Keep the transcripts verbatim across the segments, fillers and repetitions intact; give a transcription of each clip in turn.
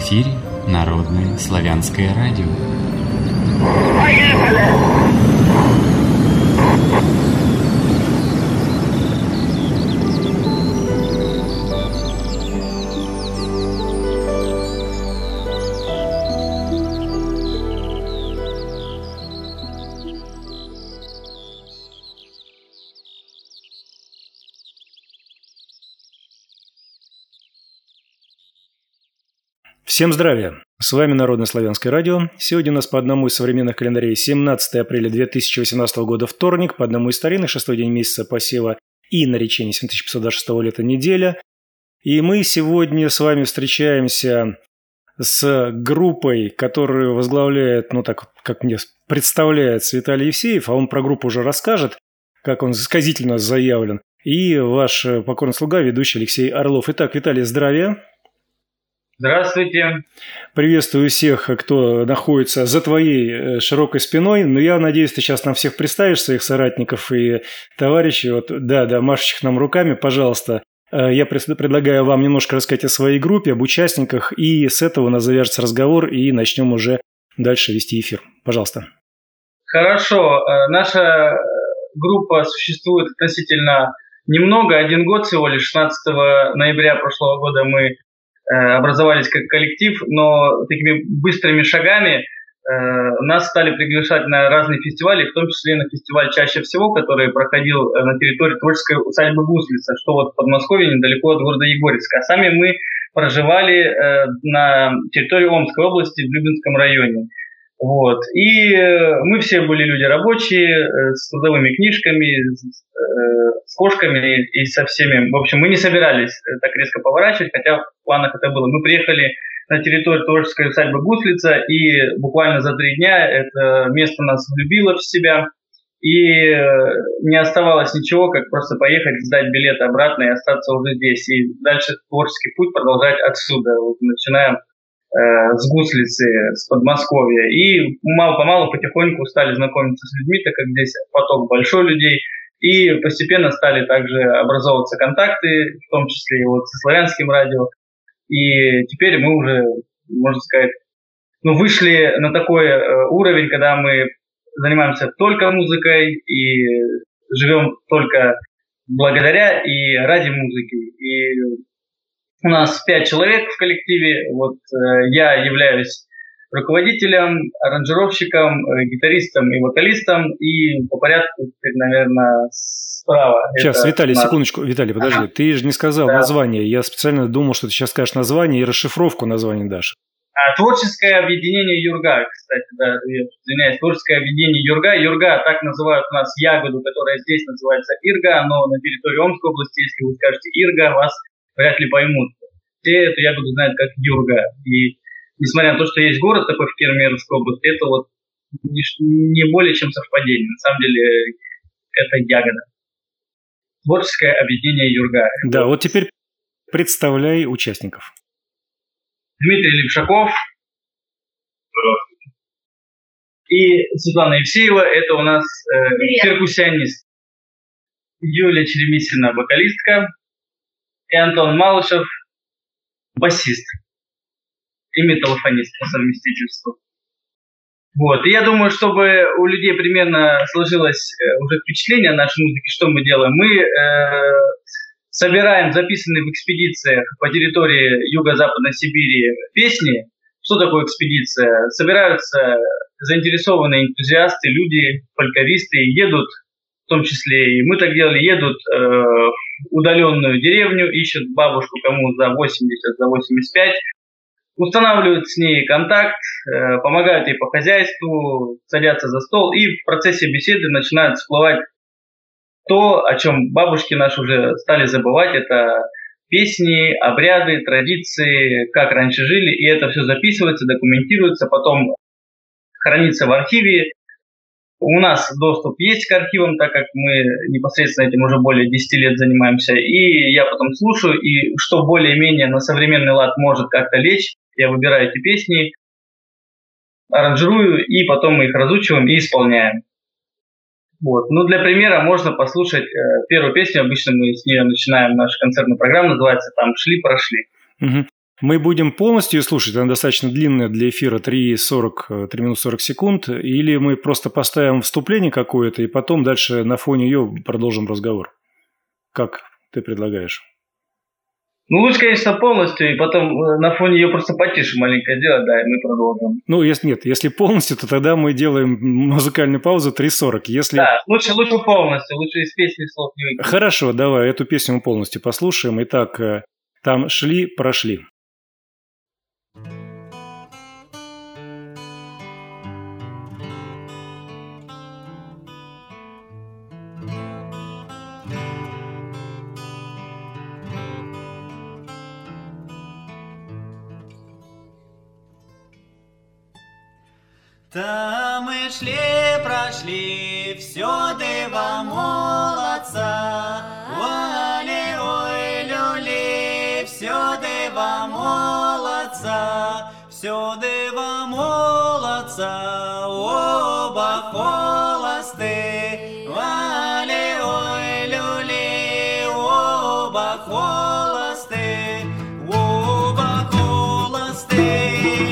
эфире Народное славянское радио. Всем здравия! С вами Народное славянское радио. Сегодня у нас по одному из современных календарей семнадцатое апреля две тысячи восемнадцатого года вторник, по одному из старинных шестой день месяца посева и наречения семь тысяч пятьсот двадцать шестого лета неделя. И мы сегодня с вами встречаемся с группой, которую возглавляет, ну так, как мне представляется, Виталий Евсеев, а он про группу уже расскажет, как он сказительно заявлен, и ваш покорный слуга, ведущий Алексей Орлов. Итак, Виталий, здравия! Здравствуйте. Приветствую всех, кто находится за твоей широкой спиной. Но я надеюсь, ты сейчас нам всех представишь, своих соратников и товарищей. Вот, да, да, машущих нам руками, пожалуйста. Я предлагаю вам немножко рассказать о своей группе, об участниках. И с этого у нас завяжется разговор, и начнем уже дальше вести эфир. Пожалуйста. Хорошо. Наша группа существует относительно немного, один год всего лишь. шестнадцатого ноября прошлого года мы образовались как коллектив, но такими быстрыми шагами э, нас стали приглашать на разные фестивали, в том числе на фестиваль «Чаще всего», который проходил на территории творческой усадьбы Гуслица, что вот в Подмосковье, недалеко от города Егорьевска. А сами мы проживали э, на территории Омской области, в Любинском районе. Вот. И э, мы все были люди рабочие, э, с трудовыми книжками, с, э, с кошками и со всеми. В общем, мы не собирались э, так резко поворачивать, хотя в планах это было. Мы приехали на территорию творческой усадьбы Гуслица, и буквально за три дня это место нас влюбило в себя. И э, не оставалось ничего, как просто поехать, сдать билеты обратно и остаться уже здесь. И дальше творческий путь продолжать отсюда, вот, начиная с Гуслицы, с Подмосковья. И мало-помалу потихоньку стали знакомиться с людьми, так как здесь поток большой людей. И постепенно стали также образовываться контакты, в том числе и вот со славянским радио. И теперь мы уже, можно сказать, ну, вышли на такой э, уровень, когда мы занимаемся только музыкой и живем только благодаря и ради музыки. И у нас пять человек в коллективе. Вот э, я являюсь руководителем, аранжировщиком, э, гитаристом и вокалистом. И по порядку, теперь, наверное, справа. Сейчас, это Виталий, нас... секундочку. Виталий, подожди. Ага. Ты же не сказал да. название. Я специально думал, что ты сейчас скажешь название и расшифровку названия дашь. А, творческое объединение Юрга, кстати, да, я извиняюсь, творческое объединение Юрга. Юрга, так называют у нас ягоду, которая здесь называется Ирга, но на территории Омской области, если вы скажете Ирга, вас вряд ли поймут. Все эту ягоду знают как Юрга. И несмотря на то, что есть город такой в Кемеровской области, это вот не, не более чем совпадение. На самом деле это ягода. Творческое объединение Юрга. Да, вот теперь представляй участников. Дмитрий Левшаков и Светлана Евсеева, это у нас э, перкуссионист. Юлия Черемисина, вокалистка, и Антон Малышев, басист и металлофонист по совместительству. Вот. И я думаю, чтобы у людей примерно сложилось э, уже впечатление о нашей музыке, что мы делаем. Мы э, собираем записанные в экспедициях по территории Юго-Западной Сибири песни. Что такое экспедиция? Собираются заинтересованные энтузиасты, люди, фольклористы, едут, в том числе и мы так делали, едут э, в удаленную деревню, ищут бабушку, кому за восемьдесят, за восемьдесят пять, устанавливают с ней контакт, э, помогают ей по хозяйству, садятся за стол, и в процессе беседы начинают всплывать то, о чем бабушки наши уже стали забывать. Это песни, обряды, традиции, как раньше жили, и это все записывается, документируется, потом хранится в архиве. У нас доступ есть к архивам, так как мы непосредственно этим уже более десяти лет занимаемся. И я потом слушаю, и что более-менее на современный лад может как-то лечь, я выбираю эти песни, аранжирую, и потом мы их разучиваем и исполняем. Вот. Ну, для примера можно послушать э, первую песню. Обычно мы с нее начинаем нашу концертную программу, называется там «Шли-прошли». Угу. Мы будем полностью слушать, она достаточно длинная для эфира, три минуты сорок секунд, или мы просто поставим вступление какое-то и потом дальше на фоне ее продолжим разговор? Как ты предлагаешь? Ну, лучше, конечно, полностью, и потом на фоне ее просто потише маленько делать, да, и мы продолжим. Ну, если нет, если полностью, то тогда мы делаем музыкальную паузу три сорок. Если... Да, лучше, лучше полностью, лучше из песни слов не выйти. Хорошо, давай эту песню мы полностью послушаем. Итак, там шли, прошли. Там мы шли, прошли, все дива молодца, вали, ой, люли, все дива молодца, все дива молодца, оба холосты, вали, ой, люли, оба холосты, оба холосты.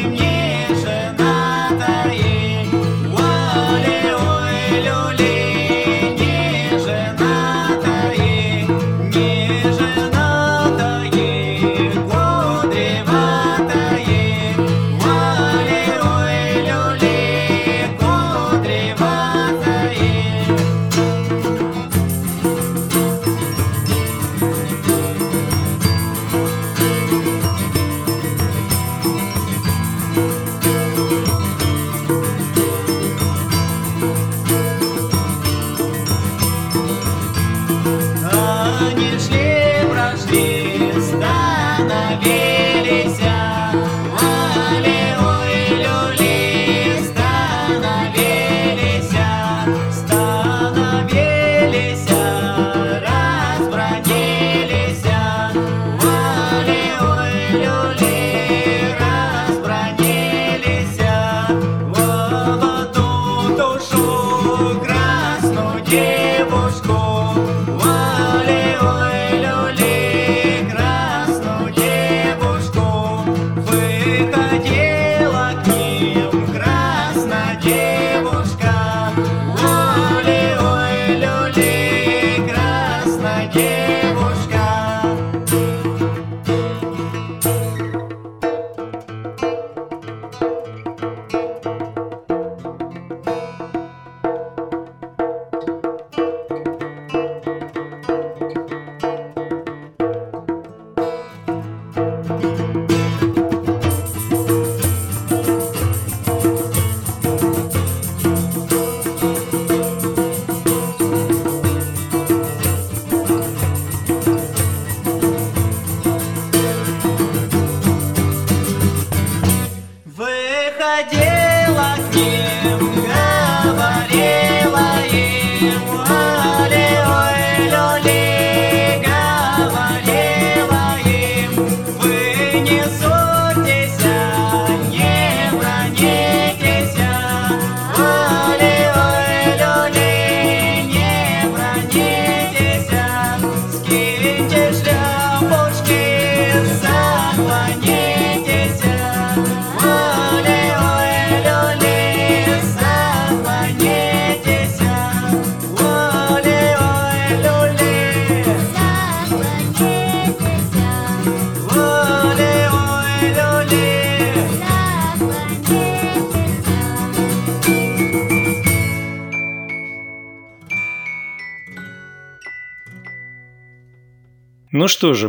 Ну что же,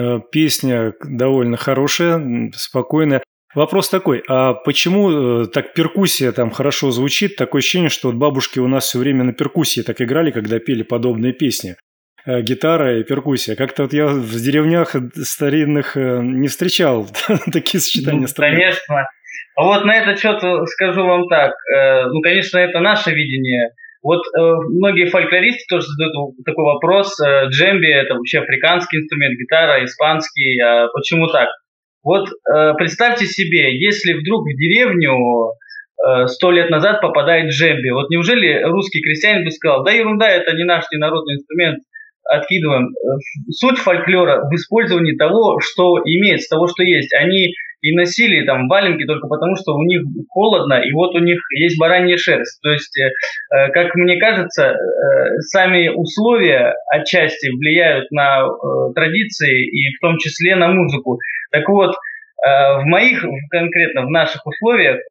песня довольно хорошая, спокойная. Вопрос такой, а почему так перкуссия там хорошо звучит? Такое ощущение, что вот бабушки у нас все время на перкуссии так играли, когда пели подобные песни. Гитара и перкуссия. Как-то вот я в деревнях старинных не встречал такие сочетания струн. Конечно. А вот на этот счет скажу вам так. Ну, конечно, это наше видение. Вот э, многие фольклористы тоже задают такой вопрос. Э, джемби – это вообще африканский инструмент, гитара – испанский. А почему так? Вот э, представьте себе, если вдруг в деревню сто э, лет назад попадает джемби, вот неужели русский крестьянин бы сказал, да ерунда, это не наш, не народный инструмент, откидываем. Суть фольклора в использовании того, что имеется, того, что есть. Они и носили там валенки только потому, что у них холодно, и вот у них есть баранья шерсть. То есть, э, как мне кажется, э, сами условия отчасти влияют на э, традиции и в том числе на музыку. Так вот, э, в моих, конкретно в наших условиях,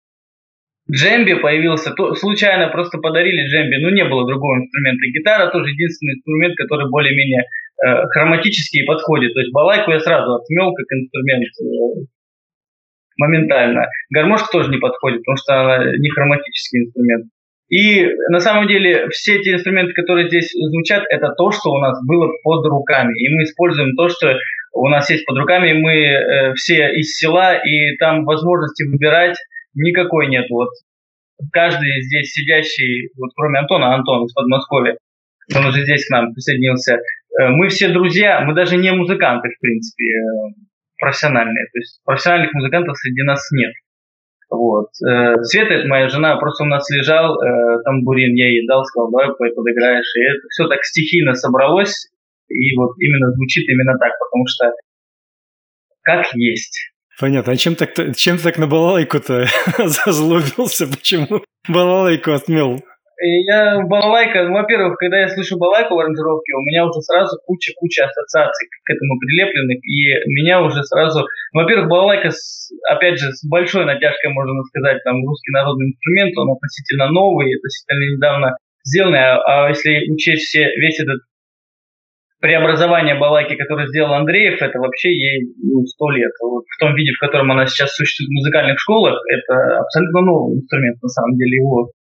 джембе появился, то, случайно просто подарили джембе, но не было другого инструмента. Гитара тоже единственный инструмент, который более-менее э, хроматически подходит. То есть балалайку я сразу отмел как инструмент э, моментально. Гармошка тоже не подходит, потому что она не хроматический инструмент. И на самом деле все эти инструменты, которые здесь звучат, это то, что у нас было под руками. И мы используем то, что у нас есть под руками. Мы э, все из села, и там возможности выбирать никакой нет. Вот каждый здесь сидящий, вот кроме Антона, Антон из Подмосковья, он уже здесь к нам присоединился. Мы все друзья, мы даже не музыканты, в принципе, профессиональные. То есть профессиональных музыкантов среди нас нет. Вот. Света, это моя жена, просто у нас лежал тамбурин, я ей дал, сказал, давай подыграешь. И это все так стихийно собралось, и вот именно звучит именно так, потому что как есть. Понятно. А чем так, чем ты так на балалайку-то зазлобился? Почему балалайку отмел? Я балалайка, ну, во-первых, когда я слышу балалайку в аранжировке, у меня уже сразу куча-куча ассоциаций к этому прилепленных, и меня уже сразу... Ну, во-первых, балалайка, с, опять же, с большой натяжкой, можно сказать, там, русский народный инструмент, он относительно новый, относительно недавно сделанный, а, а если учесть все, весь этот преобразование балалайки, которое сделал Андреев, это вообще ей ну, сто лет. Вот в том виде, в котором она сейчас существует в музыкальных школах, это абсолютно новый инструмент, на самом деле, его.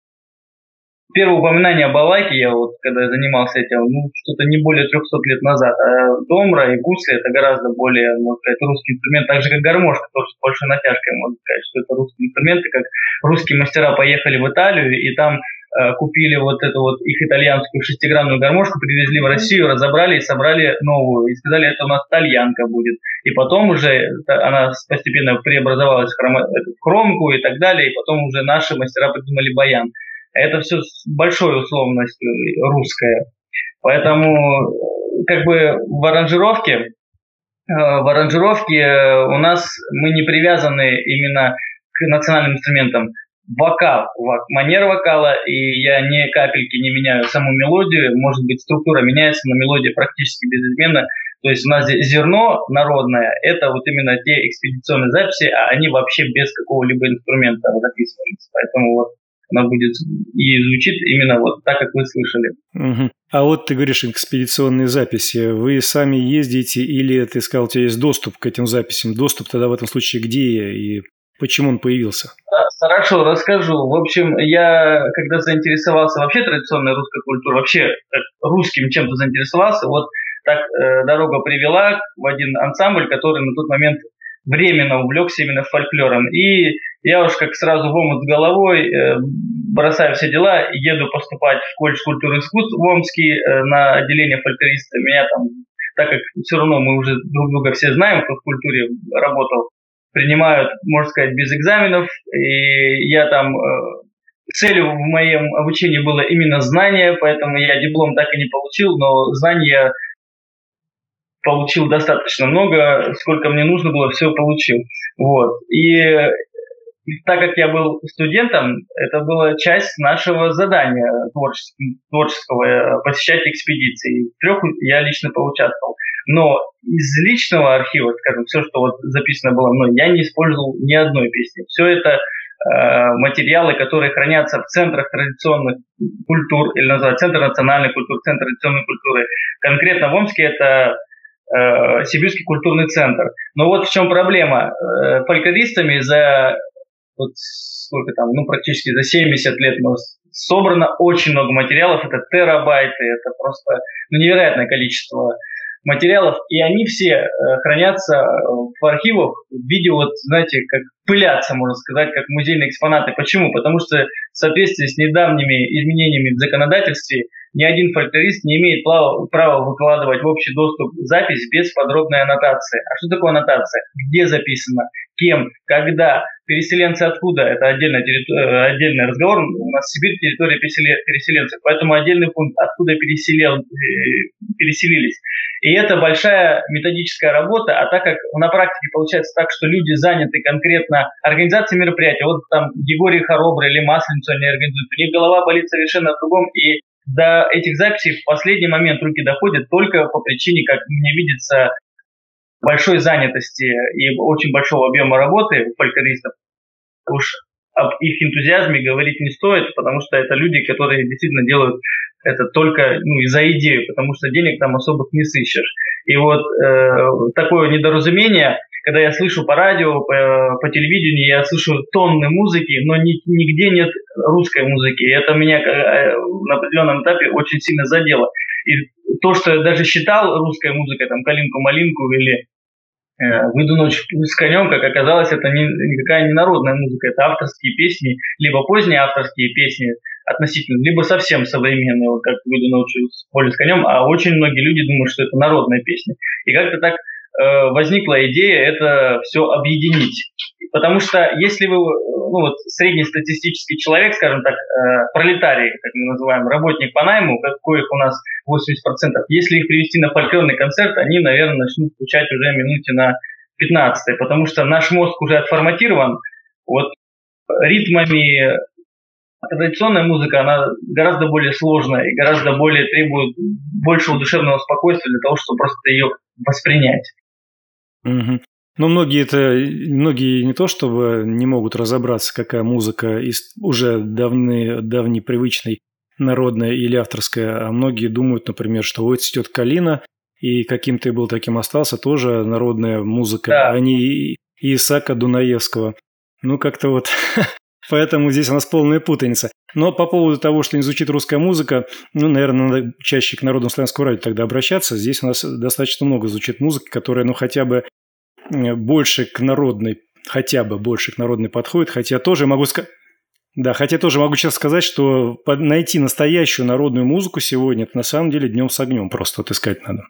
Первое упоминание о балалайке, я вот, когда я занимался этим, ну, что-то не более трехсот лет назад. А домра и гусли это гораздо более, можно сказать, русский инструмент, так же, как гармошка, тоже с большой натяжкой, можно сказать, что это русские инструменты, как русские мастера поехали в Италию, и там э, купили вот эту вот их итальянскую шестигранную гармошку, привезли в Россию, разобрали и собрали новую, и сказали, это у нас тальянка будет. И потом уже она постепенно преобразовалась в, хрома, в хромку и так далее, и потом уже наши мастера придумали баян. Это все с большой условностью русское. Поэтому как бы в аранжировке, в аранжировке у нас мы не привязаны именно к национальным инструментам. Вокал, манера вокала, и я ни капельки не меняю саму мелодию. Может быть, структура меняется, но мелодия практически безизменна. То есть у нас здесь зерно народное, это вот именно те экспедиционные записи, а они вообще без какого-либо инструмента записываются. Поэтому вот она будет и звучит именно вот так, как вы слышали. Угу. А вот ты говоришь экспедиционные записи. Вы сами ездите или, ты сказал, у тебя есть доступ к этим записям? Доступ тогда в этом случае где и почему он появился? Хорошо, расскажу. В общем, я когда заинтересовался вообще традиционной русской культурой, вообще русским чем-то заинтересовался, вот так э, дорога привела в один ансамбль, который на тот момент временно увлекся именно фольклором. И я уж как сразу в омут с головой, э, бросаю все дела, еду поступать в колледж культуры и искусств в Омский э, на отделение фольклориста. Меня там, так как все равно мы уже друг друга все знаем, кто в культуре работал, принимают, можно сказать, без экзаменов. И я там... Э, целью в моем обучении было именно знание, поэтому я диплом так и не получил, но знания получил достаточно много, сколько мне нужно было, все получил. Вот. И так как я был студентом, это была часть нашего задания творческого, творческого посещать экспедиции. В трех я лично поучаствовал. Но из личного архива, скажем, все, что вот записано было мной, я не использовал ни одной песни. Все это э, материалы, которые хранятся в центрах традиционных культур, или называют Центр национальной культуры, Центр традиционной культуры. Конкретно в Омске это э, Сибирский культурный центр. Но вот в чем проблема. Э, фольклористами за вот сколько там, ну практически за семьдесят лет собрано очень много материалов, это терабайты, это просто ну, невероятное количество материалов, и они все э, хранятся в архивах в виде, вот, знаете, как пылятся, можно сказать, как музейные экспонаты. Почему? Потому что в соответствии с недавними изменениями в законодательстве ни один фольклорист не имеет права, права выкладывать в общий доступ запись без подробной аннотации. А что такое аннотация? Где записано? кем, когда, переселенцы откуда, это отдельная территория, отдельный разговор. У нас Сибирь – территория переселенцев, поэтому отдельный пункт, откуда переселен, переселились. И это большая методическая работа, а так как на практике получается так, что люди заняты конкретно организацией мероприятий, вот там Егорий Хоробрый или Масленицу они организуют, у них голова болит совершенно в другом, и до этих записей в последний момент руки доходят только по причине, как мне видится, большой занятости и очень большого объема работы у фольклористов. Уж об их энтузиазме говорить не стоит, потому что это люди, которые действительно делают это только ну, из-за идеи, потому что денег там особых не сыщешь. И вот э, такое недоразумение, когда я слышу по радио, по, по телевидению, я слышу тонны музыки, но ни, нигде нет русской музыки. И это меня э, на определенном этапе очень сильно задело. И то, что я даже считал русской музыкой, там, «Калинку-малинку» или э, «Выйду ночью с конем», как оказалось, это не, никакая не народная музыка, это авторские песни, либо поздние авторские песни относительно, либо совсем современные, вот как «Выйду ночью с полем с конем», а очень многие люди думают, что это народная песня. И как-то так э, возникла идея это все объединить. Потому что если вы, ну вот среднестатистический человек, скажем так, э, пролетарий, как мы называем, работник по найму, коих у нас восемьдесят процентов, если их привести на фольклорный концерт, они, наверное, начнут скучать уже минуте на пятнадцатой, потому что наш мозг уже отформатирован, вот ритмами. Традиционная музыка, она гораздо более сложная и гораздо более требует большего душевного спокойствия для того, чтобы просто ее воспринять. Угу. Но многие это, многие не то чтобы не могут разобраться, какая музыка из уже давней, давней привычной, народная или авторская, а многие думают, например, что вот цветет калина, и каким ты был, таким остался, тоже народная музыка, да. А не Исаака Дунаевского. Ну, как-то вот... Поэтому здесь у нас полная путаница. Но по поводу того, что не звучит русская музыка, ну, наверное, надо чаще к Народному славянскому радио тогда обращаться. Здесь у нас достаточно много звучит музыки, которая, ну, хотя бы больше к народной, хотя бы больше к народной подходит. Хотя тоже могу сказать... Да, хотя тоже могу сейчас сказать, что найти настоящую народную музыку сегодня, это на самом деле днем с огнем просто вот искать надо.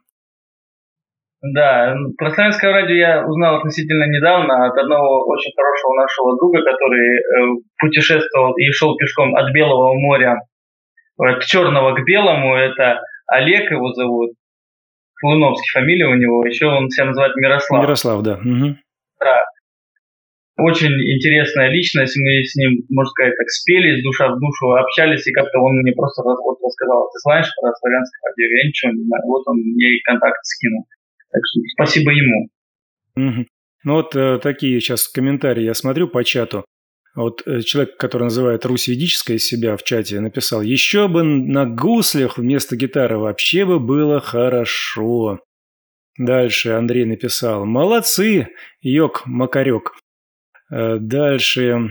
Да, про славянское радио я узнал относительно недавно от одного очень хорошего нашего друга, который э, путешествовал и шел пешком от Белого моря, от Черного к Белому. Это Олег его зовут, Луновский фамилия у него, еще он себя называет Мирослав. Мирослав, да. Угу. Да. Очень интересная личность, мы с ним, можно сказать, так спелись, душа в душу, общались, и как-то он мне просто вот рассказал, ты знаешь про славянское радио? Я ничего не знаю, вот он мне контакт скинул. Так что спасибо ему. Угу. Ну вот э, такие сейчас комментарии я смотрю по чату. Вот э, человек, который называет Русь Ведическая из себя в чате, написал: еще бы на гуслях вместо гитары, вообще бы было хорошо. Дальше Андрей написал: молодцы, Йок-Макарек. Э, дальше...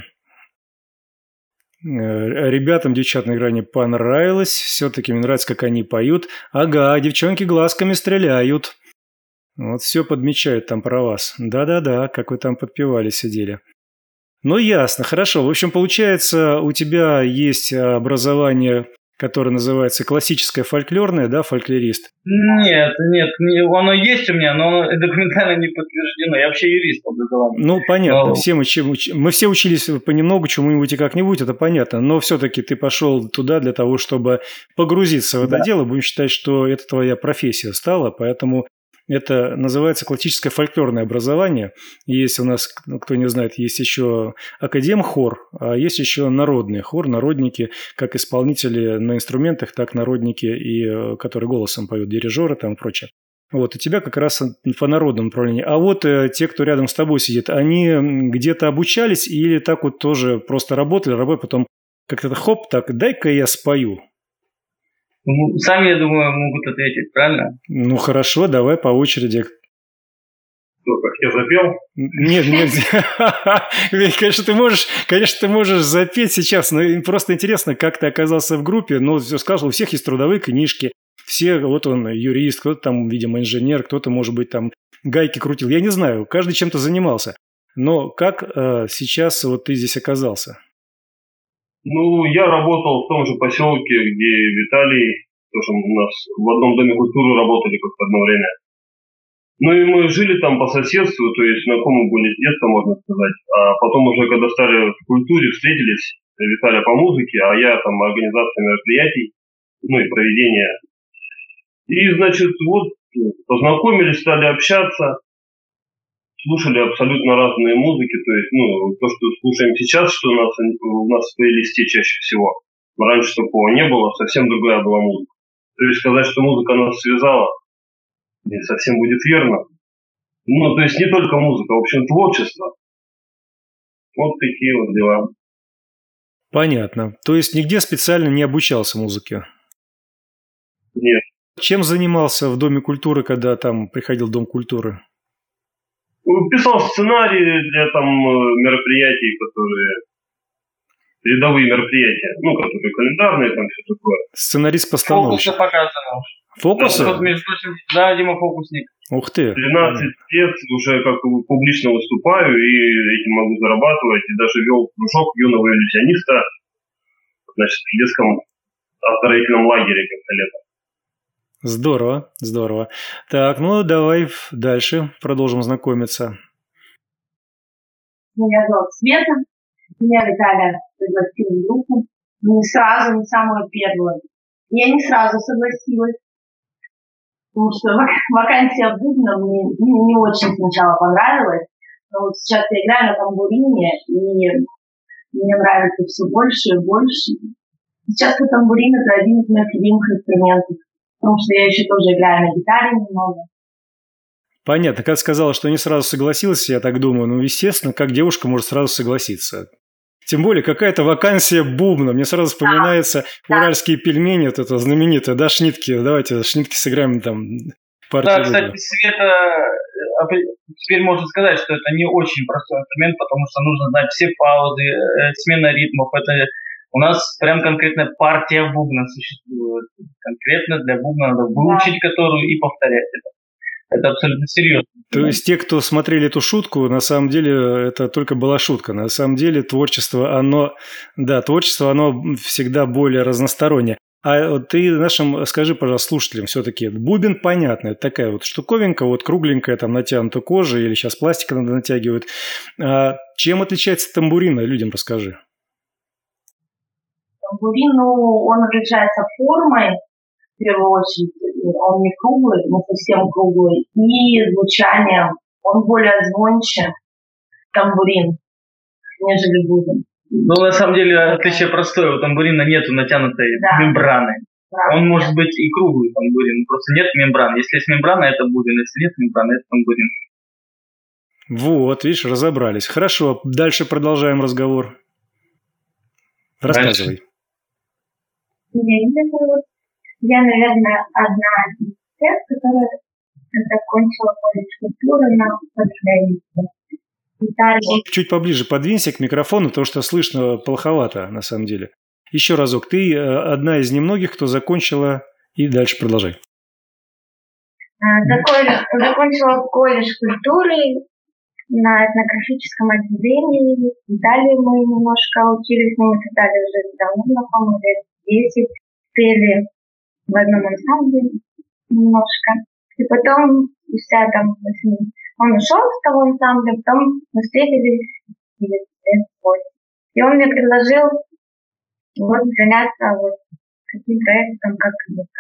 Ребятам, девчат на экране понравилось. Все-таки мне нравится, как они поют. Ага, девчонки глазками стреляют. Вот все подмечают там про вас. Да-да-да, как вы там подпевали, сидели. Ну, ясно, хорошо. В общем, получается, у тебя есть образование, которое называется классическое фольклорное, да, фольклорист? Нет, нет, оно есть у меня, но оно документально не подтверждено. Я вообще юрист по образованию. Ну, понятно. Но... Все мы, мы все учились понемногу, чему-нибудь и как-нибудь, это понятно. Но все-таки ты пошел туда для того, чтобы погрузиться в это да. дело. Будем считать, что это твоя профессия стала, поэтому... Это называется классическое фольклорное образование. Есть у нас, кто не знает, есть еще академхор, а есть еще народный хор, народники, как исполнители на инструментах, так народники, и которые голосом поют, дирижеры там и прочее. Вот, у тебя как раз по народному направлению. А вот э, те, кто рядом с тобой сидит, они где-то обучались или так вот тоже просто работали, работали, потом как-то хоп, так, дай-ка я спою. Ну, сами, я думаю, могут ответить, правильно? Ну, хорошо, давай по очереди. Что, как я запел? Нет, нет. Конечно, ты можешь, конечно, ты можешь запеть сейчас, но просто интересно, как ты оказался в группе. Ну, сказал, у всех есть трудовые книжки. Все, вот он юрист, кто-то там, видимо, инженер, кто-то, может быть, там гайки крутил. Я не знаю, каждый чем-то занимался. Но как э, сейчас вот ты здесь оказался? Ну, я работал в том же поселке, где Виталий, тоже у нас в одном доме культуры работали как-то одно время. Ну и мы жили там по соседству, то есть знакомы были с детства, можно сказать. А потом уже, когда стали в культуре, встретились, Виталя по музыке, а я там организация мероприятий, ну и проведение. И, значит, вот познакомились, стали общаться, слушали абсолютно разные музыки, то есть, ну, то, что слушаем сейчас, что у нас, у нас в плейлисте чаще всего. Раньше такого не было, совсем другая была музыка. То есть сказать, что музыка нас связала, не совсем будет верно. Ну, то есть не только музыка, в общем, творчество. Вот такие вот дела. Понятно. То есть нигде специально не обучался музыке? Нет. Чем занимался в Доме культуры, когда там приходил в Дом культуры? Писал сценарии для там мероприятий, которые... рядовые мероприятия, ну, которые календарные, там все такое. Сценарист-постановщик. Фокусы показывал. Фокусы? Да, между прочим, да, Дима фокусник. Ух ты. тринадцать лет уже как публично выступаю и этим могу зарабатывать. И даже вел кружок юного иллюзиониста, значит, в детском автостроительном лагере как-то лето. Здорово, здорово. Так, ну давай дальше продолжим знакомиться. Меня зовут Света. Меня Виталя пригласил в группу. Не сразу, не самую первую. Я не сразу согласилась. Потому что вакансия бубна мне не очень сначала понравилась. Но вот сейчас я играю на тамбурине, и мне нравится все больше и больше. Сейчас тамбурин – это один из моих любимых инструментов. Потому что я еще тоже играю на гитаре немного. Понятно. Когда сказала, что не сразу согласилась, я так думаю, ну, естественно, как девушка может сразу согласиться? Тем более, какая-то вакансия бубна. Мне сразу вспоминается да. уральские пельмени, вот это знаменитое, да, шнитки. Давайте шнитки сыграем там. Да, кстати, Света, теперь можно сказать, что это не очень простой инструмент, потому что нужно знать все паузы, смена ритмов. Это у нас прям конкретная партия бубна существует. Конкретно для бубна надо выучить да. которую и повторять это. Это абсолютно серьезно. То есть те, кто смотрели эту шутку, на самом деле это только была шутка. На самом деле творчество, оно, да, творчество, оно всегда более разностороннее. А ты нашим, скажи, пожалуйста, слушателям все-таки, бубен, понятно, это такая вот штуковинка, вот кругленькая, там натянута кожа или сейчас пластика надо натягивать. А чем отличается тамбурин, людям расскажи. Тамбурин, ну, он отличается формой, в первую очередь, он не круглый, не совсем круглый, и звучанием, он более звонче, тамбурин, нежели бубен. Ну, на самом деле, отличие простое, у тамбурина нету натянутой да. мембраны. Да. Он может быть и круглый тамбурин, просто нет мембраны. Если есть мембрана, это бубен, если нет мембраны, это тамбурин. Вот, видишь, разобрались. Хорошо, дальше продолжаем разговор. Рассказывай. Я, наверное, одна из тех, которая закончила колледж культуры на фотографии. Чуть поближе подвинься к микрофону, потому что слышно плоховато, на самом деле. Еще разок. Ты одна из немногих, кто закончила, и дальше продолжай. Закончила колледж культуры на этнографическом отделении. Далее мы немножко учились, но мы стали уже давно знакомы, лет десять, пели в одном ансамбле немножко. И потом, спустя там, он ушел с того ансамбля, потом мы встретились через лет восемь. И он мне предложил вот заняться вот таким проектом, как КВК.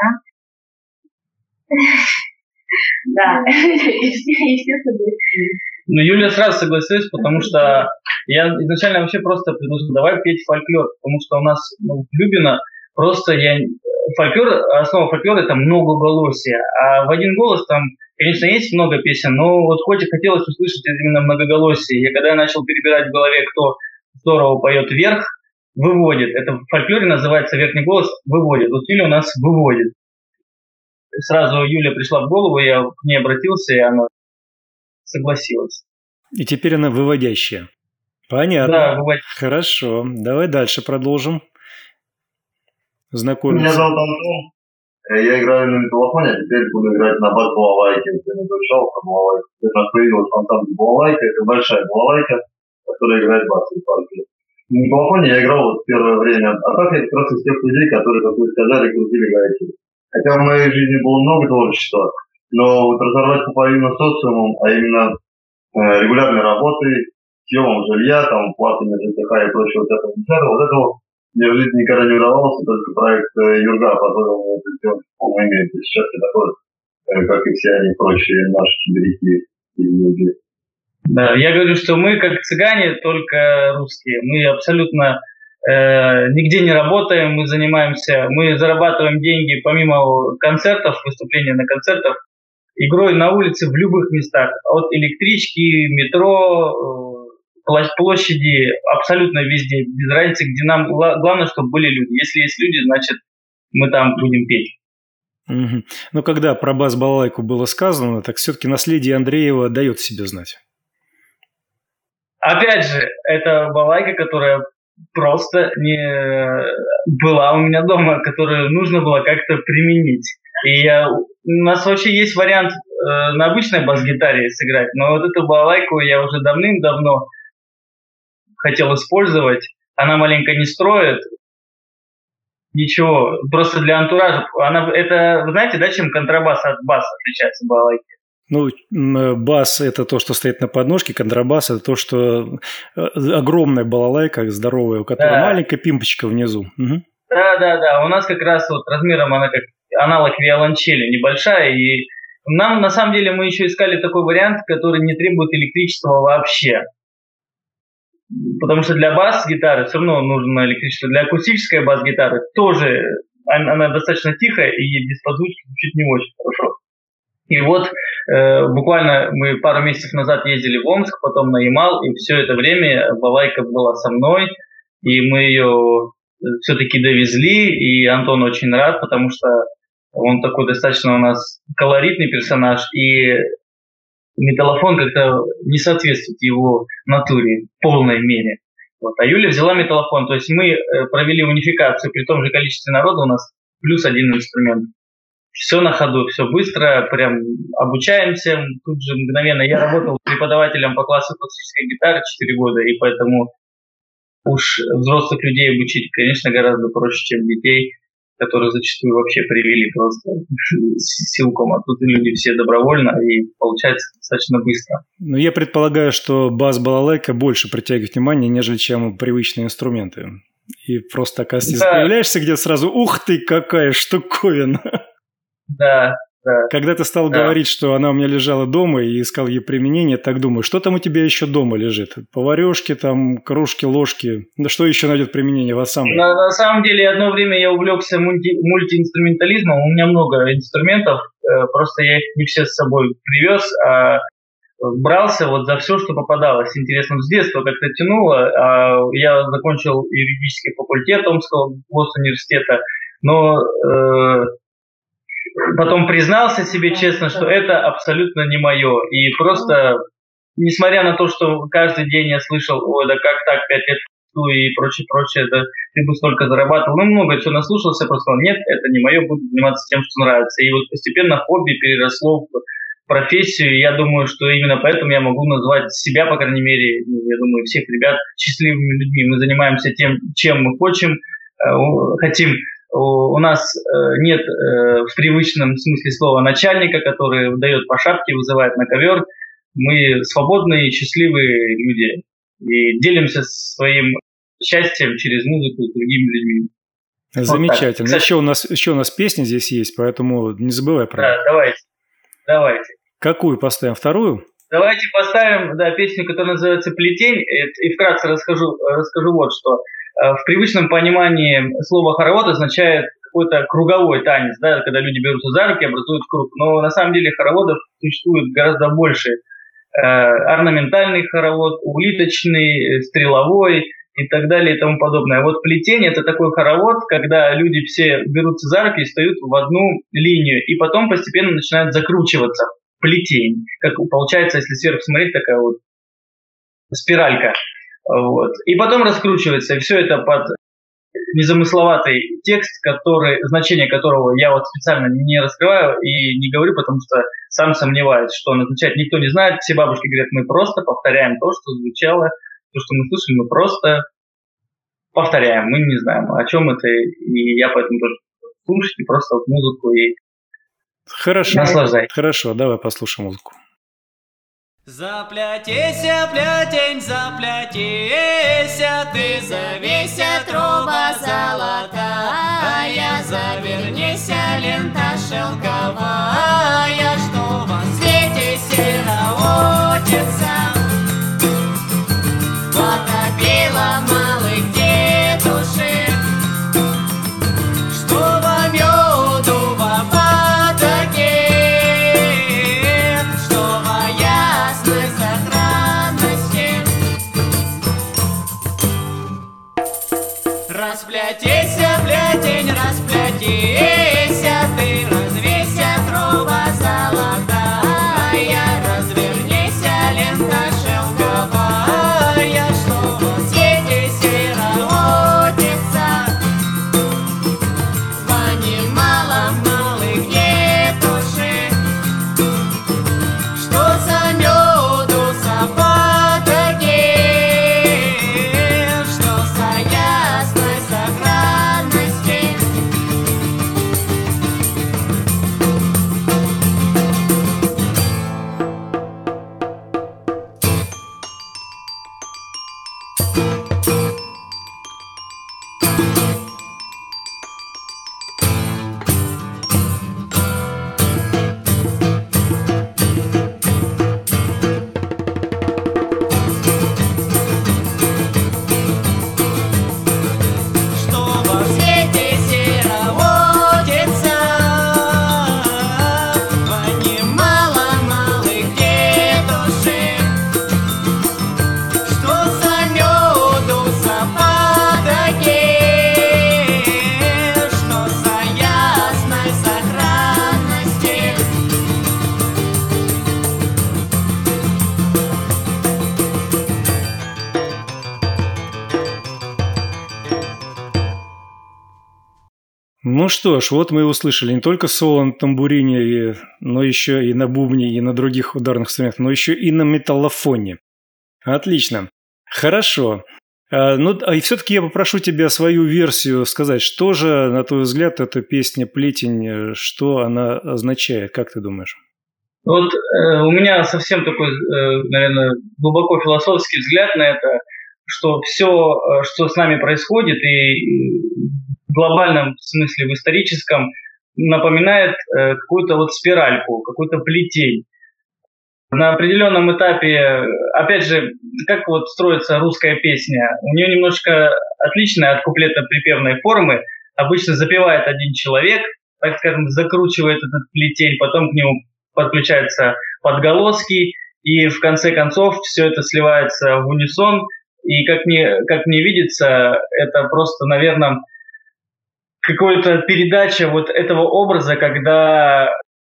Да, естественно. Ну, Юля сразу согласилась, потому что я изначально вообще просто предложил, давай петь фольклор, потому что у нас ну, в Любино просто я... Фольклор, основа фольклора – это многоголосие, а в один голос там, конечно, есть много песен, но вот хоть и хотелось услышать именно многоголосие. И когда я начал перебирать в голове, кто здорово поет вверх, выводит. Это в фольклоре называется верхний голос, выводит. Вот Юля у нас выводит. Сразу Юля пришла в голову, я к ней обратился, и она согласилась. И теперь она выводящая. Понятно. Да, выводящая. Хорошо. Давай дальше продолжим. Знакомиться. Меня зовут Антон. Я играю на металлофоне, а теперь буду играть на бас-балалайке. Если не слышал, то балалайка. У нас появилась ансамбль балалайка. Это большая балалайка, которая играет бас и партии. На металлофоне я играл вот первое время. А так я как раз из тех людей, которые, как вы сказали, крутили гайки. Хотя в моей жизни было много творчества. Но вот разорвать пуповину социумом, а именно э, регулярной работой, съемом жилья, там, платами ЖКХ и прочего, вот этого, вот этого мне в жизни никогда не удавалось, только проект э, Юрга позволил мне это сделать в полной мере. Сейчас я такой, э, как и все они прочие наши чебиряки и люди. Да, я говорю, что мы как цыгане, только русские. Мы абсолютно э, нигде не работаем, мы занимаемся, мы зарабатываем деньги помимо концертов, выступления на концертах, игрой на улице в любых местах, от электрички, метро, площади, абсолютно везде, без разницы, где нам главное, чтобы были люди. Если есть люди, значит, мы там будем петь. Угу. Но когда про бас-балалайку было сказано, так все-таки наследие Андреева дает себе знать. Опять же, это балалайка, которая просто не была у меня дома, которую нужно было как-то применить. И я, у нас вообще есть вариант э, на обычной бас-гитаре сыграть, но вот эту балалайку я уже давным-давно хотел использовать. Она маленько не строит. Ничего, просто для антуража. Она, это, вы знаете, да, чем контрабас от баса отличается балалайки? Ну, бас – это то, что стоит на подножке, контрабас – это то, что огромная балалайка, здоровая, у которой да. маленькая пимпочка внизу. Угу. Да, да, да. У нас как раз вот размером она как аналог виолончели, небольшая. И нам, на самом деле, мы еще искали такой вариант, который не требует электричества вообще. Потому что для бас-гитары все равно нужно электричество. Для акустической бас-гитары тоже она, она достаточно тихая и без подзвучки звучит не очень хорошо. И вот э, буквально мы пару месяцев назад ездили в Омск, потом на Ямал, и все это время балалайка была со мной, и мы ее все-таки довезли, и Антон очень рад, потому что он такой достаточно у нас колоритный персонаж, и металлофон как-то не соответствует его натуре в полной мере. Вот. А Юля взяла металлофон, то есть мы провели унификацию при том же количестве народа, у нас плюс один инструмент. Все на ходу, все быстро, прям обучаемся тут же мгновенно. Я работал преподавателем по классу классической гитары четыре года, и поэтому уж взрослых людей обучить, конечно, гораздо проще, чем детей, которые зачастую вообще привели просто силком. А тут люди все добровольно, и получается достаточно быстро. Но я предполагаю, что бас-балалайка больше притягивает внимание, нежели чем привычные инструменты. И просто, оказывается, да. появляешься где-то сразу, ух ты, какая штуковина! Да, да. Когда ты стал да. говорить, что она у меня лежала дома и искал ей применение, так думаю, что там у тебя еще дома лежит? Поварешки, там, кружки, ложки. Да что еще найдет применение в ансамбле? На, на самом деле, одно время я увлекся мульти, мультиинструментализмом. У меня много инструментов, просто я их не все с собой привез, а брался вот за все, что попадалось. Интересно, с детства как-то тянуло. Я закончил юридический факультет Омского госуниверситета, но... Э, Потом признался себе честно, что это абсолютно не мое. И просто, несмотря на то, что каждый день я слышал, ой, да как так, пять лет и прочее, прочее, да ты бы столько зарабатывал. Ну, много чего наслушался, просто сказал, нет, это не мое, буду заниматься тем, что нравится. И вот постепенно хобби переросло в профессию. И я думаю, что именно поэтому я могу назвать себя, по крайней мере, я думаю, всех ребят счастливыми людьми. Мы занимаемся тем, чем мы хотим, хотим. У нас нет в привычном смысле слова начальника, который дает по шапке, вызывает на ковер. Мы свободные, счастливые люди и делимся своим счастьем через музыку с другими людьми. Замечательно. Вот еще, у нас, еще у нас песня здесь есть, поэтому не забывай про это. Да, давайте. давайте. Какую поставим? Вторую? Давайте поставим да, песню, которая называется «Плетень». И вкратце расскажу, расскажу вот что. В привычном понимании слово хоровод означает какой-то круговой танец, да, когда люди берутся за руки, образуют круг. Но на самом деле хороводов существует гораздо больше. Э, орнаментальный хоровод, улиточный, стреловой и так далее и тому подобное. Вот плетень – это такой хоровод, когда люди все берутся за руки и встают в одну линию, и потом постепенно начинают закручиваться. Плетень. Как получается, если сверху смотреть, такая вот спиралька. Вот. И потом раскручивается, и все это под незамысловатый текст, который, значение которого я вот специально не раскрываю и не говорю, потому что сам сомневаюсь, что он означает. Никто не знает, все бабушки говорят, мы просто повторяем то, что звучало, то, что мы слышали, мы просто повторяем, мы не знаем, о чем это, и я поэтому тоже слушайте просто вот музыку и Хорошо. Наслаждайтесь. Хорошо, давай послушаем музыку. Заплятися, плятень, заплятися, ты завеся, труба золотая, завернися, лента шелковая, что во свете сероотица потопила малых детушек, что во меду в опатоке, что во ясной сохранности. Расплятися, плятень, расплятися, ты развейся, труба золотая, развернися, лента шелковая, что во свете сероотица понимала малых детушек, что за меду запатоки, что за ясной сохранности. Что во свете сероотица понимала малых детушек, что за меду запатоки, что за ясной сохранности. Ну что ж, вот мы и услышали не только соло на тамбурине, и- но еще и на бубне, и на других ударных инструментах, но еще и на металлофоне. Отлично. Хорошо. А, ну, а и все-таки я попрошу тебя свою версию сказать. Что же, на твой взгляд, эта песня «Плетень», э, что она означает? Как ты думаешь? Вот э, у меня совсем такой, э, наверное, глубоко философский взгляд на это, что все, что с нами происходит, и и в глобальном смысле, в историческом, напоминает э, какую-то вот спиральку, какую-то плетень. На определенном этапе, опять же, как вот строится русская песня, у нее немножко отличная от куплетно-припевной формы. Обычно запевает один человек, так скажем, закручивает этот плетень, потом к нему подключаются подголоски, и в конце концов все это сливается в унисон. И как мне, как мне видится, это просто, наверное, какая-то передача вот этого образа, когда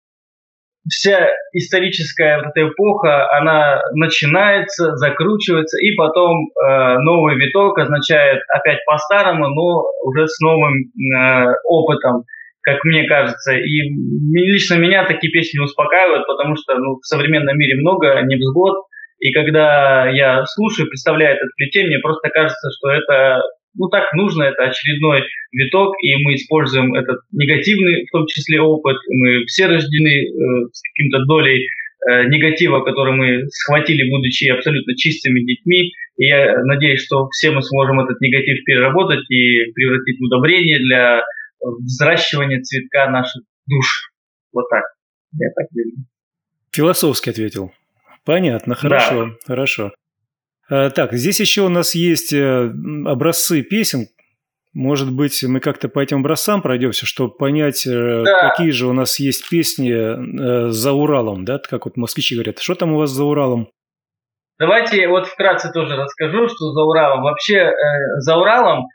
вся историческая вот эта эпоха, она начинается, закручивается, и потом э, новый виток означает опять по-старому, но уже с новым э, опытом, как мне кажется. И лично меня такие песни успокаивают, потому что ну, в современном мире много невзгод, и когда я слушаю, представляю этот плетень, мне просто кажется, что это ну так нужно, это очередной виток, и мы используем этот негативный, в том числе, опыт. Мы все рождены э, с каким-то долей э, негатива, который мы схватили, будучи абсолютно чистыми детьми. И я надеюсь, что все мы сможем этот негатив переработать и превратить в удобрение для взращивания цветка наших душ. Вот так. Я так вижу. Философски ответил. Понятно, хорошо, да. Хорошо. А, так, здесь еще у нас есть образцы песен. Может быть, мы как-то по этим образцам пройдемся, чтобы понять, да. Какие же у нас есть песни за Уралом, да? Как вот москвичи говорят. Что там у вас за Уралом? Давайте вот вкратце тоже расскажу, что за Уралом. Вообще, э, за Уралом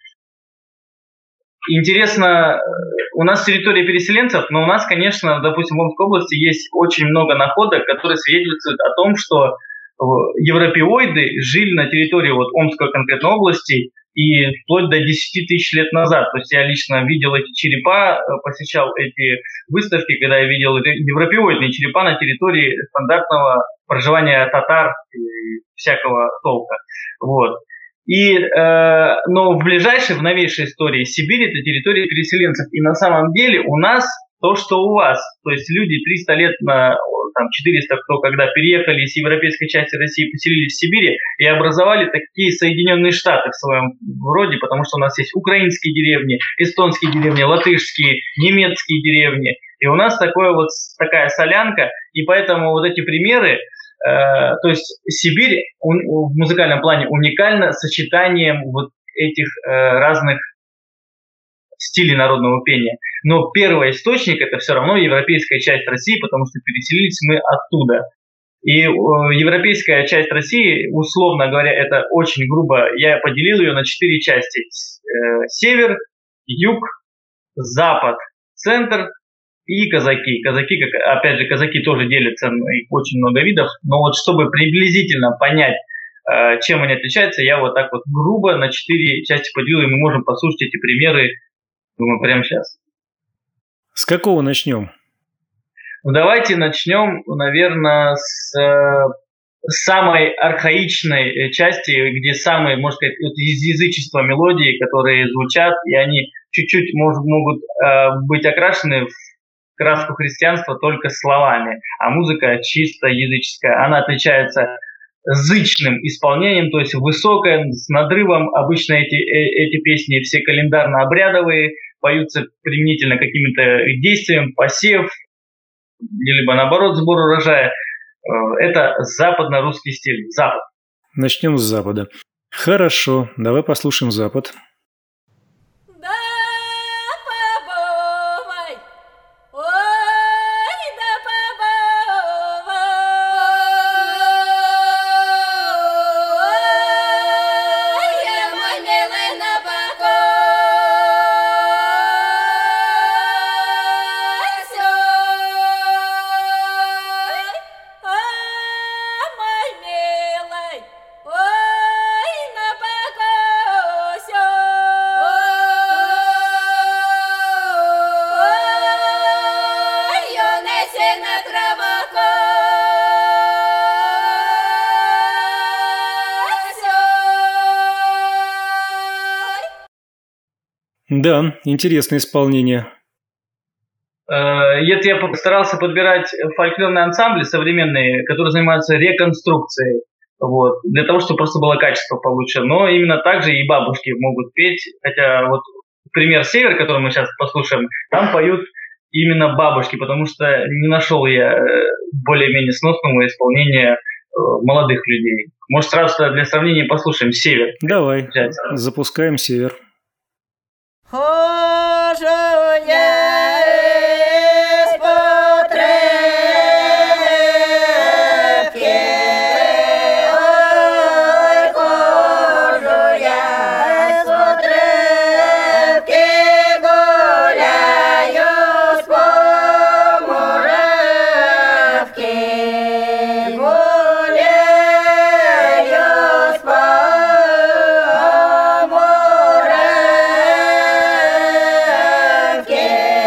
интересно, у нас территория переселенцев, но у нас, конечно, допустим, в Омской области есть очень много находок, которые свидетельствуют о том, что европеоиды жили на территории вот Омской конкретной области и вплоть до десять тысяч лет назад. То есть я лично видел эти черепа, посещал эти выставки, когда я видел европеоидные черепа на территории стандартного проживания татар и всякого толка. Вот. И, э, но в ближайшей, в новейшей истории Сибирь – это территория переселенцев. И на самом деле у нас то, что у вас. То есть люди триста лет, на, там, четыреста, кто когда переехали из европейской части России, поселились в Сибири и образовали такие Соединенные Штаты в своем роде, потому что у нас есть украинские деревни, эстонские деревни, латышские, немецкие деревни. И у нас такое вот, такая солянка, и поэтому вот эти примеры, э, то есть Сибирь у, в музыкальном плане уникальна сочетанием вот этих э, разных стилей народного пения. Но первый источник это все равно европейская часть России, потому что переселились мы оттуда. И э, европейская часть России, условно говоря, это очень грубо, я поделил ее на четыре части. Э, север, юг, запад, центр и казаки. Казаки, как, опять же, казаки тоже делятся, их очень много видов, но вот чтобы приблизительно понять, э, чем они отличаются, я вот так вот грубо на четыре части поделил, и мы можем послушать эти примеры, думаю, прямо сейчас. С какого начнем? Ну, давайте начнем, наверное, с э, самой архаичной части, где самые, можно сказать, вот из язычества мелодии, которые звучат, и они чуть-чуть может, могут э, быть окрашены в краску христианства только словами, а музыка чисто языческая. Она отличается зычным исполнением, то есть высокая, с надрывом. Обычно эти, эти песни все календарно-обрядовые, поются применительно каким-то действиям, посев, либо наоборот сбор урожая. Это западно-русский стиль, Запад. Начнем с Запада. Хорошо, давай послушаем Запад. Да, интересное исполнение. Это я постарался подбирать фольклорные ансамбли современные, которые занимаются реконструкцией, вот, для того, чтобы просто было качество получше. Но именно так же и бабушки могут петь, хотя вот пример «Север», который мы сейчас послушаем, там поют именно бабушки, потому что не нашел я более-менее сносного исполнения молодых людей. Может, сразу для сравнения послушаем «Север». Давай, запускаем «Север». Хожу я из-под репки, ой, хожу я из-под репки, гуляю с поморовки, гуляю с поморовки.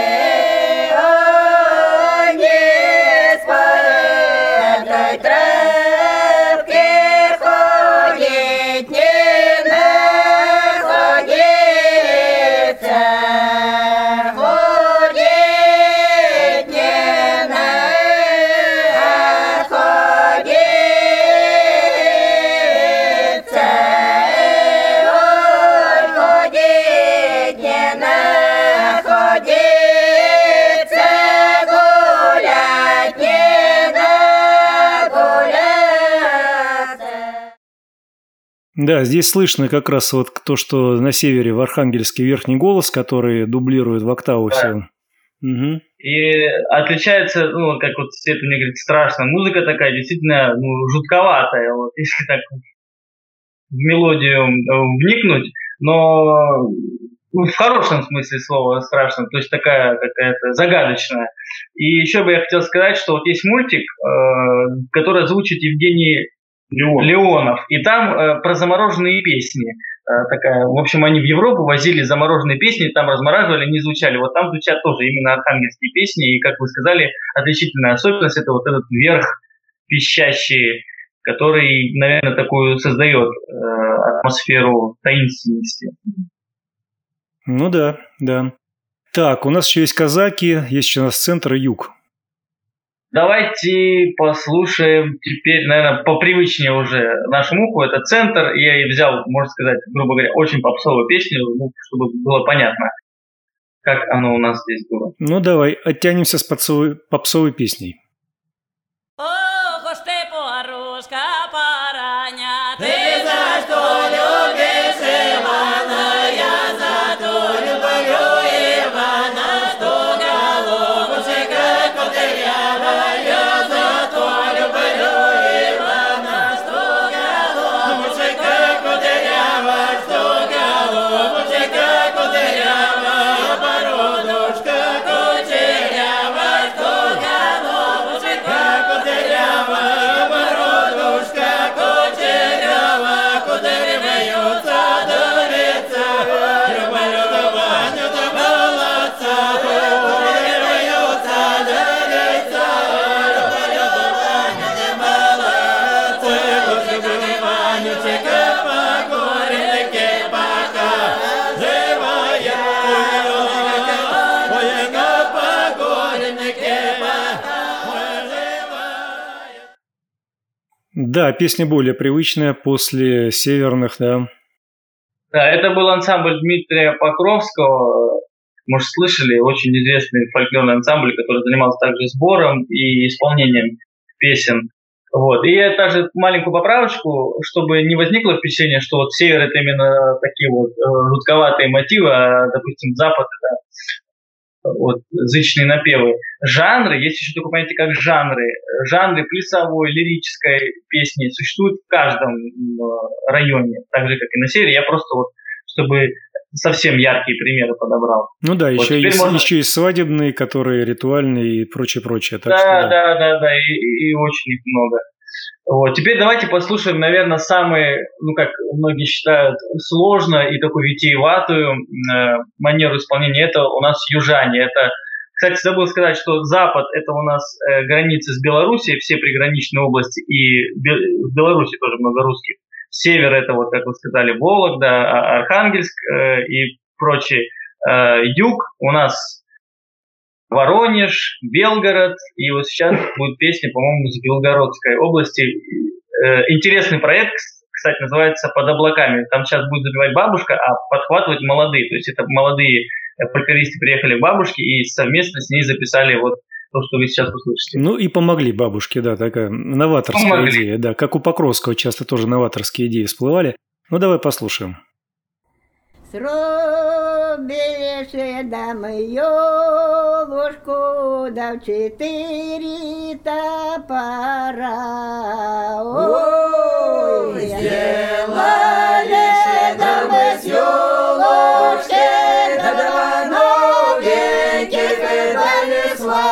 Да, здесь слышно как раз вот то, что на севере в Архангельске верхний голос, который дублирует в октаву Да. все. Угу. И отличается, ну, как вот Света мне говорит, страшно. Музыка такая действительно ну, жутковатая, вот, если так в мелодию вникнуть, но ну, в хорошем смысле слова страшно, то есть такая какая-то загадочная. И еще бы я хотел сказать, что вот есть мультик, э, который озвучит Евгений Леон. Леонов, и там э, про замороженные песни. Э, такая, в общем, они в Европу возили замороженные песни, там размораживали, не звучали. Вот там звучат тоже именно архангельские песни, и, как вы сказали, отличительная особенность – это вот этот верх пищащий, который, наверное, такую создает э, атмосферу таинственности. Ну да, да. Так, у нас еще есть казаки, есть еще у нас центр и юг. Давайте послушаем теперь, наверное, попривычнее уже нашу муху. Это центр. Я и взял, можно сказать, грубо говоря, очень попсовую песню, ну, чтобы было понятно, как оно у нас здесь было. Ну, давай, оттянемся с попсовой, попсовой песней. Ты за что любишь Ивана, я за то люблю Ивана, что голубушка кудрявая, я за то люблю Ивана, что голубушка кудрявая, что голубушка кудрявая, бородушка кучерявая, что голубушка кудрявая, бородушка кучерявая, кудряваются дурится, люблю Ваню до молодца, кудряваются дурится, люблю Ваню до молодца, кудрявый Ванючка по горенке пока живая, ой-ка по горенке пока живая. Да, песня более привычная после северных, да. Да, это был ансамбль Дмитрия Покровского. Может, слышали, очень известный фольклорный ансамбль, который занимался также сбором и исполнением песен. Вот. И я также маленькую поправочку, чтобы не возникло впечатление, что вот север это именно такие вот э, жутковатые мотивы, а, допустим, запад это вот, зычные напевы. Жанры, есть еще такое понятие, как жанры. Жанры плясовой, лирической песни существуют в каждом э, районе, так же, как и на севере. Я просто вот, чтобы совсем яркие примеры подобрал. Ну да, Вот еще, теперь есть, можно- еще есть свадебные, которые ритуальные и прочее-прочее. Так Да, что, да. да, да, да, и, и- и очень их много. Вот. Теперь давайте послушаем, наверное, самые, ну как многие считают, сложно и такую витиеватую э, манеру исполнения. Это у нас южане. Это, кстати, забыл сказать, что Запад это у нас э, границы с Белоруссией, все приграничные области, и Бе- в Беларуси тоже много русских. Север это, вот как вы сказали, Вологда, А- Архангельск э, и прочие. Э, юг у нас Воронеж, Белгород, и вот сейчас будет песня, по-моему, из Белгородской области. Э, Интересный проект, кстати, называется «Под облаками». Там сейчас будет забивать бабушка, а подхватывать молодые. То есть это молодые э, фольклористы приехали к бабушке и совместно с ней записали вот то, что вы сейчас услышите. Ну и помогли бабушке, да, такая новаторская Помогли. идея. Да, как у Покровского часто тоже новаторские идеи всплывали. Ну давай послушаем. Зробили дамы ёлушку, да в четыре топора. Ой, сделали дамы с ёлушки, да два новеньких донесла.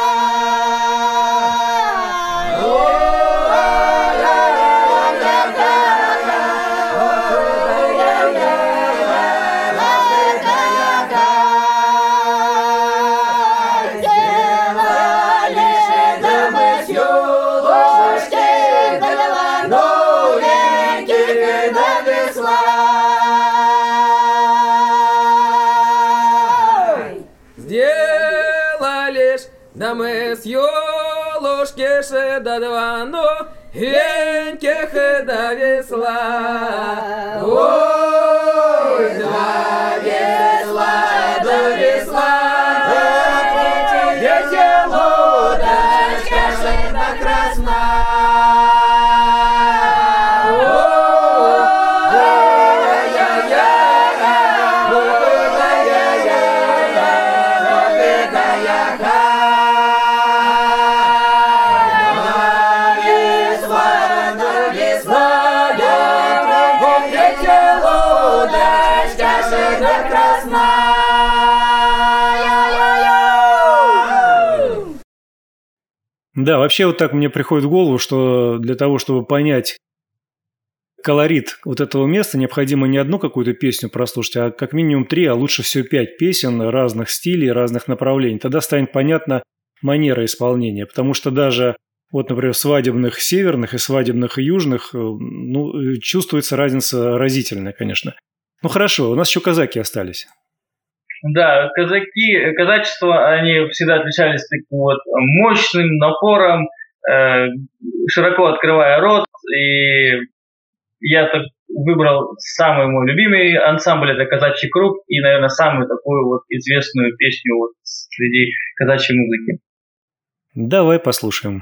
Сделали ж, да мы с ёлушки ше до два новеньких до весла. Ой, два весла, до весла, дети лодочка ше до красна. Да, вообще вот так мне приходит в голову, что для того, чтобы понять колорит вот этого места, необходимо не одну какую-то песню прослушать, а как минимум три, а лучше всего пять песен разных стилей, разных направлений. Тогда станет понятна манера исполнения, потому что даже вот, например, в свадебных северных и свадебных южных, ну, чувствуется разница разительная, конечно. Ну хорошо, у нас еще казаки остались. Да, казаки, казачество, они всегда отличались таким вот мощным напором, э, широко открывая рот, и я так выбрал самый мой любимый ансамбль, это «Казачий круг», и, наверное, самую такую вот известную песню вот среди казачьей музыки. Давай послушаем.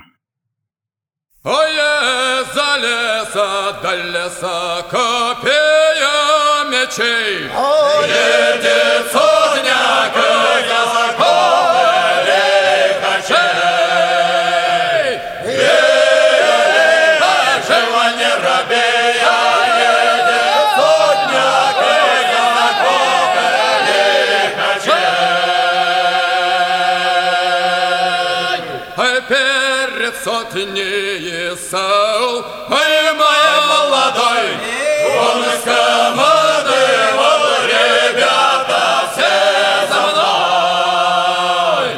Ое, за леса, до леса, копея мечей, едет сотня казаков лихачей. Едет живо не робея, едет сотня казаков лихачей. Перед сотней сел, ой, мой молодой, он скомандовал, ребята, все за мной.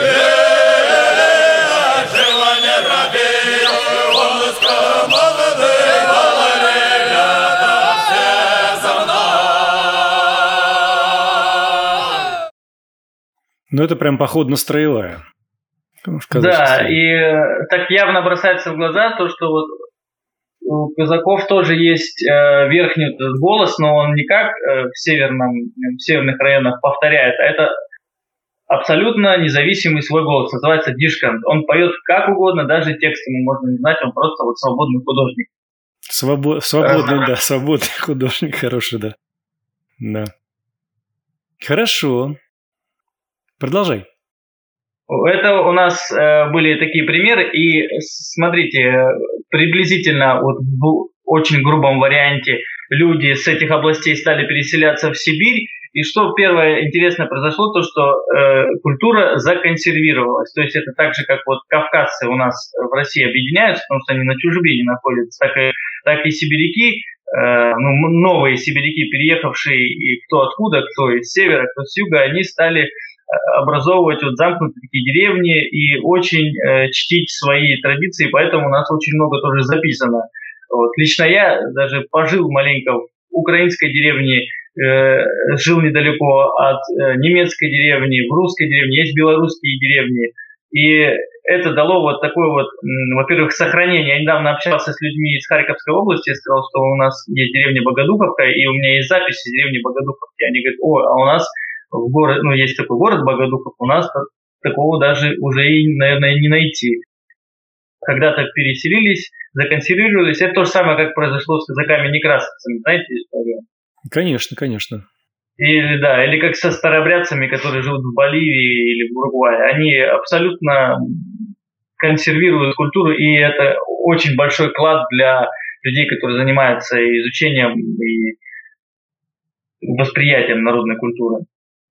Эй, живо не робей, он скомандовал, ребята, все за мной. Ну, это прям походно-строевая. Да, и так явно бросается в глаза то, что вот у казаков тоже есть э, верхний этот голос, но он не как э, в, северном, в северных районах повторяет, а это абсолютно независимый свой голос, называется дишкант. Он поет как угодно, даже текст ему можно не знать, он просто вот свободный художник. Свобо- свободный, да, свободный художник, хороший, да. Да. Хорошо. Продолжай. Это у нас э, были такие примеры, и смотрите, приблизительно вот в очень грубом варианте люди с этих областей стали переселяться в Сибирь, и что первое интересное произошло, то что э, культура законсервировалась, то есть это так же, как вот кавказцы у нас в России объединяются, потому что они на чужбине находятся, так и, так и сибиряки, э, ну, новые сибиряки, переехавшие и кто откуда, кто из севера, кто с юга, они стали образовывать вот замкнутые такие деревни и очень э, чтить свои традиции, поэтому у нас очень много тоже записано. Вот. Лично я даже пожил маленько в украинской деревне, э, жил недалеко от э, немецкой деревни, в русской деревне, есть белорусские деревни. И это дало вот такое вот, м, во-первых, сохранение. Я недавно общался с людьми из Харьковской области, я сказал, что у нас есть деревня Богодуховка, и у меня есть запись из деревни Богодуховки. Они говорят, о, а у нас в город, ну, есть такой город Богодухов, у нас такого даже уже, и, наверное, не найти. Когда-то переселились, законсервировались. Это то же самое, как произошло с казаками-некрасовцами. Знаете историю? Конечно, конечно. Или, да, или как со старообрядцами, которые живут в Боливии или в Уругвае. Они абсолютно консервируют культуру, и это очень большой вклад для людей, которые занимаются изучением и восприятием народной культуры.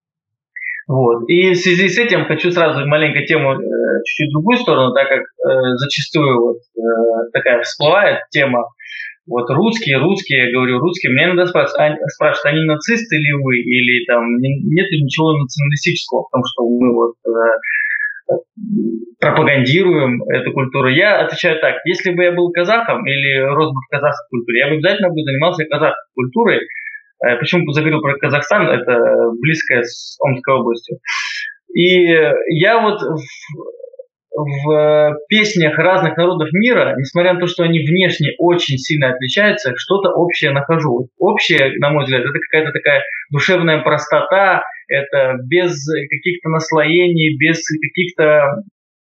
Вот. И в связи с этим хочу сразу маленькую тему, э, чуть-чуть в другую сторону, так как э, зачастую вот, э, такая всплывает тема, вот русские, русские, я говорю русские, мне иногда спрашивают, а, спрашивают, они нацисты ли вы, или там нет ничего националистического, потому что мы вот э, пропагандируем эту культуру. Я отвечаю так, если бы я был казахом или рос бы в казахской культуре, я бы обязательно бы занимался казахской культурой. Почему заговорил про Казахстан, это близкая с Омской областью. И я вот в, в песнях разных народов мира, несмотря на то, что они внешне очень сильно отличаются, что-то общее нахожу. Общее, на мой взгляд, это какая-то такая душевная простота, это без каких-то наслоений, без каких-то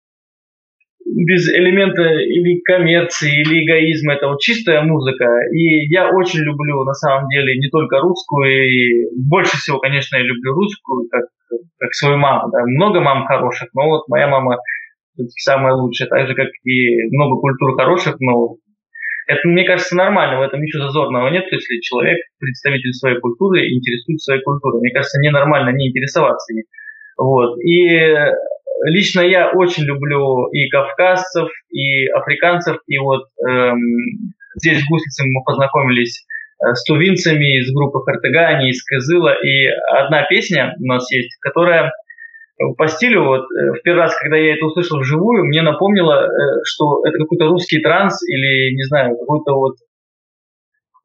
без элемента или коммерции, или эгоизма, это вот чистая музыка. И я очень люблю, на самом деле, не только русскую, и больше всего, конечно, я люблю русскую, как, как свою маму. Да. Много мам хороших, но вот моя мама самая лучшая, так же, как и много культур хороших, но это, мне кажется, нормально, в этом ничего зазорного нет, если человек, представитель своей культуры, интересуется своей культурой. Мне кажется, ненормально не интересоваться ей. Вот. И лично я очень люблю и кавказцев, и африканцев, и вот эм, здесь в Гуслице мы познакомились э, с тувинцами из группы Хартыгани, из Кызыла, и одна песня у нас есть, которая по стилю, вот э, в первый раз, когда я это услышал вживую, мне напомнило, э, что это какой-то русский транс или, не знаю, какой-то вот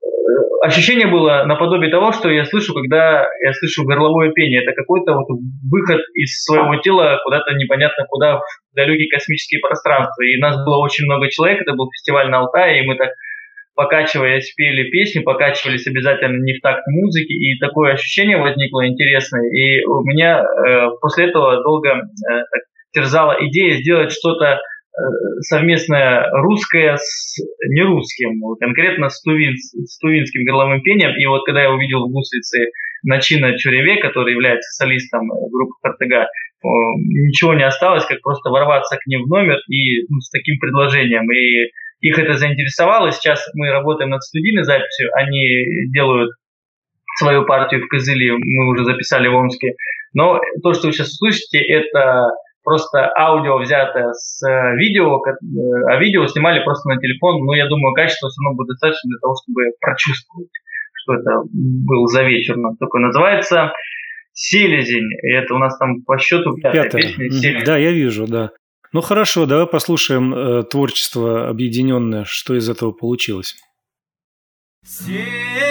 ощущение было наподобие того, что я слышу, когда я слышу горловое пение. Это какой-то вот выход из своего тела куда-то непонятно куда, в далекие космические пространства. И нас было очень много человек, это был фестиваль на Алтае, и мы так, покачиваясь, пели песни, покачивались обязательно не в такт музыки, и такое ощущение возникло интересное. И у меня э, после этого долго э, так, терзала идея сделать что-то совместное русское с нерусским, конкретно с, тувин, с тувинским горловым пением. И вот когда я увидел в гуслице Начина Чуреве, который является солистом группы Картега, ничего не осталось, как просто ворваться к ним в номер и ну, с таким предложением. И их это заинтересовало. Сейчас мы работаем над студийной записью. Они делают свою партию в Кызыле, мы уже записали в Омске. Но то, что вы сейчас услышите, это просто аудио, взятое с видео, а видео снимали просто на телефон. Но я думаю, качество все равно будет достаточно для того, чтобы прочувствовать, что это был за вечер. Такой называется «Селезень». И это у нас там по счету пятая, пятая. песня «Селезень». Да, я вижу, да. Ну хорошо, давай послушаем э, творчество объединенное, что из этого получилось. Селезень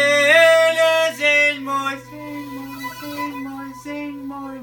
мой, сель мой, сель мой.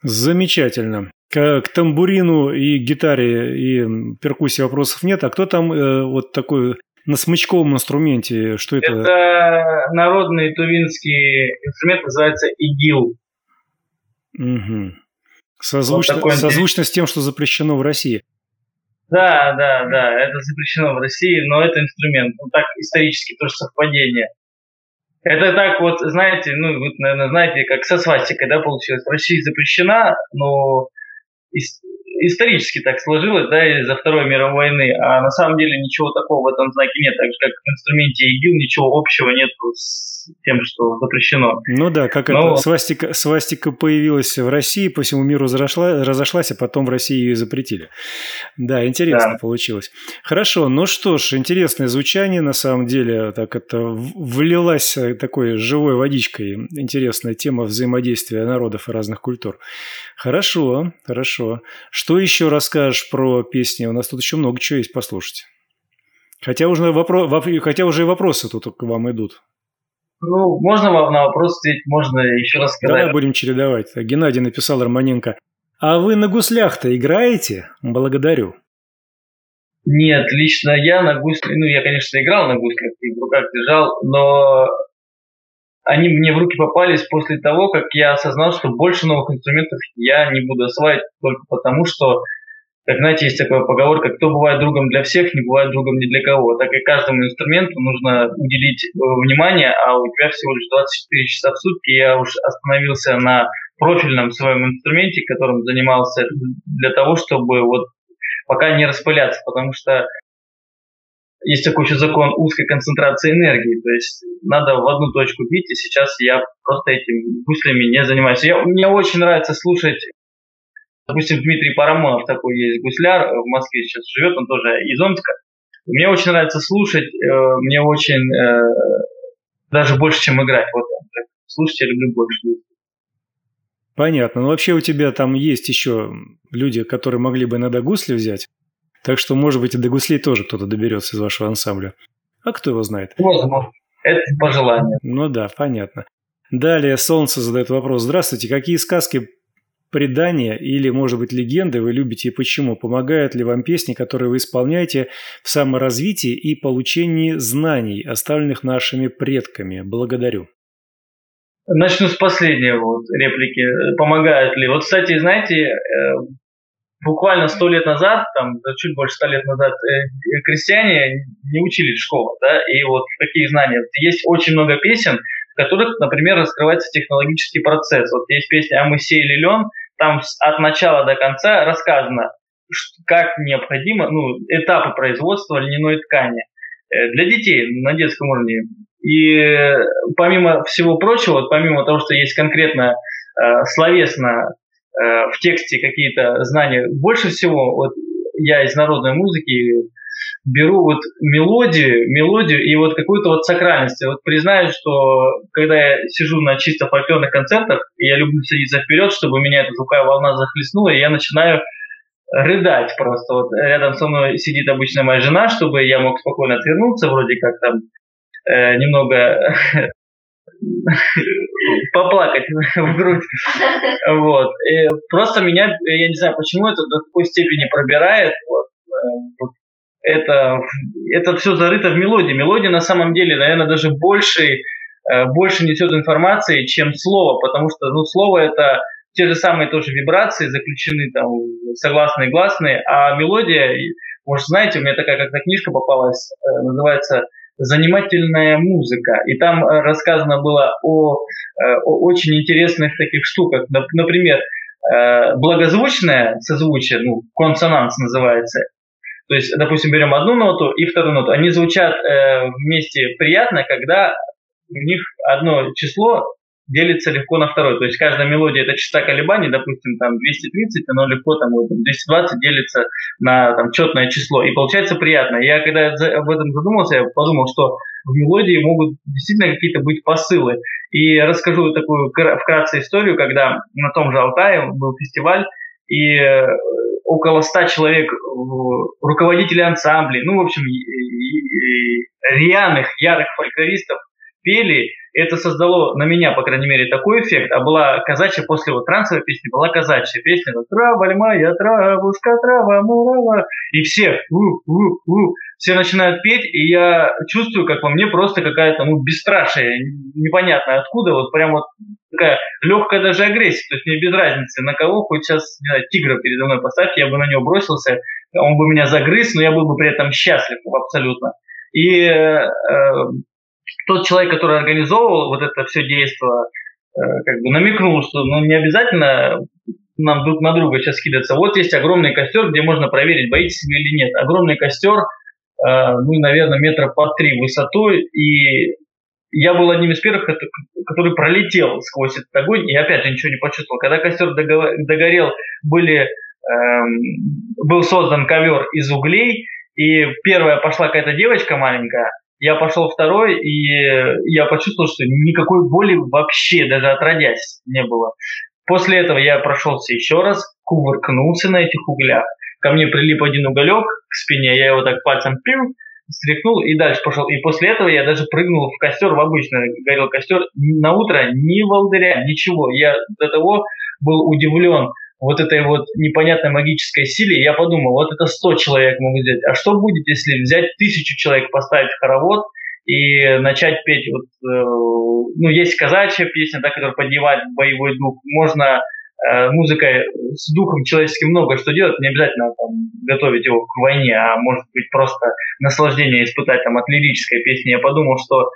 Замечательно. К, к тамбурину и гитаре и перкуссии вопросов нет. А кто там э, вот такой на смычковом инструменте? Что это? Это народный тувинский инструмент, называется игил. Угу. Созвучно, вот созвучно с тем, что запрещено в России. Да, да, да, это запрещено в России, но это инструмент. Ну, так исторически тоже совпадение. Это так вот, знаете, ну, вы, наверное, знаете, как со свастикой, да, получилось. В России запрещена, но исторически так сложилось, да, из-за Второй мировой войны, а на самом деле ничего такого в этом знаке нет, так же как в инструменте игил ничего общего нет с тем, что запрещено. Ну да, как Но... это, свастика, свастика появилась в России, по всему миру разошла, разошлась, а потом в России ее запретили. Да, интересно да. получилось. Хорошо, ну что ж, интересное звучание, на самом деле, так это влилась такой живой водичкой, интересная тема взаимодействия народов и разных культур. Хорошо, хорошо. Что еще расскажешь про песни? У нас тут еще много чего есть послушать. Хотя уже, вопро... Хотя уже и вопросы тут к вам идут. Ну, можно на вопрос ответить, можно еще раз сказать. Давай будем чередовать. Геннадий написал Романенко. А вы на гуслях-то играете? Благодарю. Нет, лично я на гуслях... Ну, я, конечно, играл на гуслях и в руках держал, но они мне в руки попались после того, как я осознал, что больше новых инструментов я не буду осваивать только потому, что, как знаете, есть такая поговорка, кто бывает другом для всех, не бывает другом ни для кого. Так и каждому инструменту нужно уделить внимание, а у тебя всего лишь двадцать четыре часа в сутки. Я уж остановился на профильном своем инструменте, которым занимался для того, чтобы вот пока не распыляться, потому что есть такой еще закон узкой концентрации энергии, то есть надо в одну точку бить, и сейчас я просто этим гуслями не занимаюсь. Я, мне очень нравится слушать, допустим, Дмитрий Парамонов такой есть гусляр, в Москве сейчас живет, он тоже из Омска. Мне очень нравится слушать, э, мне очень, э, даже больше, чем играть. Вот слушать я люблю больше. Понятно. Ну, вообще у тебя там есть еще люди, которые могли бы иногда гусли взять. Так что, может быть, и до гуслей тоже кто-то доберется из вашего ансамбля. А кто его знает? Возможно. Это по желанию. Ну да, понятно. Далее Солнце задает вопрос. Здравствуйте. Какие сказки, предания или, может быть, легенды вы любите и почему? Помогают ли вам песни, которые вы исполняете в саморазвитии и получении знаний, оставленных нашими предками? Благодарю. Начну с последней вот реплики. Помогают ли? Вот, кстати, знаете, буквально сто лет назад, там, чуть больше ста лет назад, э, крестьяне не учились в школах, да, и вот такие знания. Есть очень много песен, в которых, например, раскрывается технологический процесс. Вот есть песня «А мы сеяли лен», там от начала до конца рассказано, как необходимо, ну, этапы производства льняной ткани э, для детей на детском уровне. И помимо всего прочего, вот помимо того, что есть конкретно э, словесно в тексте какие-то знания. Больше всего вот я из народной музыки беру вот мелодию, мелодию и вот какую-то вот сакральность. Вот признаю, что когда я сижу на чисто фольклорных концертах, я люблю садиться вперед, чтобы меня эта звуковая волна захлестнула, и я начинаю рыдать просто. Вот рядом со мной сидит обычно моя жена, чтобы я мог спокойно отвернуться, вроде как там э, немного... поплакать в грудь. Вот. И просто меня, я не знаю, почему это до такой степени пробирает. Вот. Вот. Это, это все зарыто в мелодии. Мелодия на самом деле, наверное, даже больше, больше несет информации, чем слово, потому что ну, слово это те же самые тоже вибрации, заключены там согласные, гласные, а мелодия, может, знаете, у меня такая как-то книжка попалась, называется «Занимательная музыка». И там рассказано было о, о очень интересных таких штуках. Например, благозвучное созвучие, ну, консонанс называется. То есть, допустим, берем одну ноту и вторую ноту. Они звучат вместе приятно, когда у них одно число делится легко на второе. То есть каждая мелодия это частота колебаний, допустим, там двести тридцать, оно легко там двести двадцать делится на там четное число. И получается приятно. Я когда об этом задумался, я подумал, что в мелодии могут действительно какие-то быть посылы. И расскажу такую вкратце историю, когда на том же Алтае был фестиваль, и около ста человек руководителей ансамблей, ну, в общем, рьяных, ярых фольклористов пели. Это создало на меня, по крайней мере, такой эффект. А была казачья, после вот трансовой песни, была казачья песня. Трава, моя травушка, трава, мурава. И все, у, у, у, все начинают петь, и я чувствую, как во мне просто какая-то, ну, бесстрашие, непонятно откуда, вот прям вот такая легкая даже агрессия. То есть мне без разницы, на кого, хоть сейчас, не знаю, тигра передо мной поставьте, я бы на него бросился, он бы меня загрыз, но я был бы при этом счастлив абсолютно. И э, тот человек, который организовывал вот это все действо, э, как бы намекнул, что ну, не обязательно нам друг на друга сейчас кидаться. Вот есть огромный костер, где можно проверить, боитесь вы или нет. Огромный костер, э, ну, наверное, метра по три высотой, и я был одним из первых, который пролетел сквозь этот огонь, и опять же ничего не почувствовал. Когда костер догорел, были, эм, был создан ковер из углей, и первая пошла какая-то девочка маленькая, я пошел второй, и я почувствовал, что никакой боли вообще, даже отродясь, не было. После этого я прошелся еще раз, кувыркнулся на этих углях. Ко мне прилип один уголек к спине, я его так пальцем пил, стряхнул и дальше пошел. И после этого я даже прыгнул в костер, в обычный горел костер. На утро ни волдыря, ничего. Я до того был удивлен вот этой вот непонятной магической силе. Я подумал, вот это сто человек могут взять. А что будет, если взять тысячу человек, поставить в хоровод и начать петь? Вот, э, ну, есть казачья песня, да, которая поднимает боевой дух. Можно э, музыкой с духом человеческим много что делать. Не обязательно там готовить его к войне, а может быть просто наслаждение испытать там от лирической песни. Я подумал, что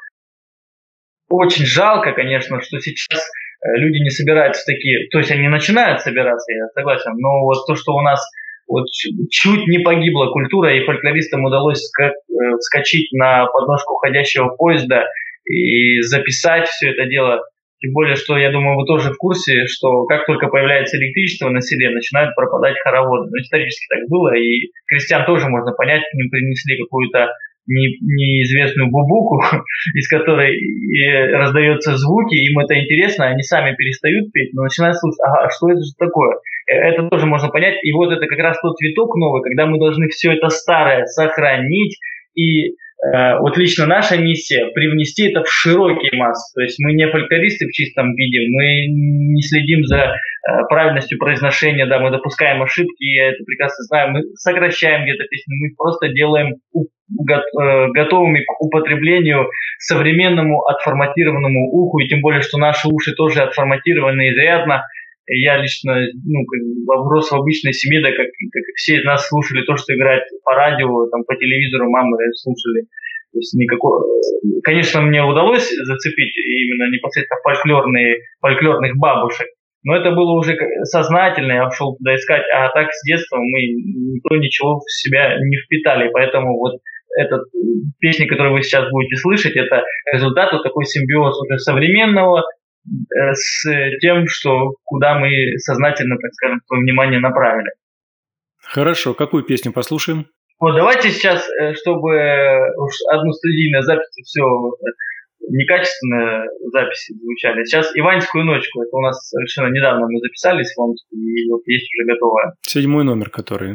очень жалко, конечно, что сейчас люди не собираются такие, то есть они начинают собираться, я согласен, но вот то, что у нас вот чуть не погибла культура, и фольклористам удалось вскочить на подножку уходящего поезда и записать все это дело, тем более, что, я думаю, вы тоже в курсе, что как только появляется электричество на селе, начинают пропадать хороводы. Ну, исторически так было, и крестьян тоже можно понять, к ним принесли какую-то Не, неизвестную бубуку, из которой раздаются звуки, им это интересно, они сами перестают петь, но начинают слушать, ага, что это же такое? Это тоже можно понять, и вот это как раз тот виток новый, когда мы должны все это старое сохранить, и э, вот лично наша миссия привнести это в широкие массы, то есть мы не фольклористы в чистом виде, мы не следим за э, правильностью произношения, да, мы допускаем ошибки, я это прекрасно знаю, мы сокращаем где-то песни, мы просто делаем готовыми к употреблению современному отформатированному уху, и тем более, что наши уши тоже отформатированы изрядно. Я лично ну, рос в обычной семье, да, как, как все из нас слушали то, что играет по радио, там, по телевизору, мамы слушали. То есть никакого... Конечно, мне удалось зацепить именно непосредственно фольклорные, фольклорных бабушек, но это было уже сознательно, я пошел туда искать, а так с детства мы никто ничего в себя не впитали, поэтому вот эта песня, которую вы сейчас будете слышать, это результат вот такой симбиоз уже современного э, с тем, что куда мы сознательно, так скажем, свое внимание направили. Хорошо, какую песню послушаем? Вот давайте сейчас, чтобы уж одну студийную запись, все некачественные записи звучали. Сейчас «Иванскую ночку», это у нас совершенно недавно мы записали с вами, и вот есть уже готовая. Седьмой номер, который.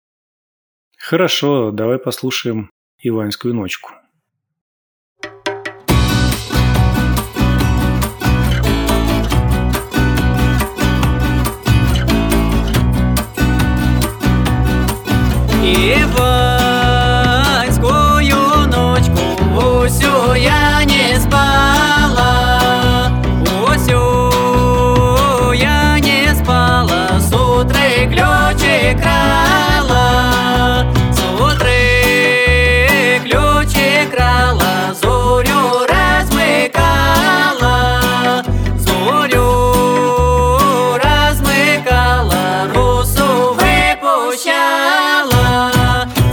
Хорошо, давай послушаем «Иванскую ночку». Иванскую ночку усю я не спала, усю я не спала, с утра ключи крала, с утра ключи крала, зорю размыкала, зорю размыкала, росу выпущала.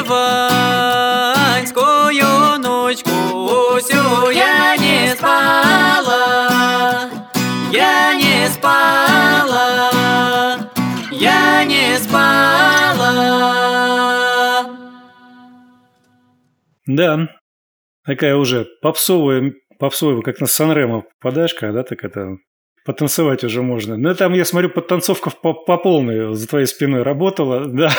иванскую ночку всю я не спала, я не спала, я не спала. Да, такая уже попсовая, попсовая, как на Сан-Ремо подашка, да, так это потанцевать уже можно. Ну, там, я смотрю, подтанцовка по, по полной за твоей спиной работала, да.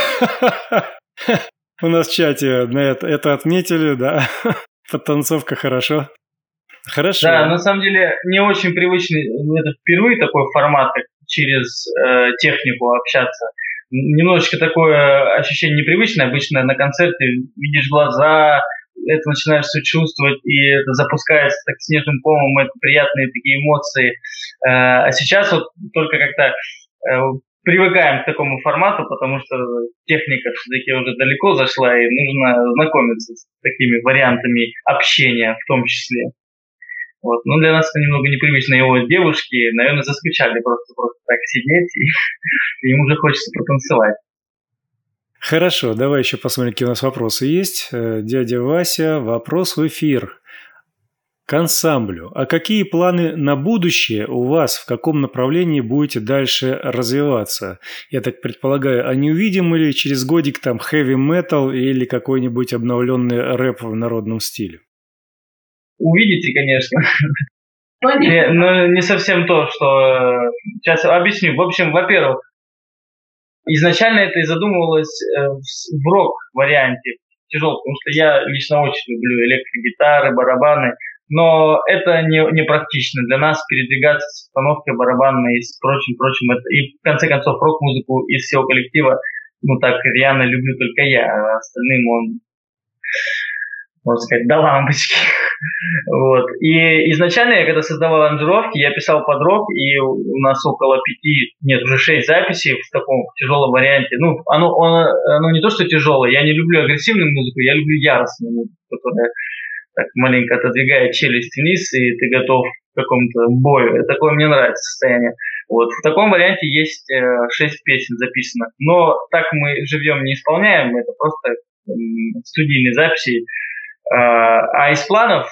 У нас в чате на это, это отметили, да. Подтанцовка хорошо. Хорошо. Да, на самом деле не очень привычный, это впервые такой формат, как через э, технику общаться. Немножечко такое ощущение непривычное. Обычно на концерте видишь глаза, это начинаешь все чувствовать, и это запускается так снежным комом, это приятные такие эмоции. Э, а сейчас вот только как-то э, привыкаем к такому формату, потому что техника все-таки уже далеко зашла, и нужно знакомиться с такими вариантами общения в том числе. Вот. Ну, для нас это немного непривычно. Его девушки, наверное, заскучали просто, просто так сидеть, и, и им уже хочется протанцевать. Хорошо, давай еще посмотрим, какие у нас вопросы есть. Дядя Вася, вопрос в эфир. К ансамблю. А какие планы на будущее у вас? В каком направлении будете дальше развиваться? Я так предполагаю, а не увидим ли через годик там heavy metal или какой-нибудь обновленный рэп в народном стиле? Увидите, конечно. Но не совсем то, что... Сейчас объясню. В общем, во-первых, изначально это и задумывалось в рок-варианте, тяжело, потому что я лично очень люблю электрогитары, барабаны, но это не, не практично для нас передвигаться с установкой барабанной и с прочим-прочим. И в конце концов рок-музыку из всего коллектива, ну так, рьяно люблю только я, а остальным он... можно сказать, до лампочки. Вот. И изначально я, когда создавал аранжировки, я писал под рок, и у нас около пяти, нет, уже шесть записей в таком тяжелом варианте. Ну, оно, оно, оно не то, что тяжелое, я не люблю агрессивную музыку, я люблю яростную музыку, которая так маленько отодвигает челюсть вниз, и ты готов к какому-то бою. Такое мне нравится состояние. Вот. В таком варианте есть э, шесть песен записано. Но так мы живьем не исполняем, это просто э, студийные записи. А из планов,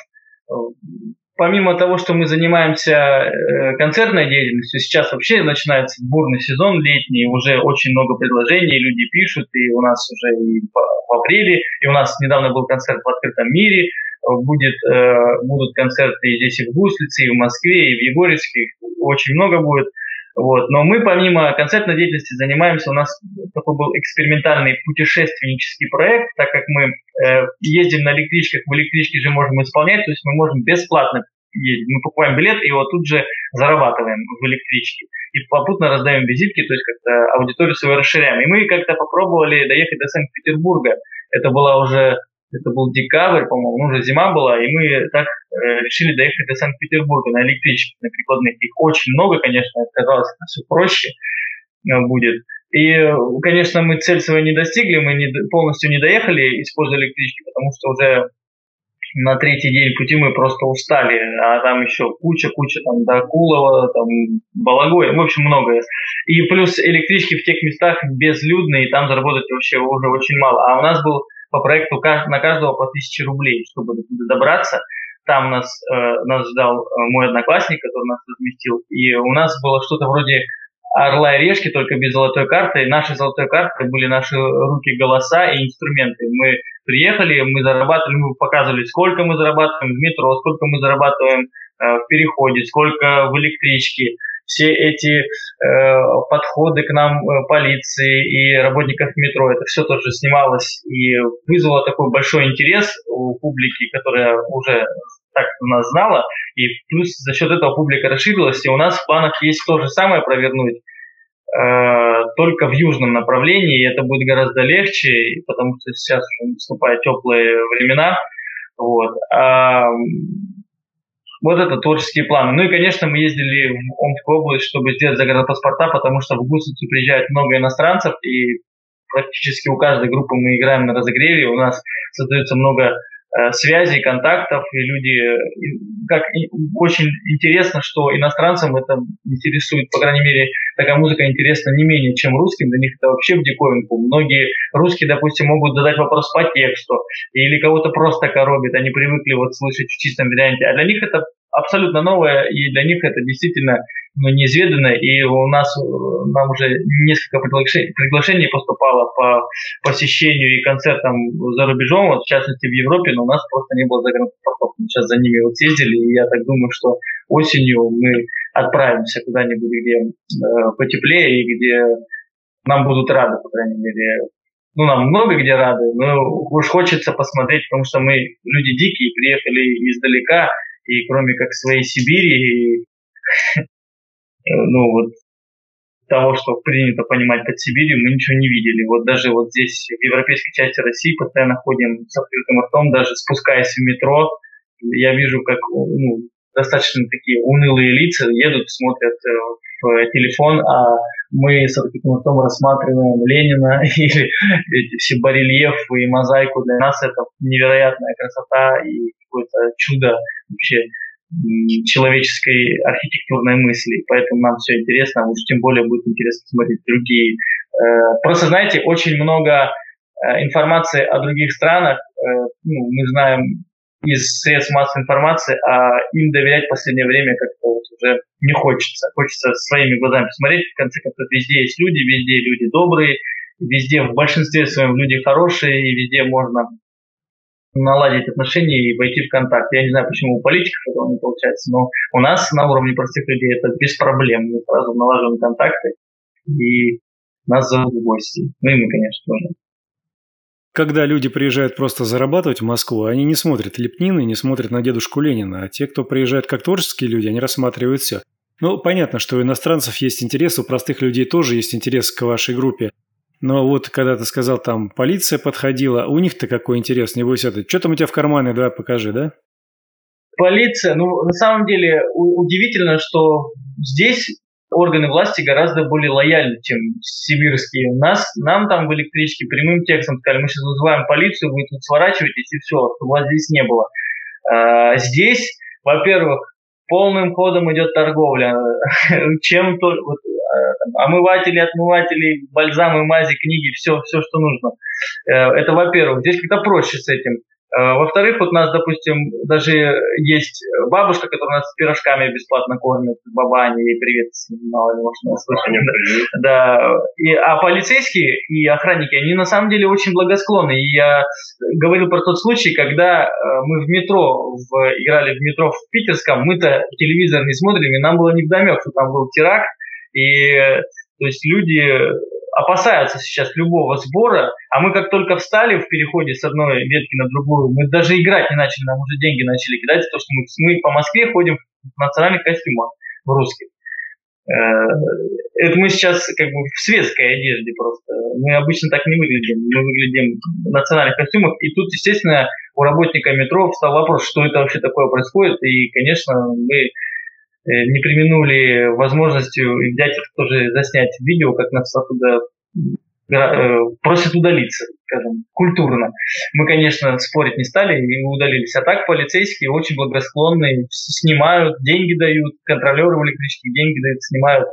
помимо того, что мы занимаемся концертной деятельностью, сейчас вообще начинается бурный сезон летний, уже очень много предложений, люди пишут, и у нас уже и в апреле, и у нас недавно был концерт в открытом мире, будет, будут концерты и здесь, и в Гуслице, и в Москве, и в Егорьевске, очень много будет. Вот. Но мы помимо концертной деятельности занимаемся, у нас такой был экспериментальный путешественнический проект, так как мы э, ездим на электричках, в электричке же можем исполнять, то есть мы можем бесплатно ездить. Мы покупаем билет и его тут же зарабатываем в электричке. И попутно раздаем визитки, то есть как-то аудиторию свою расширяем. И мы как-то попробовали доехать до Санкт-Петербурга. Это была уже... Это был декабрь, по-моему, уже зима была, и мы так э, решили доехать до Санкт-Петербурга на электричках, на переходных. Их очень много, конечно, казалось, это все проще э, будет. И, конечно, мы цель свою не достигли, мы не, полностью не доехали, используя электрички, потому что уже на третий день пути мы просто устали, а там еще куча-куча, там, до Кулова, там, Балагоя, в общем, многое. И плюс электрички в тех местах безлюдные, и там заработать вообще уже очень мало. А у нас был по проекту на каждого по тысяче рублей, чтобы добраться. Там нас, э, нас ждал мой одноклассник, который нас разместил. И у нас было что-то вроде орла и решки, только без золотой карты. И нашей золотой картой были наши руки, голоса и инструменты. Мы приехали, мы зарабатывали, мы показывали, сколько мы зарабатываем в метро, сколько мы зарабатываем э, в переходе, сколько в электричке. Все эти э, подходы к нам э, полиции и работников метро, это все тоже снималось и вызвало такой большой интерес у публики, которая уже так нас знала, и плюс за счет этого публика расширилась, и у нас в планах есть то же самое провернуть, э, только в южном направлении, и это будет гораздо легче, потому что сейчас наступают теплые времена, вот. А, Вот это творческие планы. Ну и, конечно, мы ездили в Омскую область, чтобы сделать загранпаспорта, потому что в Гуслицу приезжает много иностранцев, и практически у каждой группы мы играем на разогреве, у нас создается много э, связей, контактов, и люди... И, как, и, очень интересно, что иностранцам это интересует, по крайней мере, такая музыка интересна не менее, чем русским, для них это вообще в диковинку. Многие русские, допустим, могут задать вопрос по тексту, или кого-то просто коробит, они привыкли вот слышать в чистом варианте, а для них это абсолютно новое, и для них это действительно ну, неизведанно, и у нас нам уже несколько приглашений, приглашений поступало по посещению и концертам за рубежом, вот, в частности в Европе, но у нас просто не было загранпаспортов. Мы сейчас за ними вот съездили, и я так думаю, что осенью мы отправимся куда-нибудь, где э, потеплее и где нам будут рады, по крайней мере. Ну, нам много где рады, но уж хочется посмотреть, потому что мы люди дикие, приехали издалека, и кроме как своей Сибири, и, ну вот того, что принято понимать под Сибирью, мы ничего не видели. Вот даже вот здесь, в европейской части России, постоянно ходим с открытым ртом, даже спускаясь в метро, я вижу, как ну, достаточно такие унылые лица едут, смотрят в телефон, а мы с открытым ртом рассматриваем Ленина или эти все барельефы и мозаику. Для нас это невероятная красота и какое-то чудо вообще человеческой архитектурной мысли. Поэтому нам все интересно, уж тем более будет интересно смотреть другие. Просто, знаете, очень много информации о других странах. Ну, мы знаем из средств массовой информации, а им доверять в последнее время как-то вот уже не хочется. Хочется своими глазами посмотреть. В конце концов, везде есть люди, везде люди добрые, везде в большинстве своем люди хорошие, и везде можно наладить отношения и войти в контакт. Я не знаю, почему у политиков этого не получается, но у нас на уровне простых людей это без проблем. Мы сразу налаживаем контакты, и нас зовут в гости. Ну и мы, конечно, тоже. Когда люди приезжают просто зарабатывать в Москву, они не смотрят лепнины, не смотрят на дедушку Ленина, а те, кто приезжают как творческие люди, они рассматривают все. Ну, понятно, что у иностранцев есть интерес, у простых людей тоже есть интерес к вашей группе. Но вот когда ты сказал, там полиция подходила, у них-то какой интерес, небось это. Что там у тебя в кармане, давай покажи, да? Полиция, ну, на самом деле удивительно, что здесь органы власти гораздо более лояльны, чем сибирские. Нас, нам там в электричке прямым текстом сказали, мы сейчас вызываем полицию, вы тут сворачиваетесь и все, чтобы вас здесь не было. А, здесь, во-первых, полным ходом идет торговля. Чем то, вот, омыватели, отмыватели, бальзамы, мази, книги, все, все, что нужно. Это, во-первых, здесь как-то проще с этим. Во-вторых, вот у нас, допустим, даже есть бабушка, которая нас с пирожками бесплатно кормит, баба Аня, ей привет, мало ли, может, нас слышит. Да, и, а полицейские и охранники, они на самом деле очень благосклонны. И я говорил про тот случай, когда мы в метро, в, играли в метро в Питерском, мы-то телевизор не смотрим, и нам было невдомек, что там был теракт, и то есть люди опасаются сейчас любого сбора, а мы как только встали в переходе с одной ветки на другую, мы даже играть не начали, нам уже деньги начали кидать, потому что мы, мы по Москве ходим в национальных костюмах, в русских. Это мы сейчас как бы в светской одежде просто. Мы обычно так не выглядим. Мы выглядим в национальных костюмах. И тут, естественно, у работника метро встал вопрос, что это вообще такое происходит. И, конечно, мы не преминули возможностью взять это тоже, заснять видео, как нас оттуда просят удалиться, скажем, культурно. Мы, конечно, спорить не стали и удалились. А так полицейские очень благосклонные, снимают, деньги дают, контролеры в электричке деньги дают, снимают.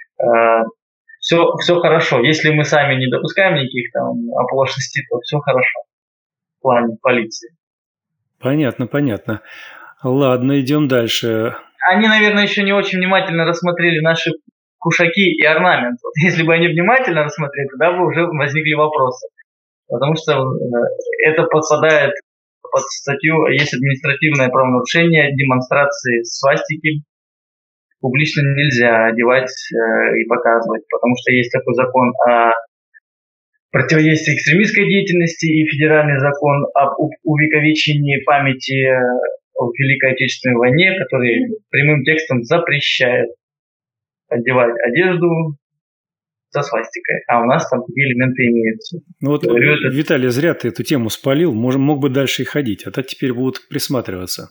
Все, все хорошо. Если мы сами не допускаем никаких там оплошностей, то все хорошо в плане полиции. Понятно, понятно. Ладно, идем дальше. Они, наверное, еще не очень внимательно рассмотрели наши кушаки и орнамент. Вот если бы они внимательно рассмотрели, тогда бы уже возникли вопросы. Потому что это подпадает под статью, есть административное правонарушение, демонстрации свастики. Публично нельзя одевать э, и показывать, потому что есть такой закон о противодействии экстремистской деятельности и федеральный закон об увековечении памяти о Великой Отечественной войне, который прямым текстом запрещает одевать одежду со свастикой. А у нас там такие элементы имеются. Ну вот, говорю, это... Виталий, зря ты эту тему спалил, мог, мог бы дальше и ходить, а так теперь будут присматриваться.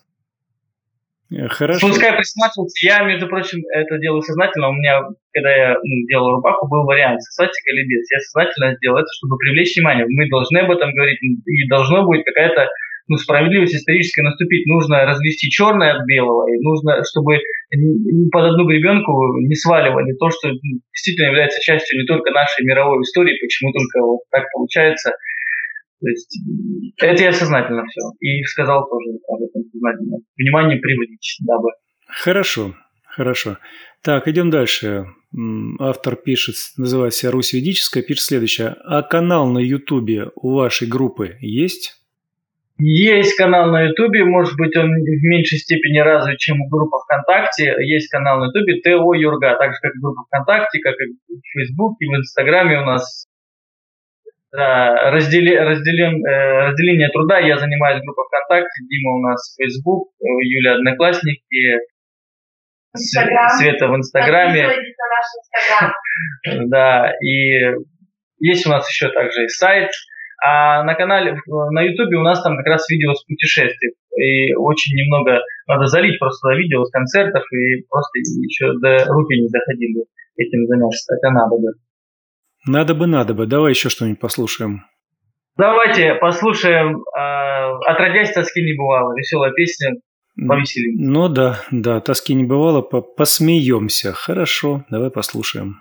Хорошо. Пускай присматриваться. Я, между прочим, это делаю сознательно. У меня, когда я ну, делал рубаху, был вариант, со свастикой или без. Я сознательно сделал это, чтобы привлечь внимание. Мы должны об этом говорить, и должно быть какая-то ну, справедливость историческая наступить, нужно развести черное от белого, и нужно, чтобы под одну гребенку не сваливали то, что действительно является частью не только нашей мировой истории, почему только вот так получается. То есть это я сознательно все. И сказал тоже об этом сознательно. Внимание приводить, дабы. Хорошо, хорошо. Так, идем дальше. Автор пишет, называет себя «Русь ведическая», пишет следующее. А канал на Ютубе у вашей группы есть? Есть канал на Ютубе, может быть, он в меньшей степени развит, чем у группы ВКонтакте. Есть канал на Ютубе ТО Юрга, так же, как и группа ВКонтакте, как и в Фейсбуке, в Инстаграме у нас да, раздели, разделим, э, разделение труда. Я занимаюсь группой ВКонтакте, Дима у нас Фейсбук, Юля Одноклассники, Инстаграм. Света в Инстаграме. Подписывайтесь на наш Инстаграм. Да, и есть у нас еще также и сайт. А на канале, на Ютубе у нас там как раз видео с путешествий. И очень немного надо залить просто видео с концертов, и просто еще до руки не доходили этим заняться. Это надо бы. Надо бы, надо бы. Давай еще что-нибудь послушаем. Давайте послушаем э, «Отродясь, тоски не бывало». Веселая песня, повеселимся. Ну да, да, тоски не бывало, посмеемся. Хорошо, давай послушаем.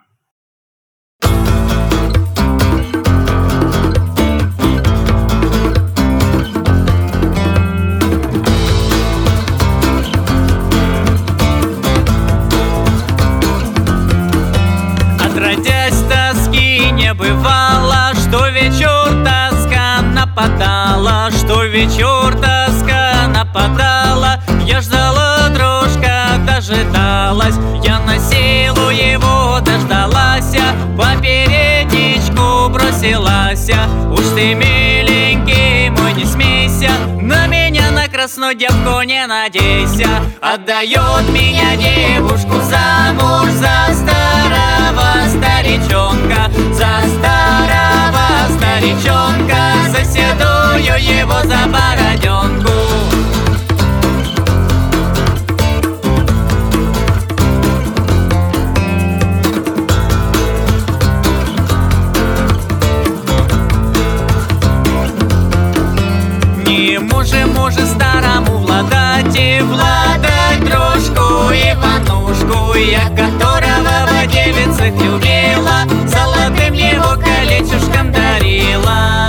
Отродясь, тоски не бывало, что вечер тоска нападала, что вечер тоска нападала. Я ждала, дрожка дожидалась, я на силу его дождалась, по передничку бросилась. Уж ты, миленький мой, не смейся, на меня на красную девку не надейся. Отдает меня девушку замуж за старого старичонка, за старого старичонка, за седую его за бороденку. Не може, може старому владать и владать дрожку Иванушку, я которого в девицах любила, золотым его колечушком дарила.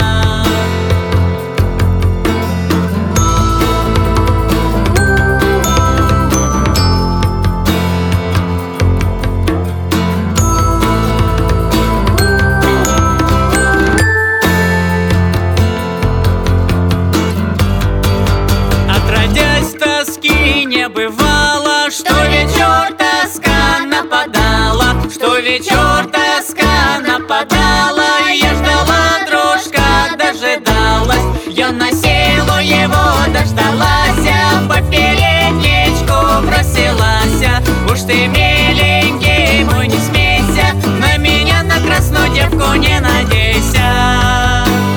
Отродясь, тоски не бывало, что вечер тоска нападала, что вечер тоска нападала. Я ждала, дрожка дожидалась, я на силу его дождалась, по передничку бросилась. Уж ты, миленький мой, не смейся, на меня на красную девку не надейся.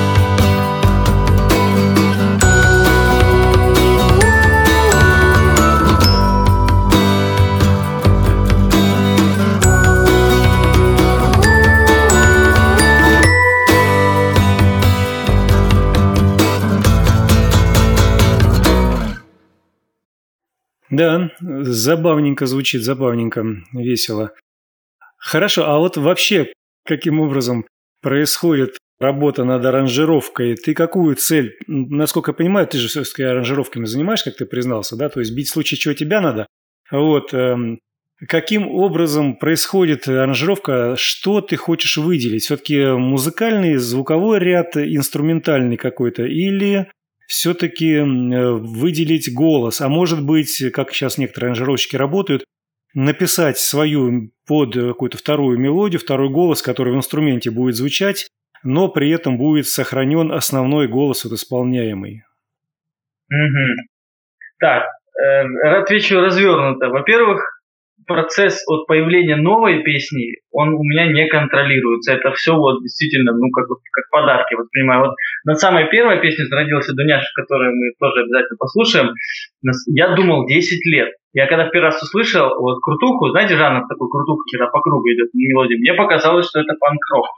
Да, забавненько звучит, забавненько, весело. Хорошо, а вот вообще, каким образом происходит работа над аранжировкой? Ты какую цель, насколько я понимаю, ты же все-таки аранжировками занимаешься, как ты признался, да? То есть бить в случае чего тебя надо. Вот, эм, каким образом происходит аранжировка, что ты хочешь выделить? Все-таки музыкальный, звуковой ряд, инструментальный какой-то или... все-таки выделить голос, а может быть, как сейчас некоторые аранжировщики работают, написать свою под какую-то вторую мелодию, второй голос, который в инструменте будет звучать, но при этом будет сохранен основной голос вот исполняемый. Угу. Так, э, отвечу развернуто. Во-первых, процесс от появления новой песни, он у меня не контролируется. Это все вот действительно, ну, как, как подарки воспринимаю. Вот над самой первой песней «Зародился Дуняша», которую мы тоже обязательно послушаем, я думал десять лет. Я когда в первый раз услышал вот крутуху, знаете, жанр такой крутуху, когда по кругу идет мелодия, мне показалось, что это панк-рок.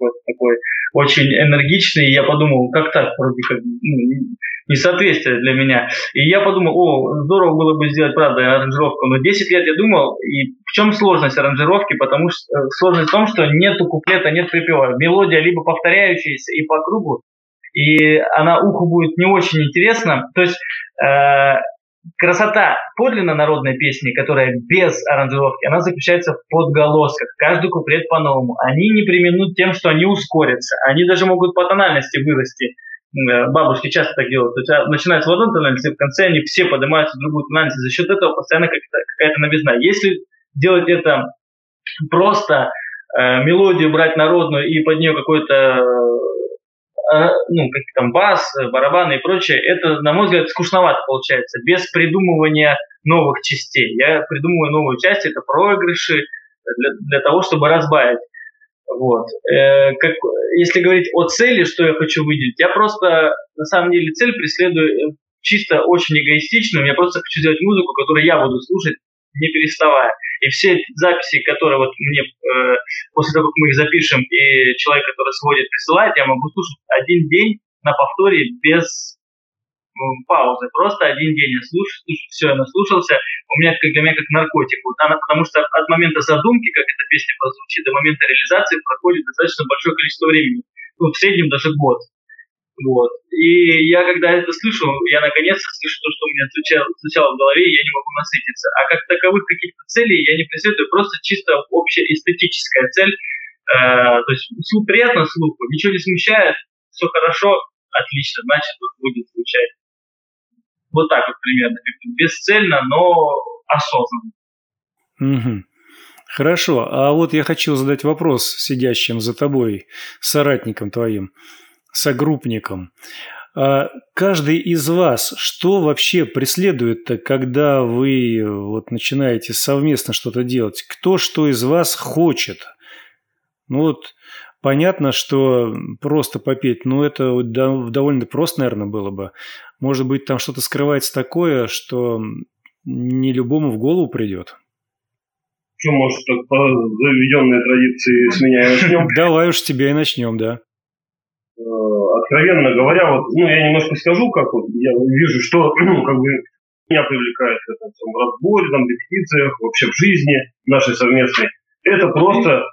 какой-то такой очень энергичный. И я подумал, как так, вроде как ну, несоответствие для меня. И я подумал, о, здорово было бы сделать, правда, аранжировку. Но десять лет я думал, и в чем сложность аранжировки? Потому что сложность в том, что нету куплета, нет припева. Мелодия либо повторяющаяся и по кругу, и она уху будет не очень интересна. То есть э, красота подлинно народной песни, которая без аранжировки, она заключается в подголосках. Каждый куплет по-новому. Они не преминут тем, что они ускорятся. Они даже могут по тональности вырасти. Бабушки часто так делают. То есть начинается в одной тональности, в конце они все поднимаются в другую тональность. За счет этого постоянно какая-то, какая-то новизна. Если делать это просто, э, мелодию брать народную и под нее какой-то ну, как там бас, барабаны и прочее, это, на мой взгляд, скучновато получается, без придумывания новых частей. Я придумываю новые части, это проигрыши для, для того, чтобы разбавить. Вот. Э, как, если говорить о цели, что я хочу выделить, я просто, на самом деле, цель преследую чисто очень эгоистичную. Я просто хочу сделать музыку, которую я буду слушать, не переставая. И все эти записи, которые вот мне э, после того, как мы их запишем, и человек, который сводит, присылает, я могу слушать один день на повторе без ну, паузы. Просто один день я слушаю, слушаю, все, я наслушался. У меня это для меня как наркотик. Вот она, потому что от момента задумки, как эта песня прозвучит, до момента реализации проходит достаточно большое количество времени. Ну, в среднем даже год. Вот. И я, когда это слышу, я наконец-то слышу то, что у меня звучало, звучало в голове, и я не могу насытиться. А как таковых каких-то целей я не преследую, просто чисто общая эстетическая цель. Э, то есть слух приятно слуху, ничего не смущает, все хорошо, отлично, значит, вот будет звучать. Вот так вот примерно, бесцельно, но осознанно. Угу. Хорошо, а вот я хочу задать вопрос сидящим за тобой, соратникам твоим, согруппникам. А каждый из вас что вообще преследует-то, когда вы вот начинаете совместно что-то делать? Кто что из вас хочет? Ну вот понятно, что просто попеть, ну это довольно просто, наверное, было бы. Может быть, там что-то скрывается такое, что не любому в голову придет. Что, может, так по заведенной традиции с меня и начнем? Давай уж с тебя и начнем, да. Откровенно говоря, вот, ну, я немножко скажу, как вот я вижу, что ну, как бы меня привлекает в этом в разборе, там, в репетициях, вообще в жизни нашей совместной. Это просто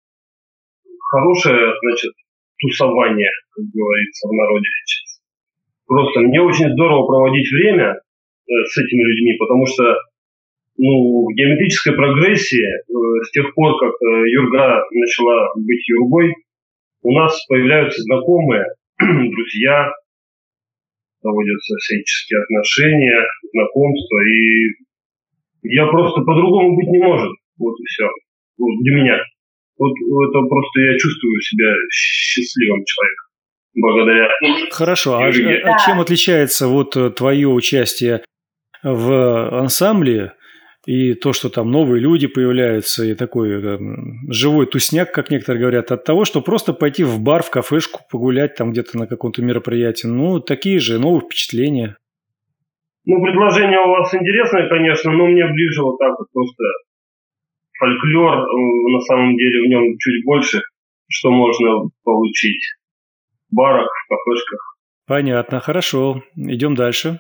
хорошее, значит, тусование, как говорится в народе сейчас. Просто мне очень здорово проводить время э, с этими людьми, потому что ну, в геометрической прогрессии э, с тех пор, как э, Юрга начала быть Юргой, у нас появляются знакомые, друзья, заводятся всяческие отношения, знакомства, и я просто по-другому быть не может. Вот и все. Вот для меня. Вот это просто я чувствую себя счастливым человеком. Благодаря. Хорошо. А, а чем отличается вот твое участие в ансамбле и то, что там новые люди появляются, и такой э, живой тусняк, как некоторые говорят, от того, что просто пойти в бар, в кафешку, погулять там где-то на каком-то мероприятии? Ну, такие же новые впечатления. Ну, предложение у вас интересное, конечно, но мне ближе вот так вот просто фольклор, на самом деле в нем чуть больше, что можно получить в барах, в кафешках. Понятно, хорошо. Идем дальше.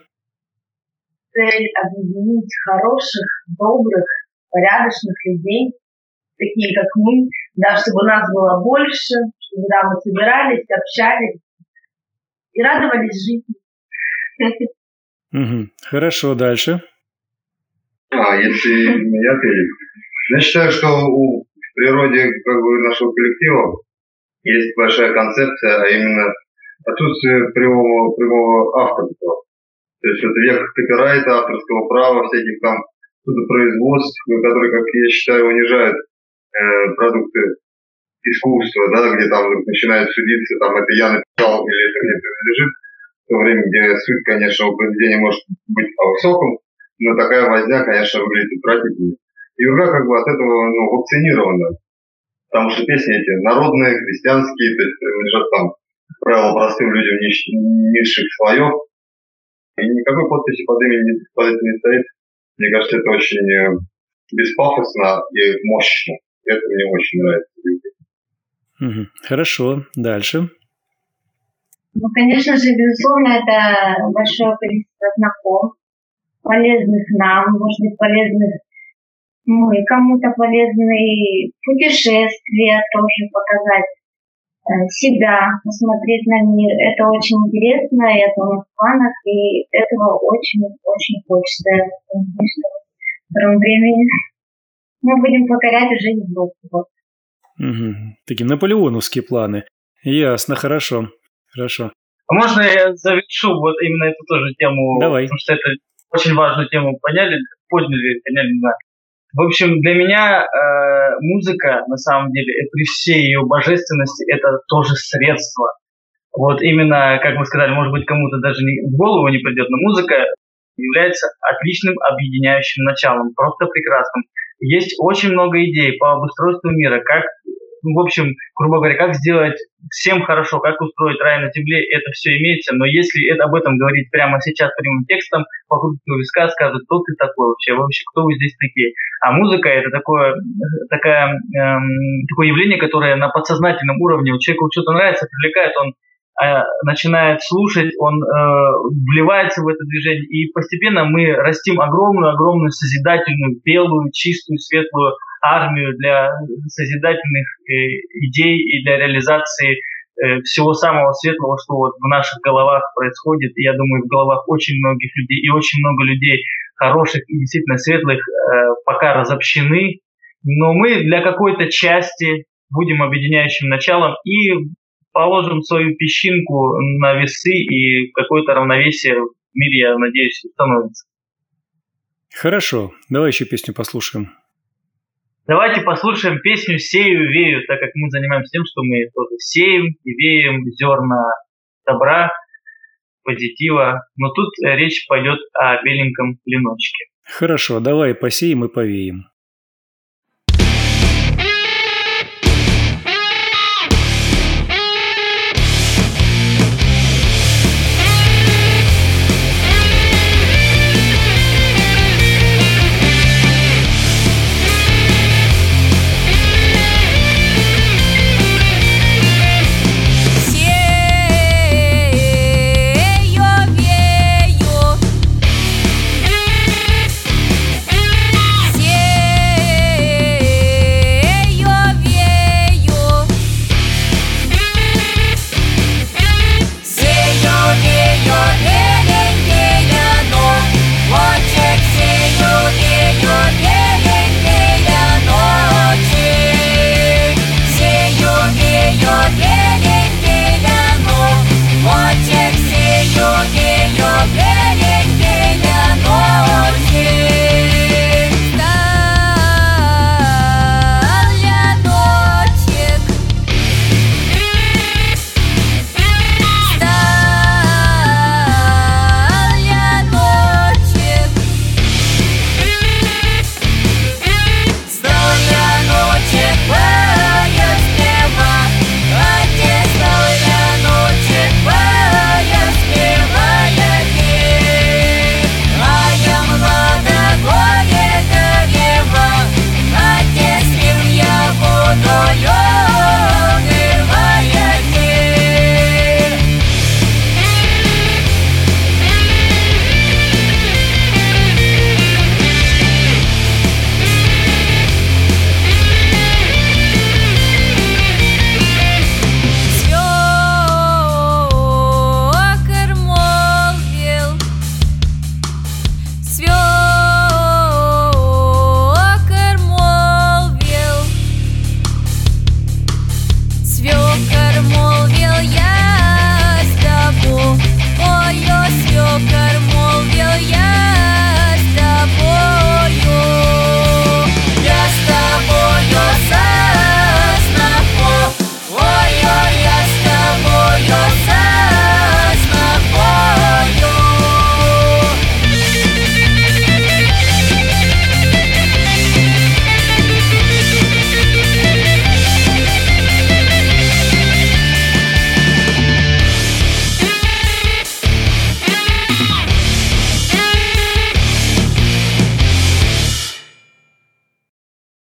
Цель объединить хороших, добрых, порядочных людей, такие как мы, да, чтобы нас было больше, чтобы да, мы собирались, общались и радовались жизни. Угу. Хорошо, дальше. А, если меня перед. Я считаю, что у, в природе как бы, нашего коллектива есть большая концепция, а именно отсутствие прямого, прямого авторства. То есть это век копирайта, авторского права, всяких там судопроизводств, которые, как я считаю, унижают э, продукты искусства, да, где там начинают судиться, там это я написал или это мне принадлежит, в то время, где суть, конечно, у произведения может быть о высоком, но такая возня, конечно, выглядит отвратительно. И Юрга как бы от этого ну, вакцинирована, потому что песни эти народные, христианские, то есть лежат там, как правило, простым людям нищ, низших слоев. И никакой подписи под именем под этим не стоит. Мне кажется, это очень беспафосно и мощно. И это мне очень нравится. Угу. Хорошо. Дальше. Ну, конечно же, безусловно, это большое количество знакомств, полезных нам, может быть, полезных мы, кому-то полезные путешествия тоже показать э, себя, посмотреть на мир. Это очень интересно, это у нас в планах, и этого очень-очень хочется в скором времени. Мы будем покорять уже Европу. Вот. Угу. Такие наполеоновские планы. Ясно, хорошо. Хорошо. А можно я завершу вот именно эту тоже тему? Давай. Потому что это очень важную тему поняли, подняли, поняли, не знаю. В общем, для меня э, музыка, на самом деле, при всей ее божественности, это тоже средство. Вот именно, как вы сказали, может быть, кому-то даже не, в голову не придет, но музыка является отличным объединяющим началом, просто прекрасным. Есть очень много идей по обустройству мира, как, ну, в общем, грубо говоря, как сделать всем хорошо, как устроить рай на земле, это все имеется, но если это, об этом говорить прямо сейчас прямым текстом, вокруг виска скажут, кто ты такой вообще, вообще, кто вы здесь такие. А музыка это такое, такая, эм, такое явление, которое на подсознательном уровне, у человека что-то нравится, привлекает, он э, начинает слушать, он э, вливается в это движение, и постепенно мы растим огромную-огромную созидательную, белую, чистую, светлую армию для созидательных э, идей и для реализации э, всего самого светлого, что вот в наших головах происходит. И я думаю, в головах очень многих людей, и очень много людей хороших и действительно светлых э, пока разобщены. Но мы для какой-то части будем объединяющим началом и положим свою песчинку на весы, и какое-то равновесие в мире, я надеюсь, установится. Хорошо. Давай еще песню послушаем. Давайте послушаем песню «Сею, вею», так как мы занимаемся тем, что мы тоже сеем и веем зерна добра, позитива. Но тут речь пойдет о беленьком леночке. Хорошо, давай посеем и повеем.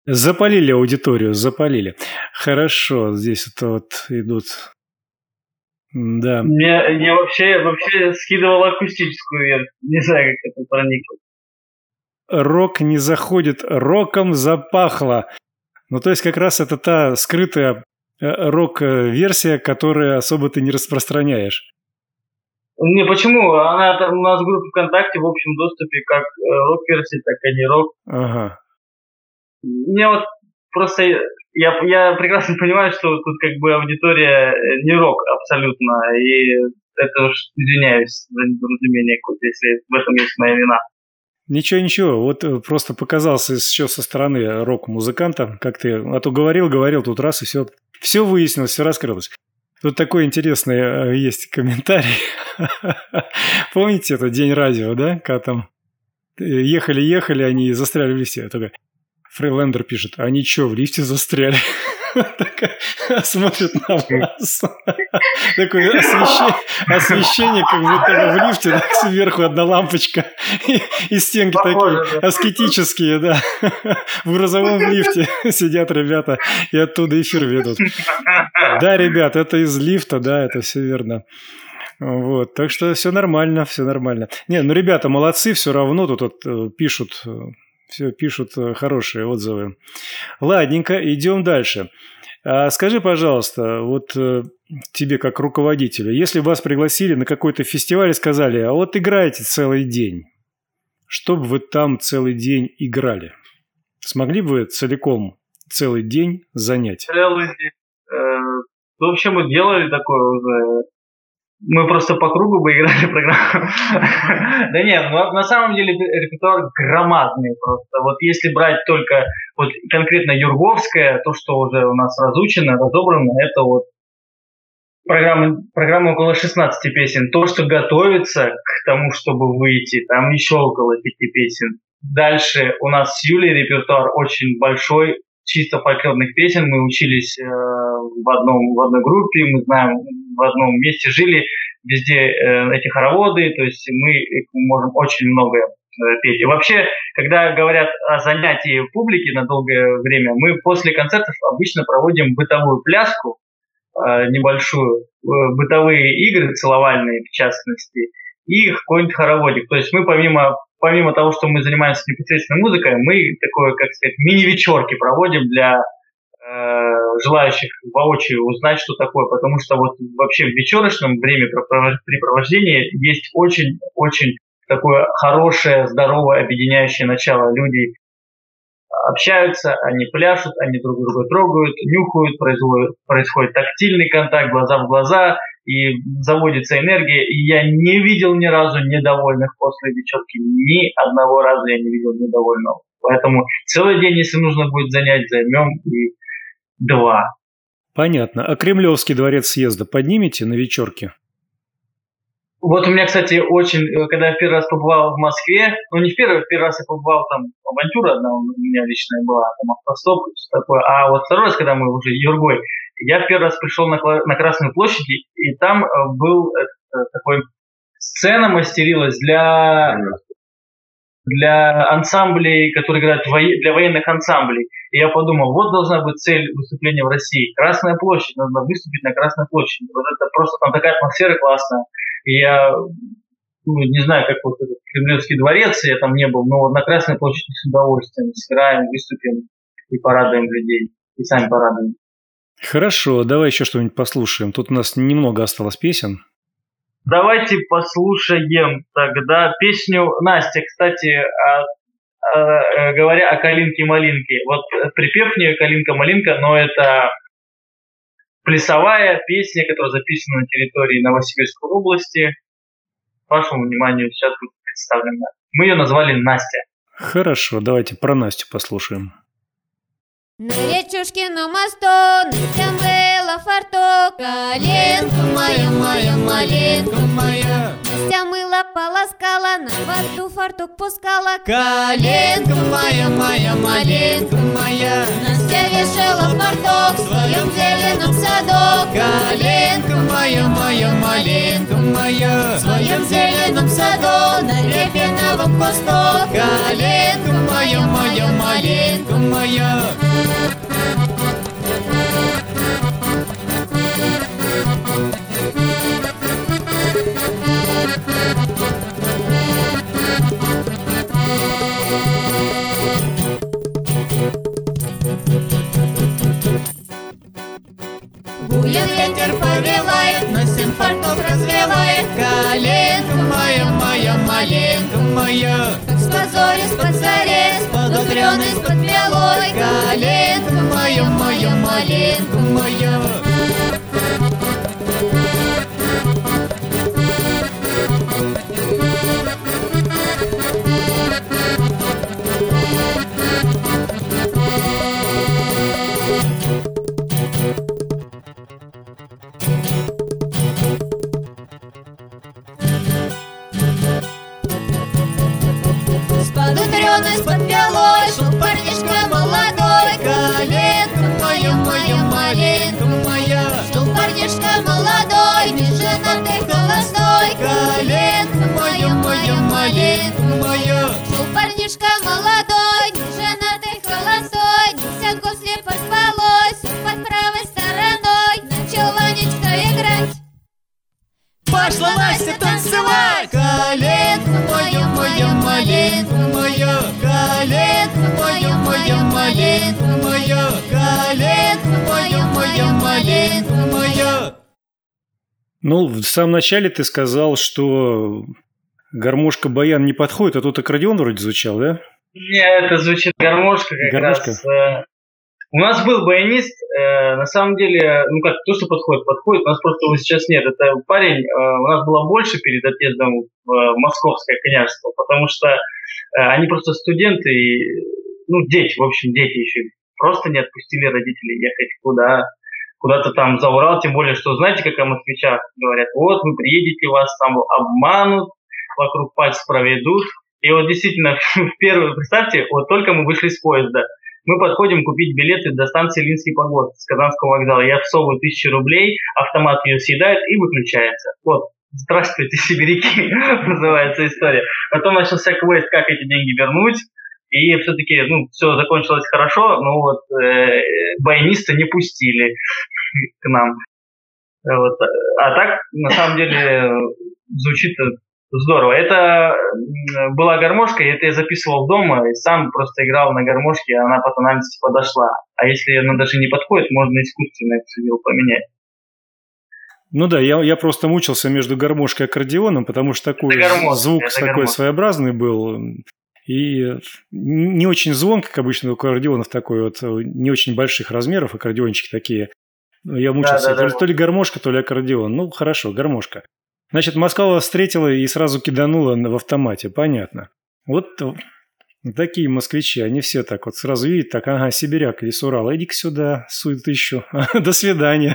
Запалили аудиторию, запалили. Хорошо, здесь это вот идут... Да. Мне, мне вообще, вообще скидывало акустическую версию. Не знаю, как это проникло. Рок не заходит, роком запахло. Ну, то есть как раз это та скрытая рок-версия, которую особо ты не распространяешь. Не, почему? Она там у нас в группе ВКонтакте в общем доступе как рок-версия, так и не рок. Ага. Мне вот просто... Я, я прекрасно понимаю, что тут как бы аудитория не рок абсолютно, и это уж извиняюсь за недоразумение, если в этом есть моя вина. Ничего, ничего, вот просто показался еще со стороны рок-музыканта, как ты, а то говорил, говорил, тут раз и все, все выяснилось, все раскрылось. Тут такой интересный есть комментарий. Помните, это День радио, да? Когда там ехали-ехали, они застряли в лифте. Только Фрейлендер пишет, они что, в лифте застряли? Смотрит на вас. Такое освещение, как будто в лифте, так сверху одна лампочка. И стенки такие аскетические, да. В грузовом лифте сидят ребята и оттуда эфир ведут. Да, ребят, это из лифта, да, это все верно. Вот, так что все нормально, все нормально. Не, ну ребята молодцы, все равно тут вот пишут... Все пишут хорошие отзывы. Ладненько, идем дальше. А скажи, пожалуйста, вот тебе как руководителю, если вас пригласили на какой-то фестиваль и сказали, а вот играете целый день, что бы вы там целый день играли? Смогли бы вы целиком целый день занять? Целый день. Э, в общем, мы делали такое уже... Мы просто по кругу бы играли программу. Да нет, на самом деле репертуар громадный просто. Вот если брать только вот конкретно Юрговское, то, что уже у нас разучено, разобрано, это вот программа, программа около шестнадцати песен. То, что готовится к тому, чтобы выйти, там еще около пяти песен. Дальше у нас с Юлей репертуар очень большой, чисто фольклорных песен. Мы учились э, в, одном, в одной группе, мы знаем, в одном месте жили, везде э, эти хороводы, то есть мы можем очень много э, петь. И вообще, когда говорят о занятии публики на долгое время, мы после концертов обычно проводим бытовую пляску, э, небольшую, э, бытовые игры, целовальные в частности, и какой-нибудь хороводик. То есть мы помимо Помимо того, что мы занимаемся непосредственно музыкой, мы такое, как сказать, мини-вечерки проводим для э, желающих воочию узнать, что такое. Потому что вот вообще в вечерочном времяпрепровождении есть очень-очень такое хорошее, здоровое, объединяющее начало. Люди общаются, они пляшут, они друг друга трогают, нюхают, происходит, происходит тактильный контакт, глаза в глаза, и заводится энергия. И я не видел ни разу недовольных после вечерки. Ни одного раза я не видел недовольного. Поэтому целый день, если нужно будет занять, займем и два. Понятно. А Кремлевский дворец съезда поднимете на вечерке? Вот у меня, кстати, очень, когда я первый раз побывал в Москве, ну не в первый, в первый раз я побывал, там авантюра одна у меня личная была, там автостоп, что такое, а вот второй раз, когда мы уже Юргой, я первый раз пришел на, на Красную площадь, и там был э, такой, сцена мастерилась для, для ансамблей, которые играют во, для военных ансамблей. И я подумал, вот должна быть цель выступления в России. Красная площадь, нужно выступить на Красной площади. Вот это просто там такая атмосфера классная. И я ну, не знаю, как вот этот Кремлевский дворец, я там не был, но вот на Красной площади с удовольствием сыграем, выступим и порадуем людей, и сами порадуем. Хорошо, давай еще что-нибудь послушаем. Тут у нас немного осталось песен. Давайте послушаем тогда песню Настя. Кстати, а, а, говоря о Калинке-Малинке, вот припев в нее Калинка-Малинка, но это плясовая песня, которая записана на территории Новосибирской области. Вашему вниманию сейчас будет представлена. Мы ее назвали Настя. Хорошо, давайте про Настю послушаем. На речушкином мосту Настя мыла фартук. Калинка моя, моя, маленька моя. Настя мыла, полоскала, на воду фартук пускала. Калинка моя, моя, маленька моя. Настя вешала фартук в своем зеленом саду. Калинка моя, моя, малинка моя. В своем зеленом саду на репиновом кусту. Калинка моя, моя, малинка моя. Буен ветер повевает, носим фартук развивает. Калинка моя, моя, малинка моя. С позори, с под заре, с подутренной, с под белой. Калинка моя, моя, малинка моя. Подутренный, с-под белой, шел парнишка молодой. Калинка моя, моя, малинка моя. Шел парнишка молодой, не женатый, холостой. Калинка моя, моя, малинка моя. Шел парнишка молодой, не женатый, холостой. Десять год слепо спалось, под правой стороной. Начал Ванечка играть, пошла Настя танцевать. Калинка моя, моя, малинка моя. Калинка моя, моя, малинка моя. Калинка моя, моя, малинка моя. Ну, в самом начале ты сказал, что гармошка-баян не подходит, а тут аккордеон вроде звучал, да? Нет, это звучит гармошка как гармошка. раз. У нас был баянист, э, на самом деле, ну как, то, что подходит, подходит, у нас просто его сейчас нет. Это парень, э, у нас было больше перед отъездом в э, Московское княжество, потому что э, они просто студенты, и, ну дети, в общем, дети еще просто не отпустили родителей ехать куда, куда-то там за Урал, тем более, что знаете, как о москвичах говорят, вот вы приедете, вас там обманут, вокруг пальцев проведут. И вот действительно, в первую, представьте, вот только мы вышли с поезда, мы подходим купить билеты до станции Ильинский погост с Казанского вокзала. Я всовываю тысячу рублей, автомат ее съедает и выключается. Вот, здравствуйте, сибиряки, называется история. Потом начался квест, как эти деньги вернуть. И все-таки, ну, все закончилось хорошо, но вот э, баяниста не пустили к нам. Вот. А так, на самом деле, звучит здорово. Это была гармошка, и это я записывал дома, и сам просто играл на гармошке, и она по тональности подошла. А если она даже не подходит, можно искусственно это все дело поменять. Ну да, я, я просто мучился между гармошкой и аккордеоном, потому что такой гармошка, звук такой гармошка. Своеобразный был. И не очень звонко, как обычно у аккордеонов, такой вот, не очень больших размеров, аккордеончики такие. Я мучился, да, да, то, ли, да. то ли гармошка, то ли аккордеон. Ну, хорошо, гармошка. Значит, Москва вас встретила и сразу киданула в автомате, понятно. Вот такие москвичи, они все так вот сразу видят, так, ага, сибиряк, весь Урал, иди-ка сюда, суй ты еще, до свидания.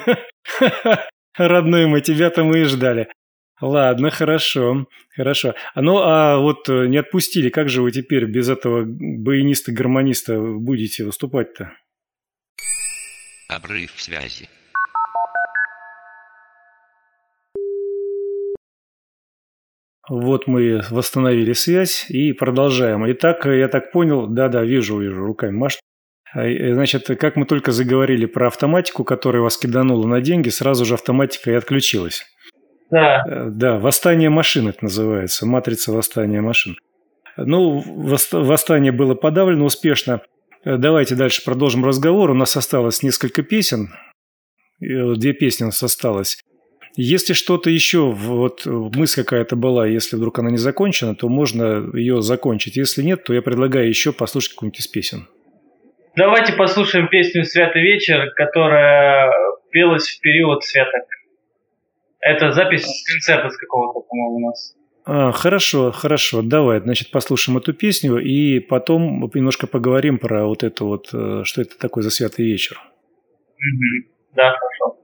Родной мой, тебя-то мы и ждали. Ладно, хорошо, хорошо. Ну, а вот не отпустили, как же вы теперь без этого баяниста-гармониста будете выступать-то? Обрыв связи. Вот мы восстановили связь и продолжаем. Итак, я так понял, да-да, вижу, вижу, руками машет. Значит, как мы только заговорили про автоматику, которая вас киданула на деньги, сразу же автоматика и отключилась. Да. Да, восстание машин это называется, матрица восстания машин. Ну, восстание было подавлено успешно. Давайте дальше продолжим разговор. У нас осталось несколько песен. Две песни у нас осталось. Если что-то еще, вот мысль какая-то была, если вдруг она не закончена, то можно ее закончить. Если нет, то я предлагаю еще послушать какую-нибудь из песен. Давайте послушаем песню «Святый вечер», которая пелась в период святок. Это запись с концерта с какого-то, по-моему, у нас. А, хорошо, хорошо. Давай, значит, послушаем эту песню и потом немножко поговорим про вот это вот, что это такое за святый вечер. Mm-hmm. Да, хорошо.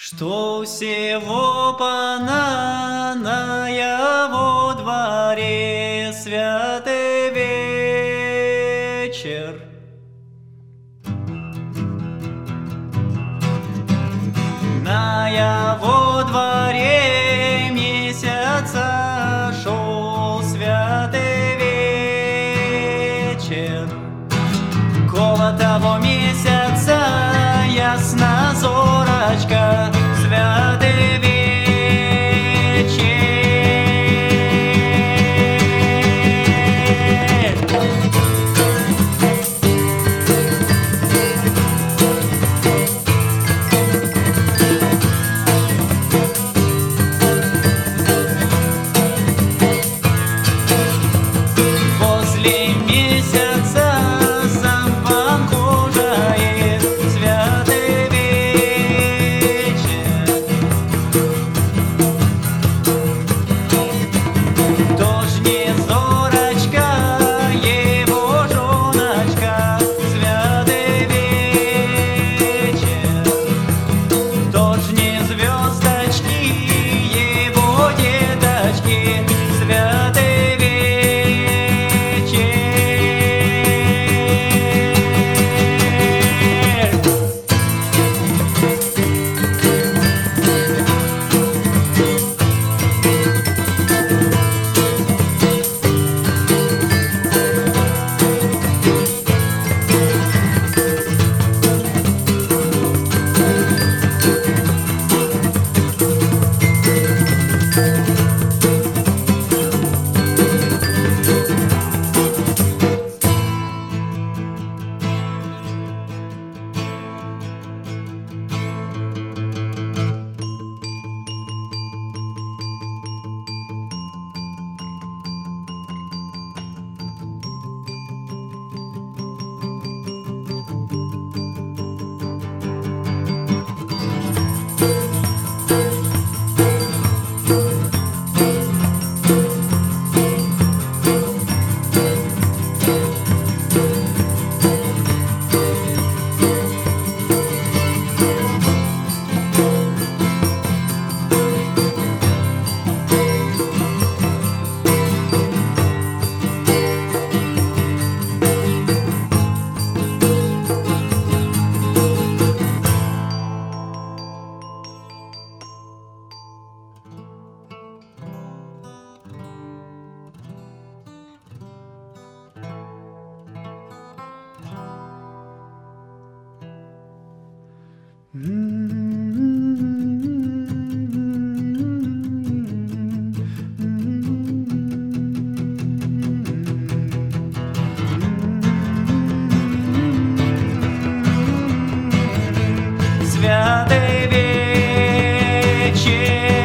Что всего пана на его дворе святый вечер. На его дворе месяца шел святый вечер. Коло того месяца ясна зорочка, святый вечер. Возле месяца сам похожает святый вечер. Тоже не зорочка, его жоночка, святый вечер. Тоже не звездочки, его деточки, святый святый вечер.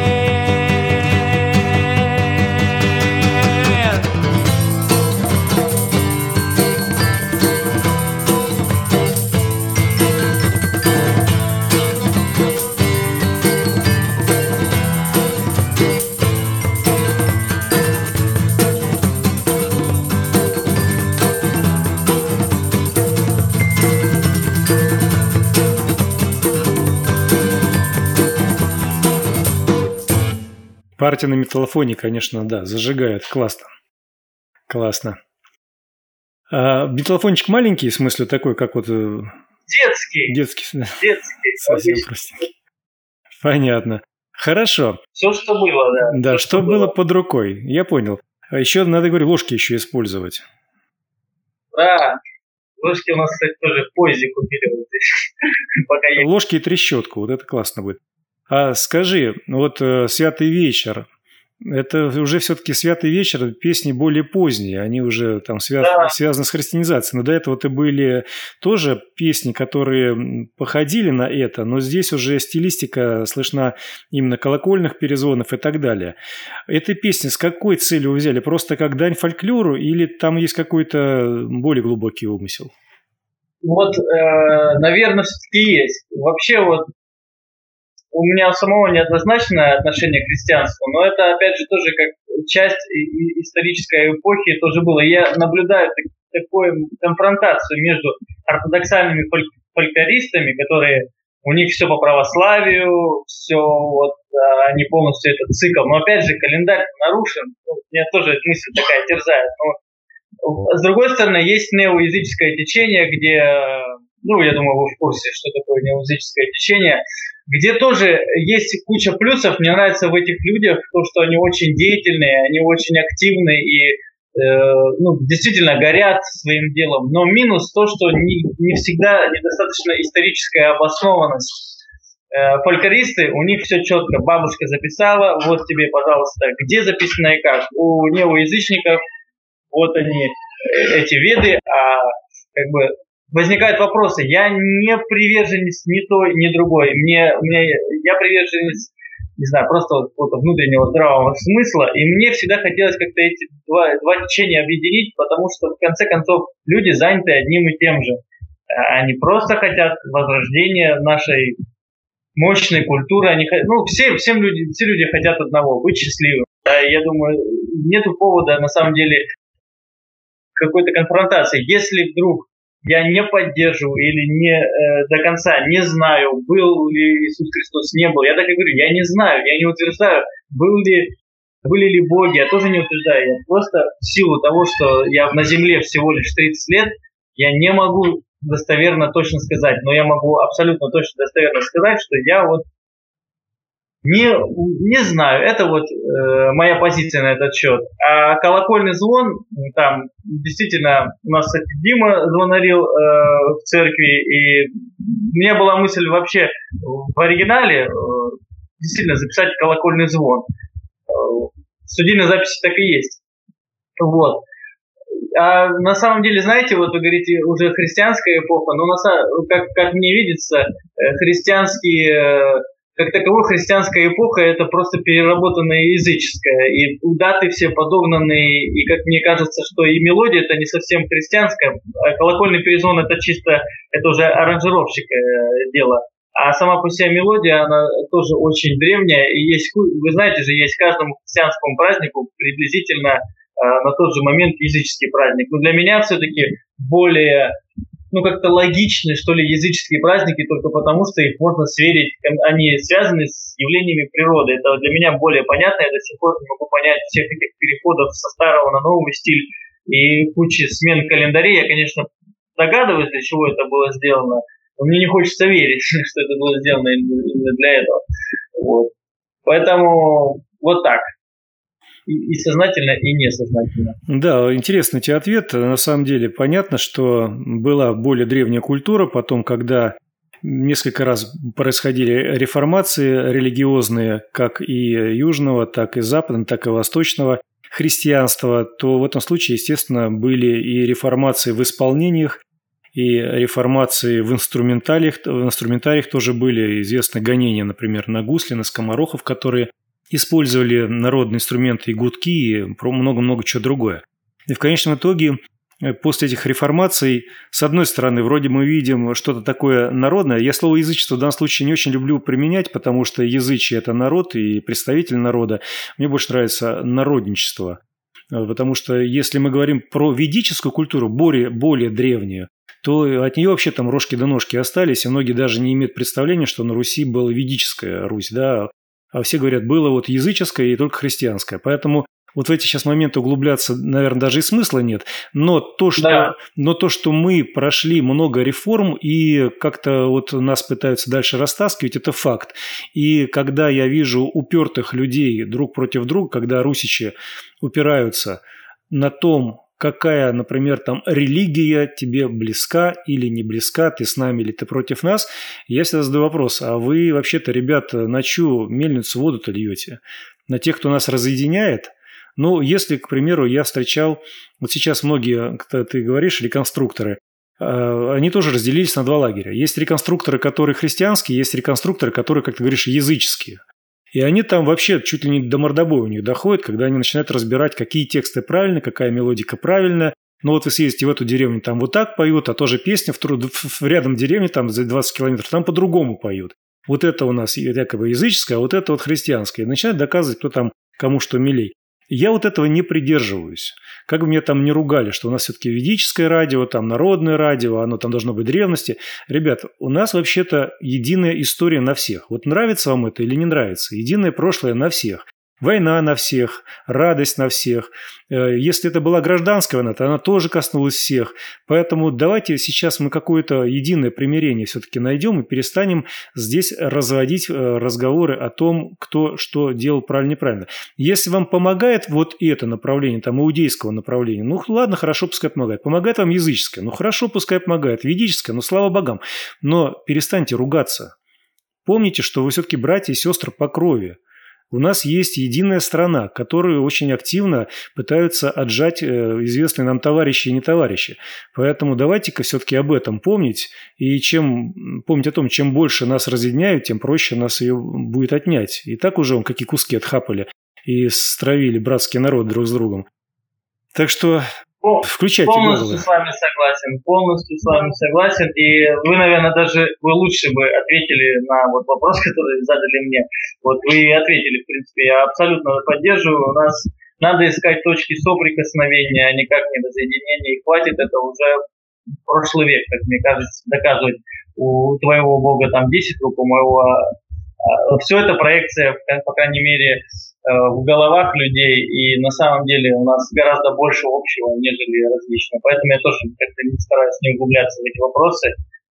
Партия на металлофоне, конечно, да, зажигает. Классно. Классно. А металлофончик маленький, в смысле такой, как вот... Детский. Детский. Детский. Совсем простенький. Понятно. Хорошо. Все, что было, да. Да, Все, что, что было под рукой. Я понял. А еще надо, говорю, ложки еще использовать. Да. Ложки у нас, кстати, тоже позже купили вот здесь. Пока я... Ложки и трещотку. Вот это классно будет. А скажи, вот э, «Святый вечер», это уже все-таки «Святый вечер», песни более поздние, они уже там связ... да. связаны с христианизацией. Но до этого-то были тоже песни, которые походили на это, но здесь уже стилистика слышна именно колокольных перезвонов и так далее. Эти песни с какой целью вы взяли? Просто как дань фольклору или там есть какой-то более глубокий умысел? Вот, э, наверное, все-таки есть. Вообще вот у меня у самого неоднозначное отношение к христианству, но это, опять же, тоже как часть исторической эпохи тоже было. Я наблюдаю так, такую конфронтацию между ортодоксальными фольк- фольклористами, которые у них все по православию, все вот, они полностью этот цикл. Но опять же, календарь нарушен. Ну, меня тоже эта мысль такая терзает. Но, с другой стороны, есть неоязыческое течение, где, ну, я думаю, вы в курсе, что такое неоязыческое течение, где тоже есть куча плюсов. Мне нравится в этих людях то, что они очень деятельные, они очень активны и ну, действительно горят своим делом, но минус то, что не, не всегда недостаточно историческая обоснованность. Э, фольклористы, у них все четко, бабушка записала, вот тебе, пожалуйста, где записано и как. У неоязычников вот они, эти веды, а как бы возникают вопросы. Я не приверженец ни той, ни другой. Мне, мне, я приверженец, не знаю, просто вот какого-то внутреннего здравого смысла, и мне всегда хотелось как-то эти два, два течения объединить, потому что в конце концов люди заняты одним и тем же. Они просто хотят возрождения нашей мощной культуры. Они, ну, все, всем люди, все люди хотят одного, быть счастливым. Я думаю, нету повода на самом деле какой-то конфронтации. Если вдруг я не поддерживаю или не э, до конца не знаю, был ли Иисус Христос, не был. Я так и говорю, я не знаю, я не утверждаю, был ли, были ли боги, я тоже не утверждаю. Я просто в силу того, что я на земле всего лишь тридцать лет, я не могу достоверно точно сказать, но я могу абсолютно точно достоверно сказать, что я вот не, не знаю, это вот э, моя позиция на этот счет. А колокольный звон, там действительно у нас, кстати, Дима звонарил э, в церкви, и у меня была мысль вообще в оригинале э, действительно записать колокольный звон. Э, в студийной записи так и есть. Вот. А на самом деле, знаете, вот вы говорите, уже христианская эпоха, но на самом, как, как мне видится, христианские... Как таковой христианская эпоха – это просто переработанная языческая. И даты все подогнанные, и, как мне кажется, что и мелодия – это не совсем христианская. Колокольный перезвон – это чисто, это уже аранжировщик дело. А сама по себе мелодия, она тоже очень древняя. И есть, вы знаете же, есть каждому христианскому празднику приблизительно на тот же момент языческий праздник. Но для меня все-таки более... ну, как-то логичны, что ли, языческие праздники, только потому, что их можно сверить, они связаны с явлениями природы. Это для меня более понятно, я до сих пор не могу понять всех этих переходов со старого на новый стиль и кучи смен календарей. Я, конечно, догадываюсь, для чего это было сделано, но мне не хочется верить, что это было сделано именно для этого. Вот. Поэтому вот так. И сознательно, и несознательно. Да, интересный тебе ответ. На самом деле понятно, что была более древняя культура, потом, когда несколько раз происходили реформации религиозные, как и южного, так и западного, так и восточного христианства, то в этом случае, естественно, были и реформации в исполнениях, и реформации в инструментариях, в инструментариях тоже были известны гонения, например, на гусли, на скоморохов, которые использовали народные инструменты и гудки, и много-много чего другое. И в конечном итоге, после этих реформаций, с одной стороны, вроде мы видим что-то такое народное. Я слово «язычество» в данном случае не очень люблю применять, потому что язычие – это народ и представитель народа. Мне больше нравится народничество. Потому что если мы говорим про ведическую культуру, более, более древнюю, то от нее вообще там рожки до ножки остались, и многие даже не имеют представления, что на Руси была ведическая Русь, да. А все говорят, было вот языческое и только христианское. Поэтому вот в эти сейчас моменты углубляться, наверное, даже и смысла нет. Но то, что, да. но то, что мы прошли много реформ и как-то вот нас пытаются дальше растаскивать, это факт. И когда я вижу упертых людей друг против друга, когда русичи упираются на том, какая, например, там религия тебе близка или не близка, ты с нами или ты против нас, я всегда задаю вопрос, а вы вообще-то, ребята, на чью мельницу воду-то льете? На тех, кто нас разъединяет? Ну, если, к примеру, я встречал, вот сейчас многие, как ты говоришь, реконструкторы, они тоже разделились на два лагеря. Есть реконструкторы, которые христианские, есть реконструкторы, которые, как ты говоришь, языческие. И они там вообще чуть ли не до мордобоя у них доходят, когда они начинают разбирать, какие тексты правильны, какая мелодика правильная. Ну вот вы съездите в эту деревню, там вот так поют, а тоже песня в, труд... в рядом деревни, там за двадцать километров, там по-другому поют. Вот это у нас якобы языческое, а вот это вот христианское. И начинают доказывать, кто там кому что милей. Я вот этого не придерживаюсь. Как бы меня там не ругали, что у нас все-таки ведическое радио, там народное радио, оно там должно быть древности. Ребят, у нас вообще-то единая история на всех. Вот нравится вам это или не нравится? Единое прошлое на всех. Война на всех, радость на всех. Если это была гражданская война, то она тоже коснулась всех. Поэтому давайте сейчас мы какое-то единое примирение все-таки найдем и перестанем здесь разводить разговоры о том, кто что делал правильно-неправильно. Если вам помогает вот это направление, там, иудейского направления, ну ладно, хорошо, пускай помогает. Помогает вам языческое, ну хорошо, пускай помогает. Ведическое, ну слава богам. Но перестаньте ругаться. Помните, что вы все-таки братья и сестры по крови. У нас есть единая страна, которую очень активно пытаются отжать известные нам товарищи и не товарищи. Поэтому давайте-ка все-таки об этом помнить. И чем помнить о том, чем больше нас разъединяют, тем проще нас ее будет отнять. И так уже он какие куски отхапали и стравили братский народ друг с другом. Так что включайте головы. Полностью с вами согласен, полностью с вами согласен. И вы, наверное, даже вы лучше бы ответили на вот вопрос, который задали мне. Вот вы ответили, в принципе, я абсолютно поддерживаю. У нас надо искать точки соприкосновения, а никак не разъединения. И хватит, это уже прошлый век, как мне кажется, доказывать. У твоего бога там десять рук, у моего... Все это проекция, по крайней мере, в головах людей, и на самом деле у нас гораздо больше общего, нежели различного. Поэтому я тоже как-то не стараюсь не углубляться в эти вопросы.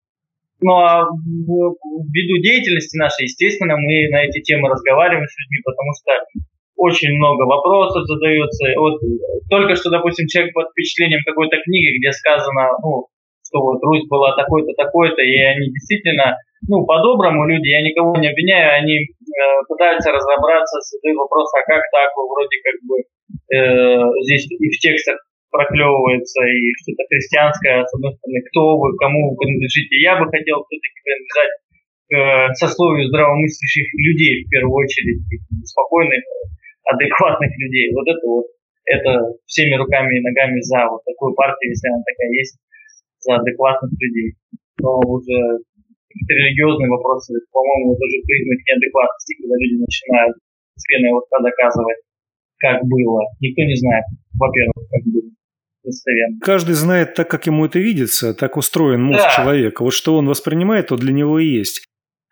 Ну а ввиду деятельности нашей, естественно, мы на эти темы разговариваем с людьми, потому что очень много вопросов задается. Вот только что, допустим, человек под впечатлением какой-то книги, где сказано, ну, что вот Русь была такой-то, такой-то, и они действительно, ну, по-доброму люди, я никого не обвиняю, они э, пытаются разобраться, задают вопрос, а как так, вроде как бы э, здесь и в текстах проклевывается, и что-то христианское, с одной стороны, кто вы, кому вы принадлежите. Я бы хотел все-таки принадлежать к э, сословию здравомыслящих людей, в первую очередь, спокойных, адекватных людей. Вот это вот, это всеми руками и ногами за вот такую партию, если она такая есть, за адекватных людей. Но уже какие-то религиозные вопросы, по-моему, тоже признак неадекватности, когда люди начинают с пеной вот доказывать, как было. Никто не знает, во-первых, как было. Достоверно. Каждый знает так, как ему это видится, так устроен мозг да. человека. Вот что он воспринимает, то для него и есть.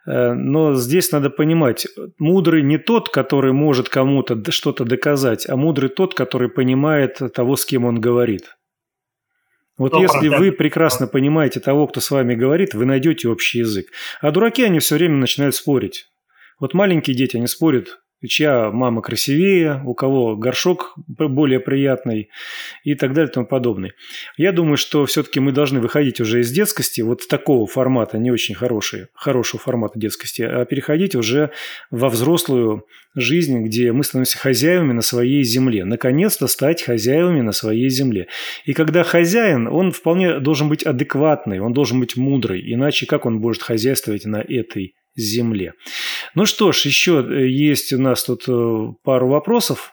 Но здесь надо понимать, мудрый не тот, который может кому-то что-то доказать, а мудрый тот, который понимает того, с кем он говорит. Вот сто процентов. Если вы прекрасно понимаете того, кто с вами говорит, вы найдете общий язык. А дураки, они все время начинают спорить. Вот маленькие дети, они спорят, чья мама красивее, у кого горшок более приятный и так далее и тому подобное. Я думаю, что все-таки мы должны выходить уже из детскости, вот такого формата, не очень хорошего, хорошего формата детскости, а переходить уже во взрослую жизнь, где мы становимся хозяевами на своей земле. Наконец-то стать хозяевами на своей земле. И когда хозяин, он вполне должен быть адекватный, он должен быть мудрый, иначе как он может хозяйствовать на этой земле. Ну что ж, еще есть у нас тут пару вопросов.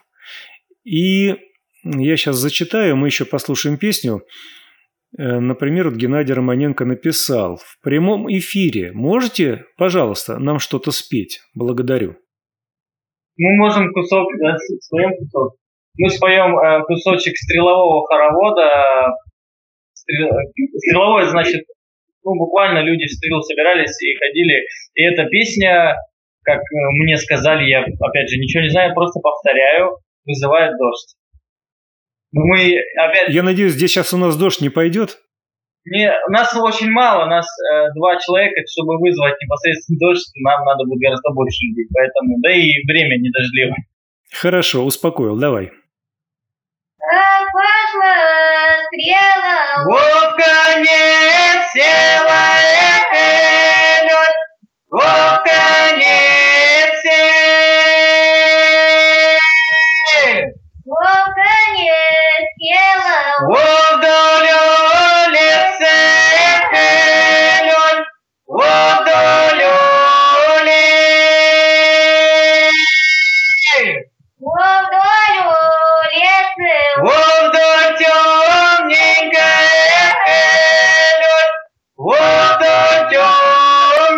И я сейчас зачитаю, мы еще послушаем песню. Например, вот Геннадий Романенко написал: в прямом эфире можете, пожалуйста, нам что-то спеть? Благодарю. Мы можем кусок, да, споем кусок. Мы споем э, кусочек стрелового хоровода. Стрел... Стреловое, значит, ну, буквально люди в стрелу собирались и ходили. И эта песня, как мне сказали, я, опять же, ничего не знаю, просто повторяю, вызывает дождь. Мы опять... Я надеюсь, здесь сейчас у нас дождь не пойдет? Не, нас очень мало, нас э, два человека, чтобы вызвать непосредственно дождь, нам надо будет гораздо больше людей, поэтому, да и время не дождливое. Хорошо, успокоил, давай. Как пошла стрела, вот конец села, лед, вот конец села, вот конец села, вот долю леса, лед, вот долю леса, вот долю леса, вот долю темненькая, лед, вот долю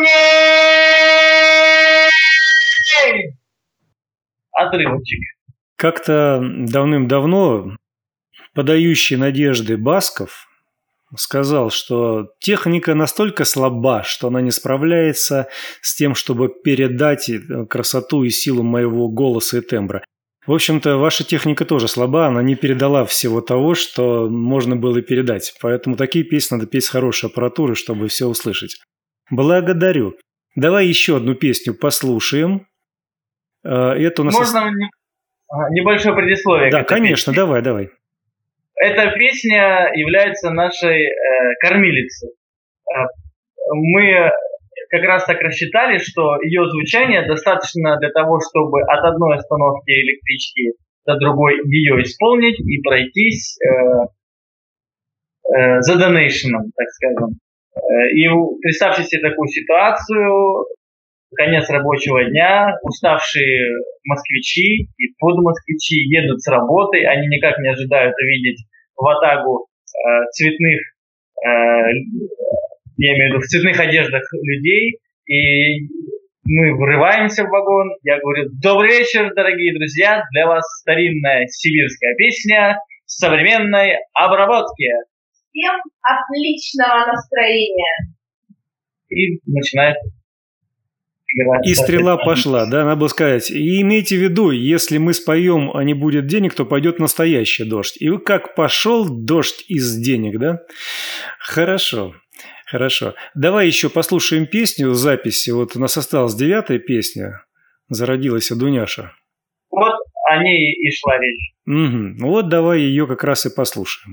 темненькая. Отрывочек. Как-то давным-давно подающий надежды Басков сказал, что техника настолько слаба, что она не справляется с тем, чтобы передать красоту и силу моего голоса и тембра. В общем-то, ваша техника тоже слаба, она не передала всего того, что можно было передать. Поэтому такие песни надо петь с хорошей аппаратурой, чтобы все услышать. Благодарю. Давай еще одну песню послушаем. Это у нас... Можно небольшое предисловие? Да, конечно, песне? давай, давай. Эта песня является нашей э, кормилицей. Э, мы как раз так рассчитали, что ее звучание достаточно для того, чтобы от одной остановки электрички до другой ее исполнить и пройтись э, э, за донейшеном, так скажем. Э, и представьте себе такую ситуацию: конец рабочего дня, уставшие москвичи и подмосквичи едут с работы, они никак не ожидают увидеть ватагу э, цветных, э, я имею в виду в цветных одеждах людей, и мы врываемся в вагон, я говорю: добрый вечер, дорогие друзья, для вас старинная сибирская песня в современной обработке. Всем отличного настроения. И начинает. И стрела пошла, да, надо было сказать. И имейте в виду, если мы споем, а не будет денег, то пойдет настоящий дождь. И как пошел дождь из денег, да? Хорошо, хорошо. Давай еще послушаем песню, записи. Вот у нас осталась девятая песня, зародилась Дуняша. Вот о ней и шла речь. Угу. Вот давай ее как раз и послушаем.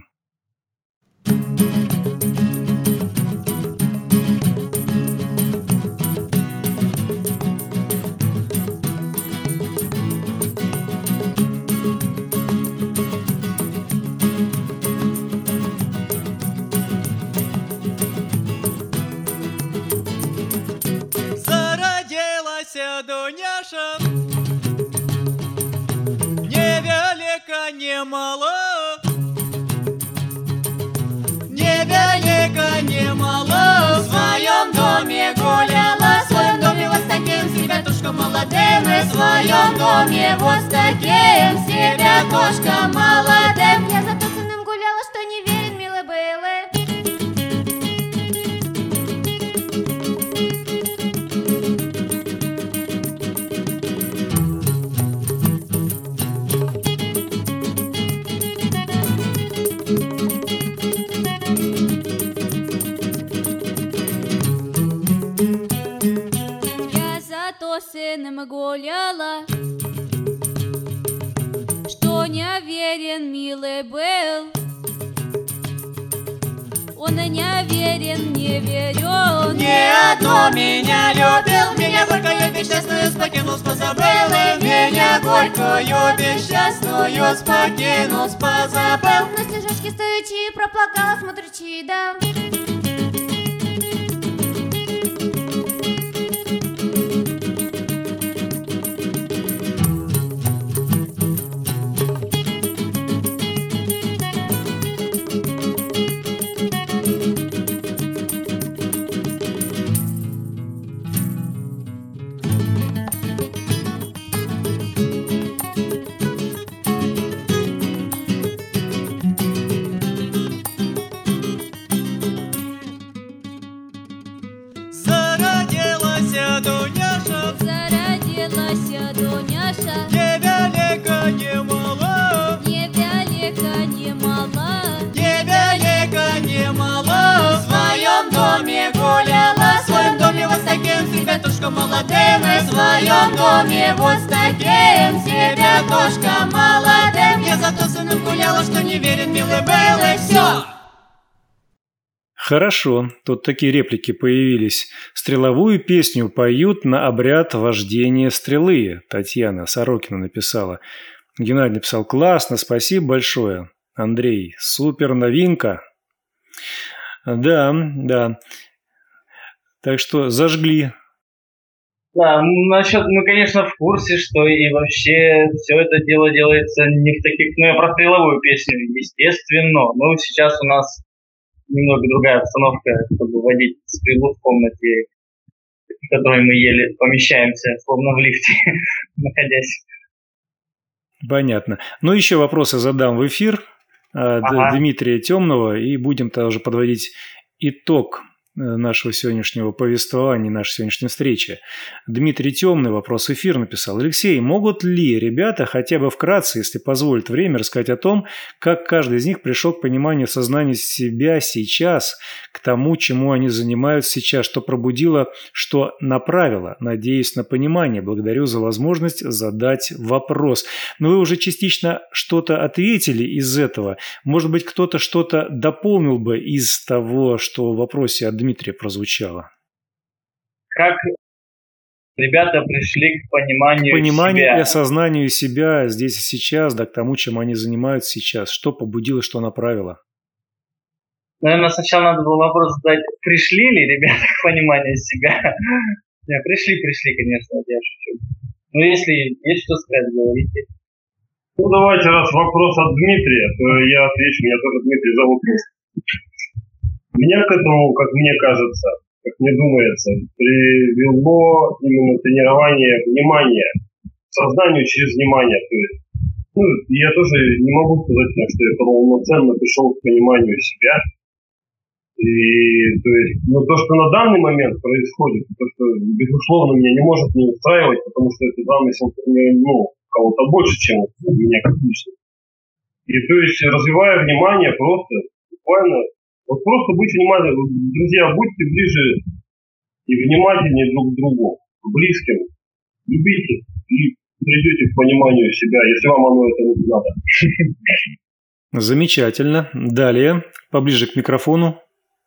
Дуняша, не велика, не мала, не велика, не мала, в своем доме гуляла, в своем доме вот с таким, с ребятушком молодым, в своем доме вот с таким, с ребятушком молодым. Я за Туциным гуляла, что не верен, милый было. Сыном гуляла, что не верен, милый был. Он не верен, не верен. Не одно меня любил, меня горькую бесчастную покинул, позабыл. Меня горькую бесчастную покинул, позабыл. На стежочке стоячи, проплакала, смотричи, да. Дуняша, зародилась Дуняша, не велика, не мала, не велика, не мала, не велика, не мала, в своем доме гуляла, в своем доме вот с таким, с ребятушком молодым, в своем доме вот с таким, с ребятушком молодым. Я зато сыном гуляла, что не верен, милый был, и все. Хорошо, тут такие реплики появились. Стреловую песню поют на обряд вождения стрелы. Татьяна Сорокина написала. Геннадий написал: классно, спасибо большое. Андрей: супер новинка. Да, да. Так что зажгли. Да, насчет, мы, конечно, в курсе, что и вообще все это дело делается не в таких, ну, я про стреловую песню, естественно. Но сейчас у нас немного другая обстановка, чтобы водить стрелу в комнате, в которой мы еле помещаемся, словно в лифте, находясь. Понятно. Ну, еще вопросы задам в эфир Ага. Дмитрия Темного, и будем тоже подводить итог нашего сегодняшнего повествования, нашей сегодняшней встречи. Дмитрий Темный вопрос в эфир написал. Алексей, могут ли ребята хотя бы вкратце, если позволит время, рассказать о том, как каждый из них пришел к пониманию сознания себя сейчас, к тому, чему они занимаются сейчас, что пробудило, что направило? Надеюсь на понимание. Благодарю за возможность задать вопрос. Но вы уже частично что-то ответили из этого. Может быть, кто-то что-то дополнил бы из того, что в вопросе от Дмитрия прозвучало. Как ребята пришли к пониманию, к пониманию себя. и осознанию себя здесь и сейчас, да, к тому, чем они занимаются сейчас. Что побудило, что направило? Наверное, сначала надо было вопрос задать, пришли ли ребята к пониманию себя? Не, пришли, пришли, конечно, я шучу. Но если есть что сказать, говорите. Ну, давайте, раз вопрос от Дмитрия, то я отвечу. Меня тоже Дмитрий зовут. Меня к этому, как мне кажется, как мне думается, привело именно тренирование внимания, сознанию через внимание. То есть, ну, я тоже не могу сказать, что я полноценно пришел к пониманию себя. И то есть, ну, то, что на данный момент происходит, то, что, безусловно, меня не может не устраивать, потому что это замысел, ну, кого-то больше, чем меня как личность. И то есть, развивая внимание, просто, буквально, вот просто быть внимательным. Друзья, будьте ближе и внимательнее друг к другу, близким. Любите и придете к пониманию себя, если вам оно это не надо. Замечательно. Далее, поближе к микрофону.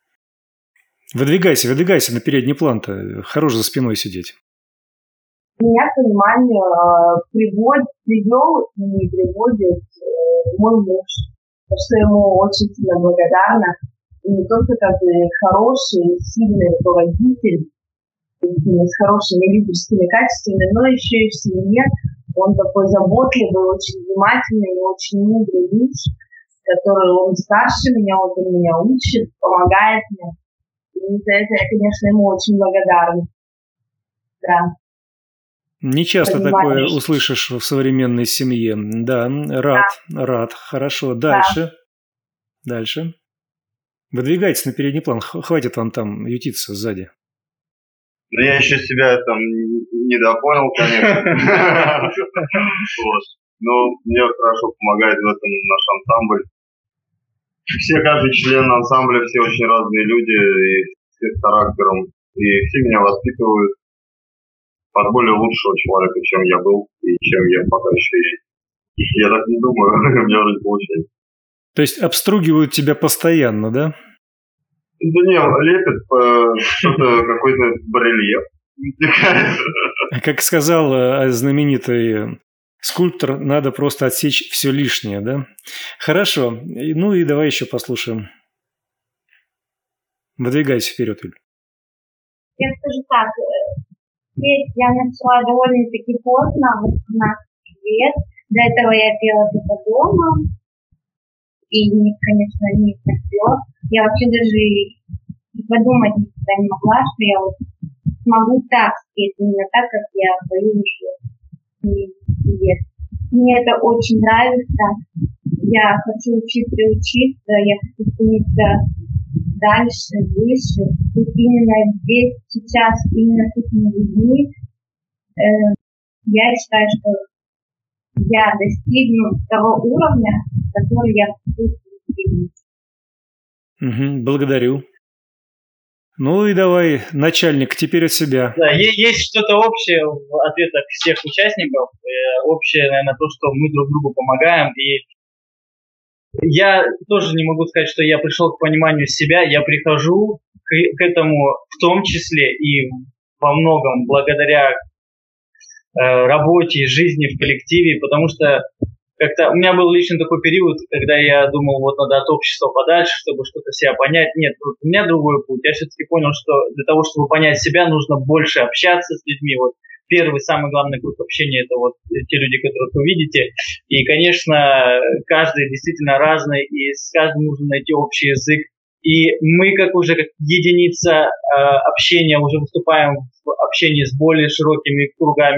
Выдвигайся, выдвигайся на передний план-то. Хорош за спиной сидеть. Меня понимание э, приводит, привел и не приводит э, мой муж, за что ему очень сильно благодарна. И не только как хороший, сильный руководитель с хорошими лидерскими качествами, но еще и в семье он такой заботливый, очень внимательный и очень мудрый муж, который он старше меня, он меня учит, помогает мне. И за это я, конечно, ему очень благодарна. Да. Не часто Понимаешь. Такое услышишь в современной семье. Да, рад, да. рад. Хорошо. Дальше. Да. Дальше. Выдвигайтесь на передний план. Хватит вам там ютиться сзади. Ну, я еще себя там не допонял, конечно. Но мне хорошо помогает в этом наш ансамбль. Все, каждый член ансамбля, все очень разные люди, и все с характером. И все меня воспитывают под более лучшего человека, чем я был, и чем я пока еще есть. Я так не думаю, у меня уже получается. То есть обстругивают тебя постоянно, да? Да не, лепят э, что-то, какой-то барельеф. Как сказал знаменитый скульптор, надо просто отсечь все лишнее, да? Хорошо. Ну и давай еще послушаем. Выдвигайся вперед, Юль. Я скажу так. Петь я начала довольно-таки поздно, в восемнадцать лет. До этого я пела где-то дома. И, конечно, не хотела. Я вообще даже и подумать никогда не могла, что я вот смогу так спеть, именно так, как я пою уже. Мне это очень нравится. Я хочу учиться и учиться, я хочу стремиться дальше, выше. И именно здесь, сейчас, именно с этими людьми, э, я считаю, что я достигну того уровня, который я хочу достигнуть. Угу, благодарю. Ну и давай, начальник, теперь от себя. Да, есть что-то общее в ответах всех участников. Общее, наверное, то, что мы друг другу помогаем. И я тоже не могу сказать, что я пришел к пониманию себя. Я прихожу к, к этому в том числе и во многом благодаря э, работе и жизни в коллективе, потому что как-то у меня был лично такой период, когда я думал, вот надо от общества подальше, чтобы что-то себя понять. Нет, у меня другой путь. Я все-таки понял, что для того, чтобы понять себя, нужно больше общаться с людьми. Вот первый, самый главный круг общения – это вот те люди, которых вы видите. И, конечно, каждый действительно разный, и с каждым нужно найти общий язык. И мы, как уже как единица э, общения, уже выступаем в общении с более широкими кругами.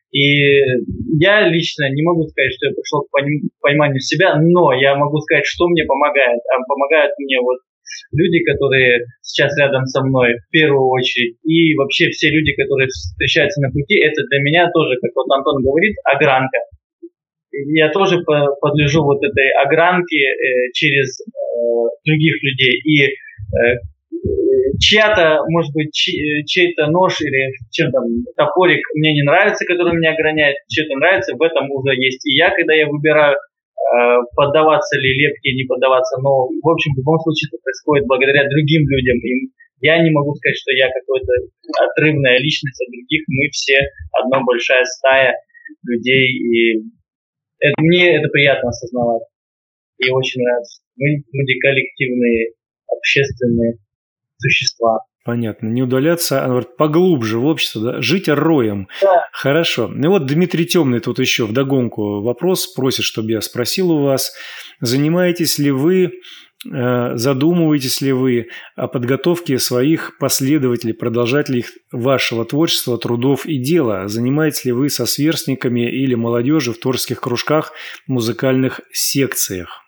И я лично не могу сказать, что я пришел к пониманию себя, но я могу сказать, что мне помогает. А помогают мне вот люди, которые сейчас рядом со мной в первую очередь, и вообще все люди, которые встречаются на пути, это для меня тоже, как вот Антон говорит, огранка. Я тоже подлежу вот этой огранке э, через э, других людей. И э, чья-то, может быть, чей- чей-то нож или чем там топорик мне не нравится, который меня ограняет, чей-то нравится, в этом уже есть и я, когда я выбираю, э, поддаваться ли лепке, не поддаваться. Но, в общем, в любом случае это происходит благодаря другим людям. И я не могу сказать, что я какая-то отрывная личность от других. Мы все одна большая стая людей, и это, мне это приятно осознавать. И очень нравится. Мы люди коллективные, общественные существа. Понятно. Не удаляться, а наоборот, поглубже в общество, да? Жить роем. Да. Хорошо. Ну вот Дмитрий Темный тут еще вдогонку вопрос просит, чтобы я спросил у вас. Занимаетесь ли вы, э, задумываетесь ли вы о подготовке своих последователей, продолжателей вашего творчества, трудов и дела? Занимаетесь ли вы со сверстниками или молодежью в творческих кружках, музыкальных секциях?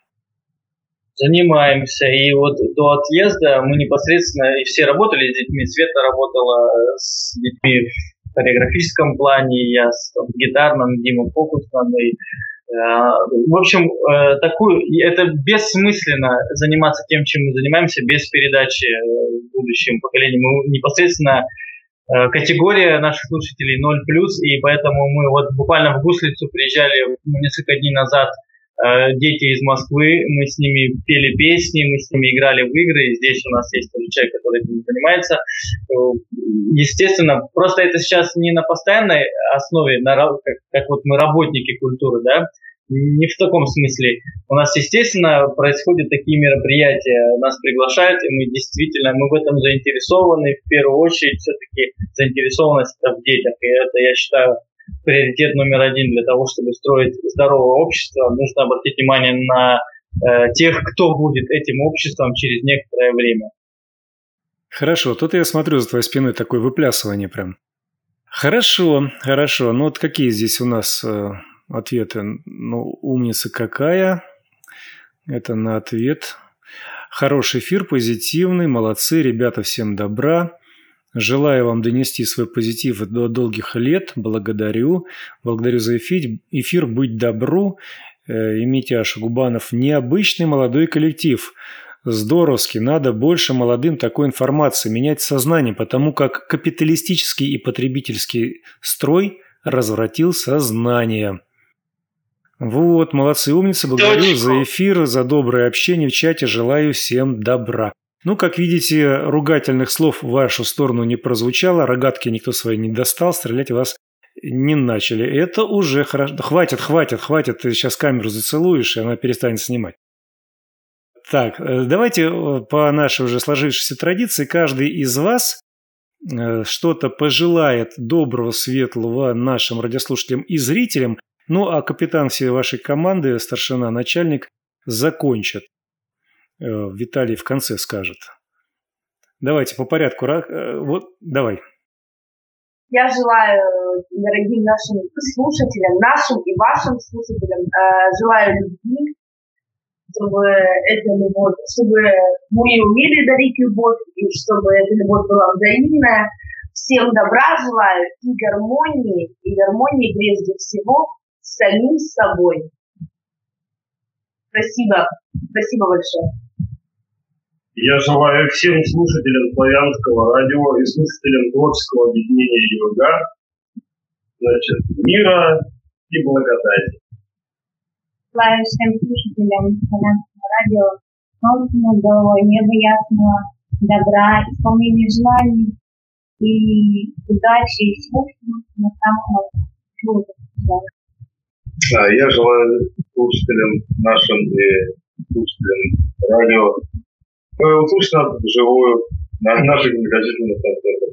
Занимаемся. И вот до отъезда мы непосредственно и все работали с детьми. Света работала с детьми в хореографическом плане, я в гитарном, Дима в фокусном. И, э, в общем, э, такую, это бессмысленно заниматься тем, чем мы занимаемся, без передачи э, будущим поколениям. Мы непосредственно э, категория наших слушателей ноль плюс, и поэтому мы вот буквально в Гуслицу приезжали несколько дней назад. Дети из Москвы, мы с ними пели песни, мы с ними играли в игры, и здесь у нас есть тоже человек, который этим занимается. Естественно, просто это сейчас не на постоянной основе, на, как, как вот мы работники культуры, да, не в таком смысле. У нас, естественно, происходят такие мероприятия, нас приглашают, и мы действительно, мы в этом заинтересованы, в первую очередь, все-таки заинтересованность в детях, и это, я считаю, приоритет номер один. Для того, чтобы строить здоровое общество, нужно обратить внимание на э, тех, кто будет этим обществом через некоторое время. Хорошо, тут я смотрю за твоей спиной такое выплясывание прям. Хорошо, хорошо. Ну вот какие здесь у нас э, ответы? Ну, умница какая. Это на ответ. Хороший эфир, позитивный, молодцы, ребята, всем добра. Желаю вам донести свой позитив до долгих лет. Благодарю. Благодарю за эфир. Эфир «Быть добру». И Митяша Губанов. Необычный молодой коллектив. Здоровски. Надо больше молодым такой информации. Менять сознание, потому как капиталистический и потребительский строй развратил сознание. Вот, молодцы, умницы. Благодарю Точку. За эфир, за доброе общение в чате. Желаю всем добра. Ну, как видите, ругательных слов в вашу сторону не прозвучало, рогатки никто свои не достал, стрелять в вас не начали. Это уже хорошо. Хватит, хватит, хватит, ты сейчас камеру зацелуешь, и она перестанет снимать. Так, давайте по нашей уже сложившейся традиции каждый из вас что-то пожелает доброго, светлого нашим радиослушателям и зрителям, ну, а капитан всей вашей команды, старшина, начальник, закончит. Виталий в конце скажет. Давайте по порядку. Вот, давай. Я желаю дорогим нашим слушателям, нашим и вашим слушателям, желаю любви, чтобы эта любовь, чтобы мы умели дарить любовь, и чтобы эта любовь была взаимная. Всем добра желаю и гармонии, и гармонии прежде всего с самим собой. Спасибо. Спасибо большое. Я желаю всем слушателям Славянского радио и слушателям творческого объединения ЮРГА, значит, мира и благодати. Желаю всем слушателям Славянского радио солнца над головой, неба ясного, добра, исполнения желаний и удачи и слушания на самом деле. А я желаю слушателям нашим и слушателям радио услышать нас вживую на наших многочисленных концертах.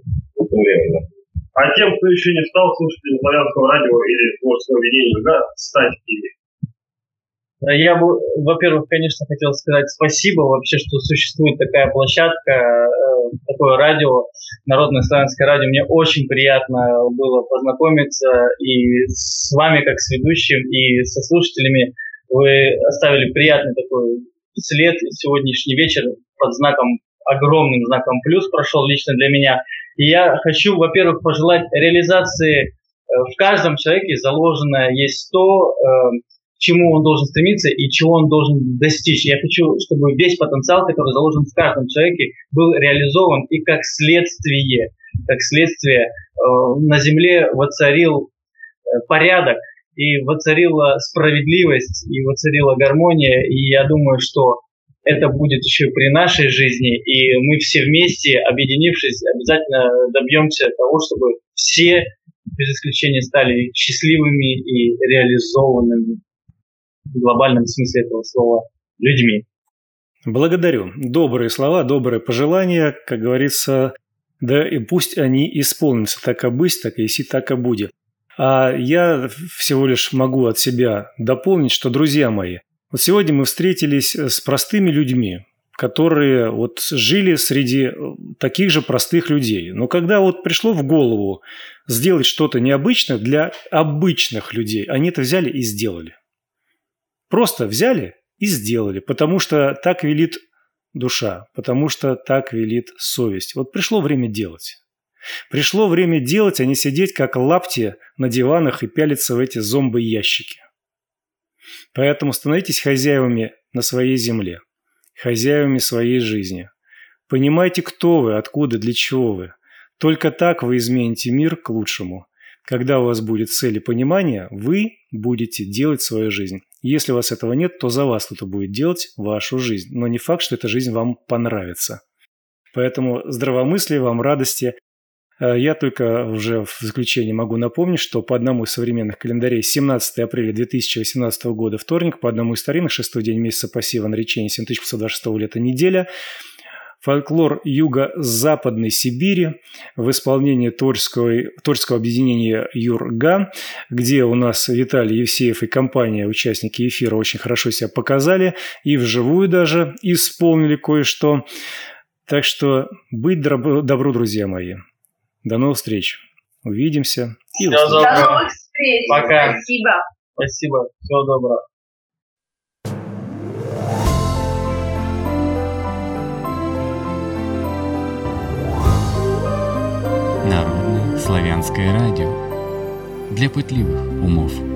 А тем, кто еще не стал слушателем Славянского радио или творческого объединения ЮРГА, стать ими. Я бы, во-первых, конечно, хотел сказать спасибо вообще, что существует такая площадка, такое радио, Народное славянское радио. Мне очень приятно было познакомиться и с вами, как с ведущим, и со слушателями. Вы оставили приятный такой след. Сегодняшний вечер под знаком, огромным знаком плюс прошел лично для меня. И я хочу, во-первых, пожелать реализации в каждом человеке заложено есть то, к чему он должен стремиться и чего он должен достичь. Я хочу, чтобы весь потенциал, который заложен в каждом человеке, был реализован и как следствие, как следствие на земле воцарил порядок, и воцарила справедливость, и воцарила гармония. И я думаю, что это будет еще при нашей жизни, и мы все вместе, объединившись, обязательно добьемся того, чтобы все, без исключения, стали счастливыми и реализованными в глобальном смысле этого слова людьми. Благодарю. Добрые слова, добрые пожелания, как говорится, да и пусть они исполнятся. Так и быть, так и еси, так и будет. А я всего лишь могу от себя дополнить, что, друзья мои, вот сегодня мы встретились с простыми людьми, которые вот жили среди таких же простых людей. Но когда вот пришло в голову сделать что-то необычное для обычных людей, они это взяли и сделали. Просто взяли и сделали, потому что так велит душа, потому что так велит совесть. Вот пришло время делать. Пришло время делать, а не сидеть как лапти на диванах и пялиться в эти зомбоящики. Поэтому становитесь хозяевами на своей земле, хозяевами своей жизни. Понимайте, кто вы, откуда, для чего вы. Только так вы измените мир к лучшему. Когда у вас будет цель и понимание, вы будете делать свою жизнь. Если у вас этого нет, то за вас кто-то будет делать вашу жизнь. Но не факт, что эта жизнь вам понравится. Поэтому здравомыслия вам, радости. Я только уже в заключение могу напомнить, что по одному из современных календарей семнадцатое апреля две тысячи восемнадцатого года вторник, по одному из старинных шестой день месяца посева наречения семь тысяч пятьсот двадцать шестого лета неделя. Фольклор юго-западной Сибири в исполнении творческого, творческого объединения «Юрга», где у нас Виталий Евсеев и компания, участники эфира, очень хорошо себя показали и вживую даже исполнили кое-что. Так что быть добру, добру, друзья мои. До новых встреч. Увидимся. И До новых встреч. Пока. Спасибо. Спасибо. Всего доброго. Народное славянское радио для пытливых умов.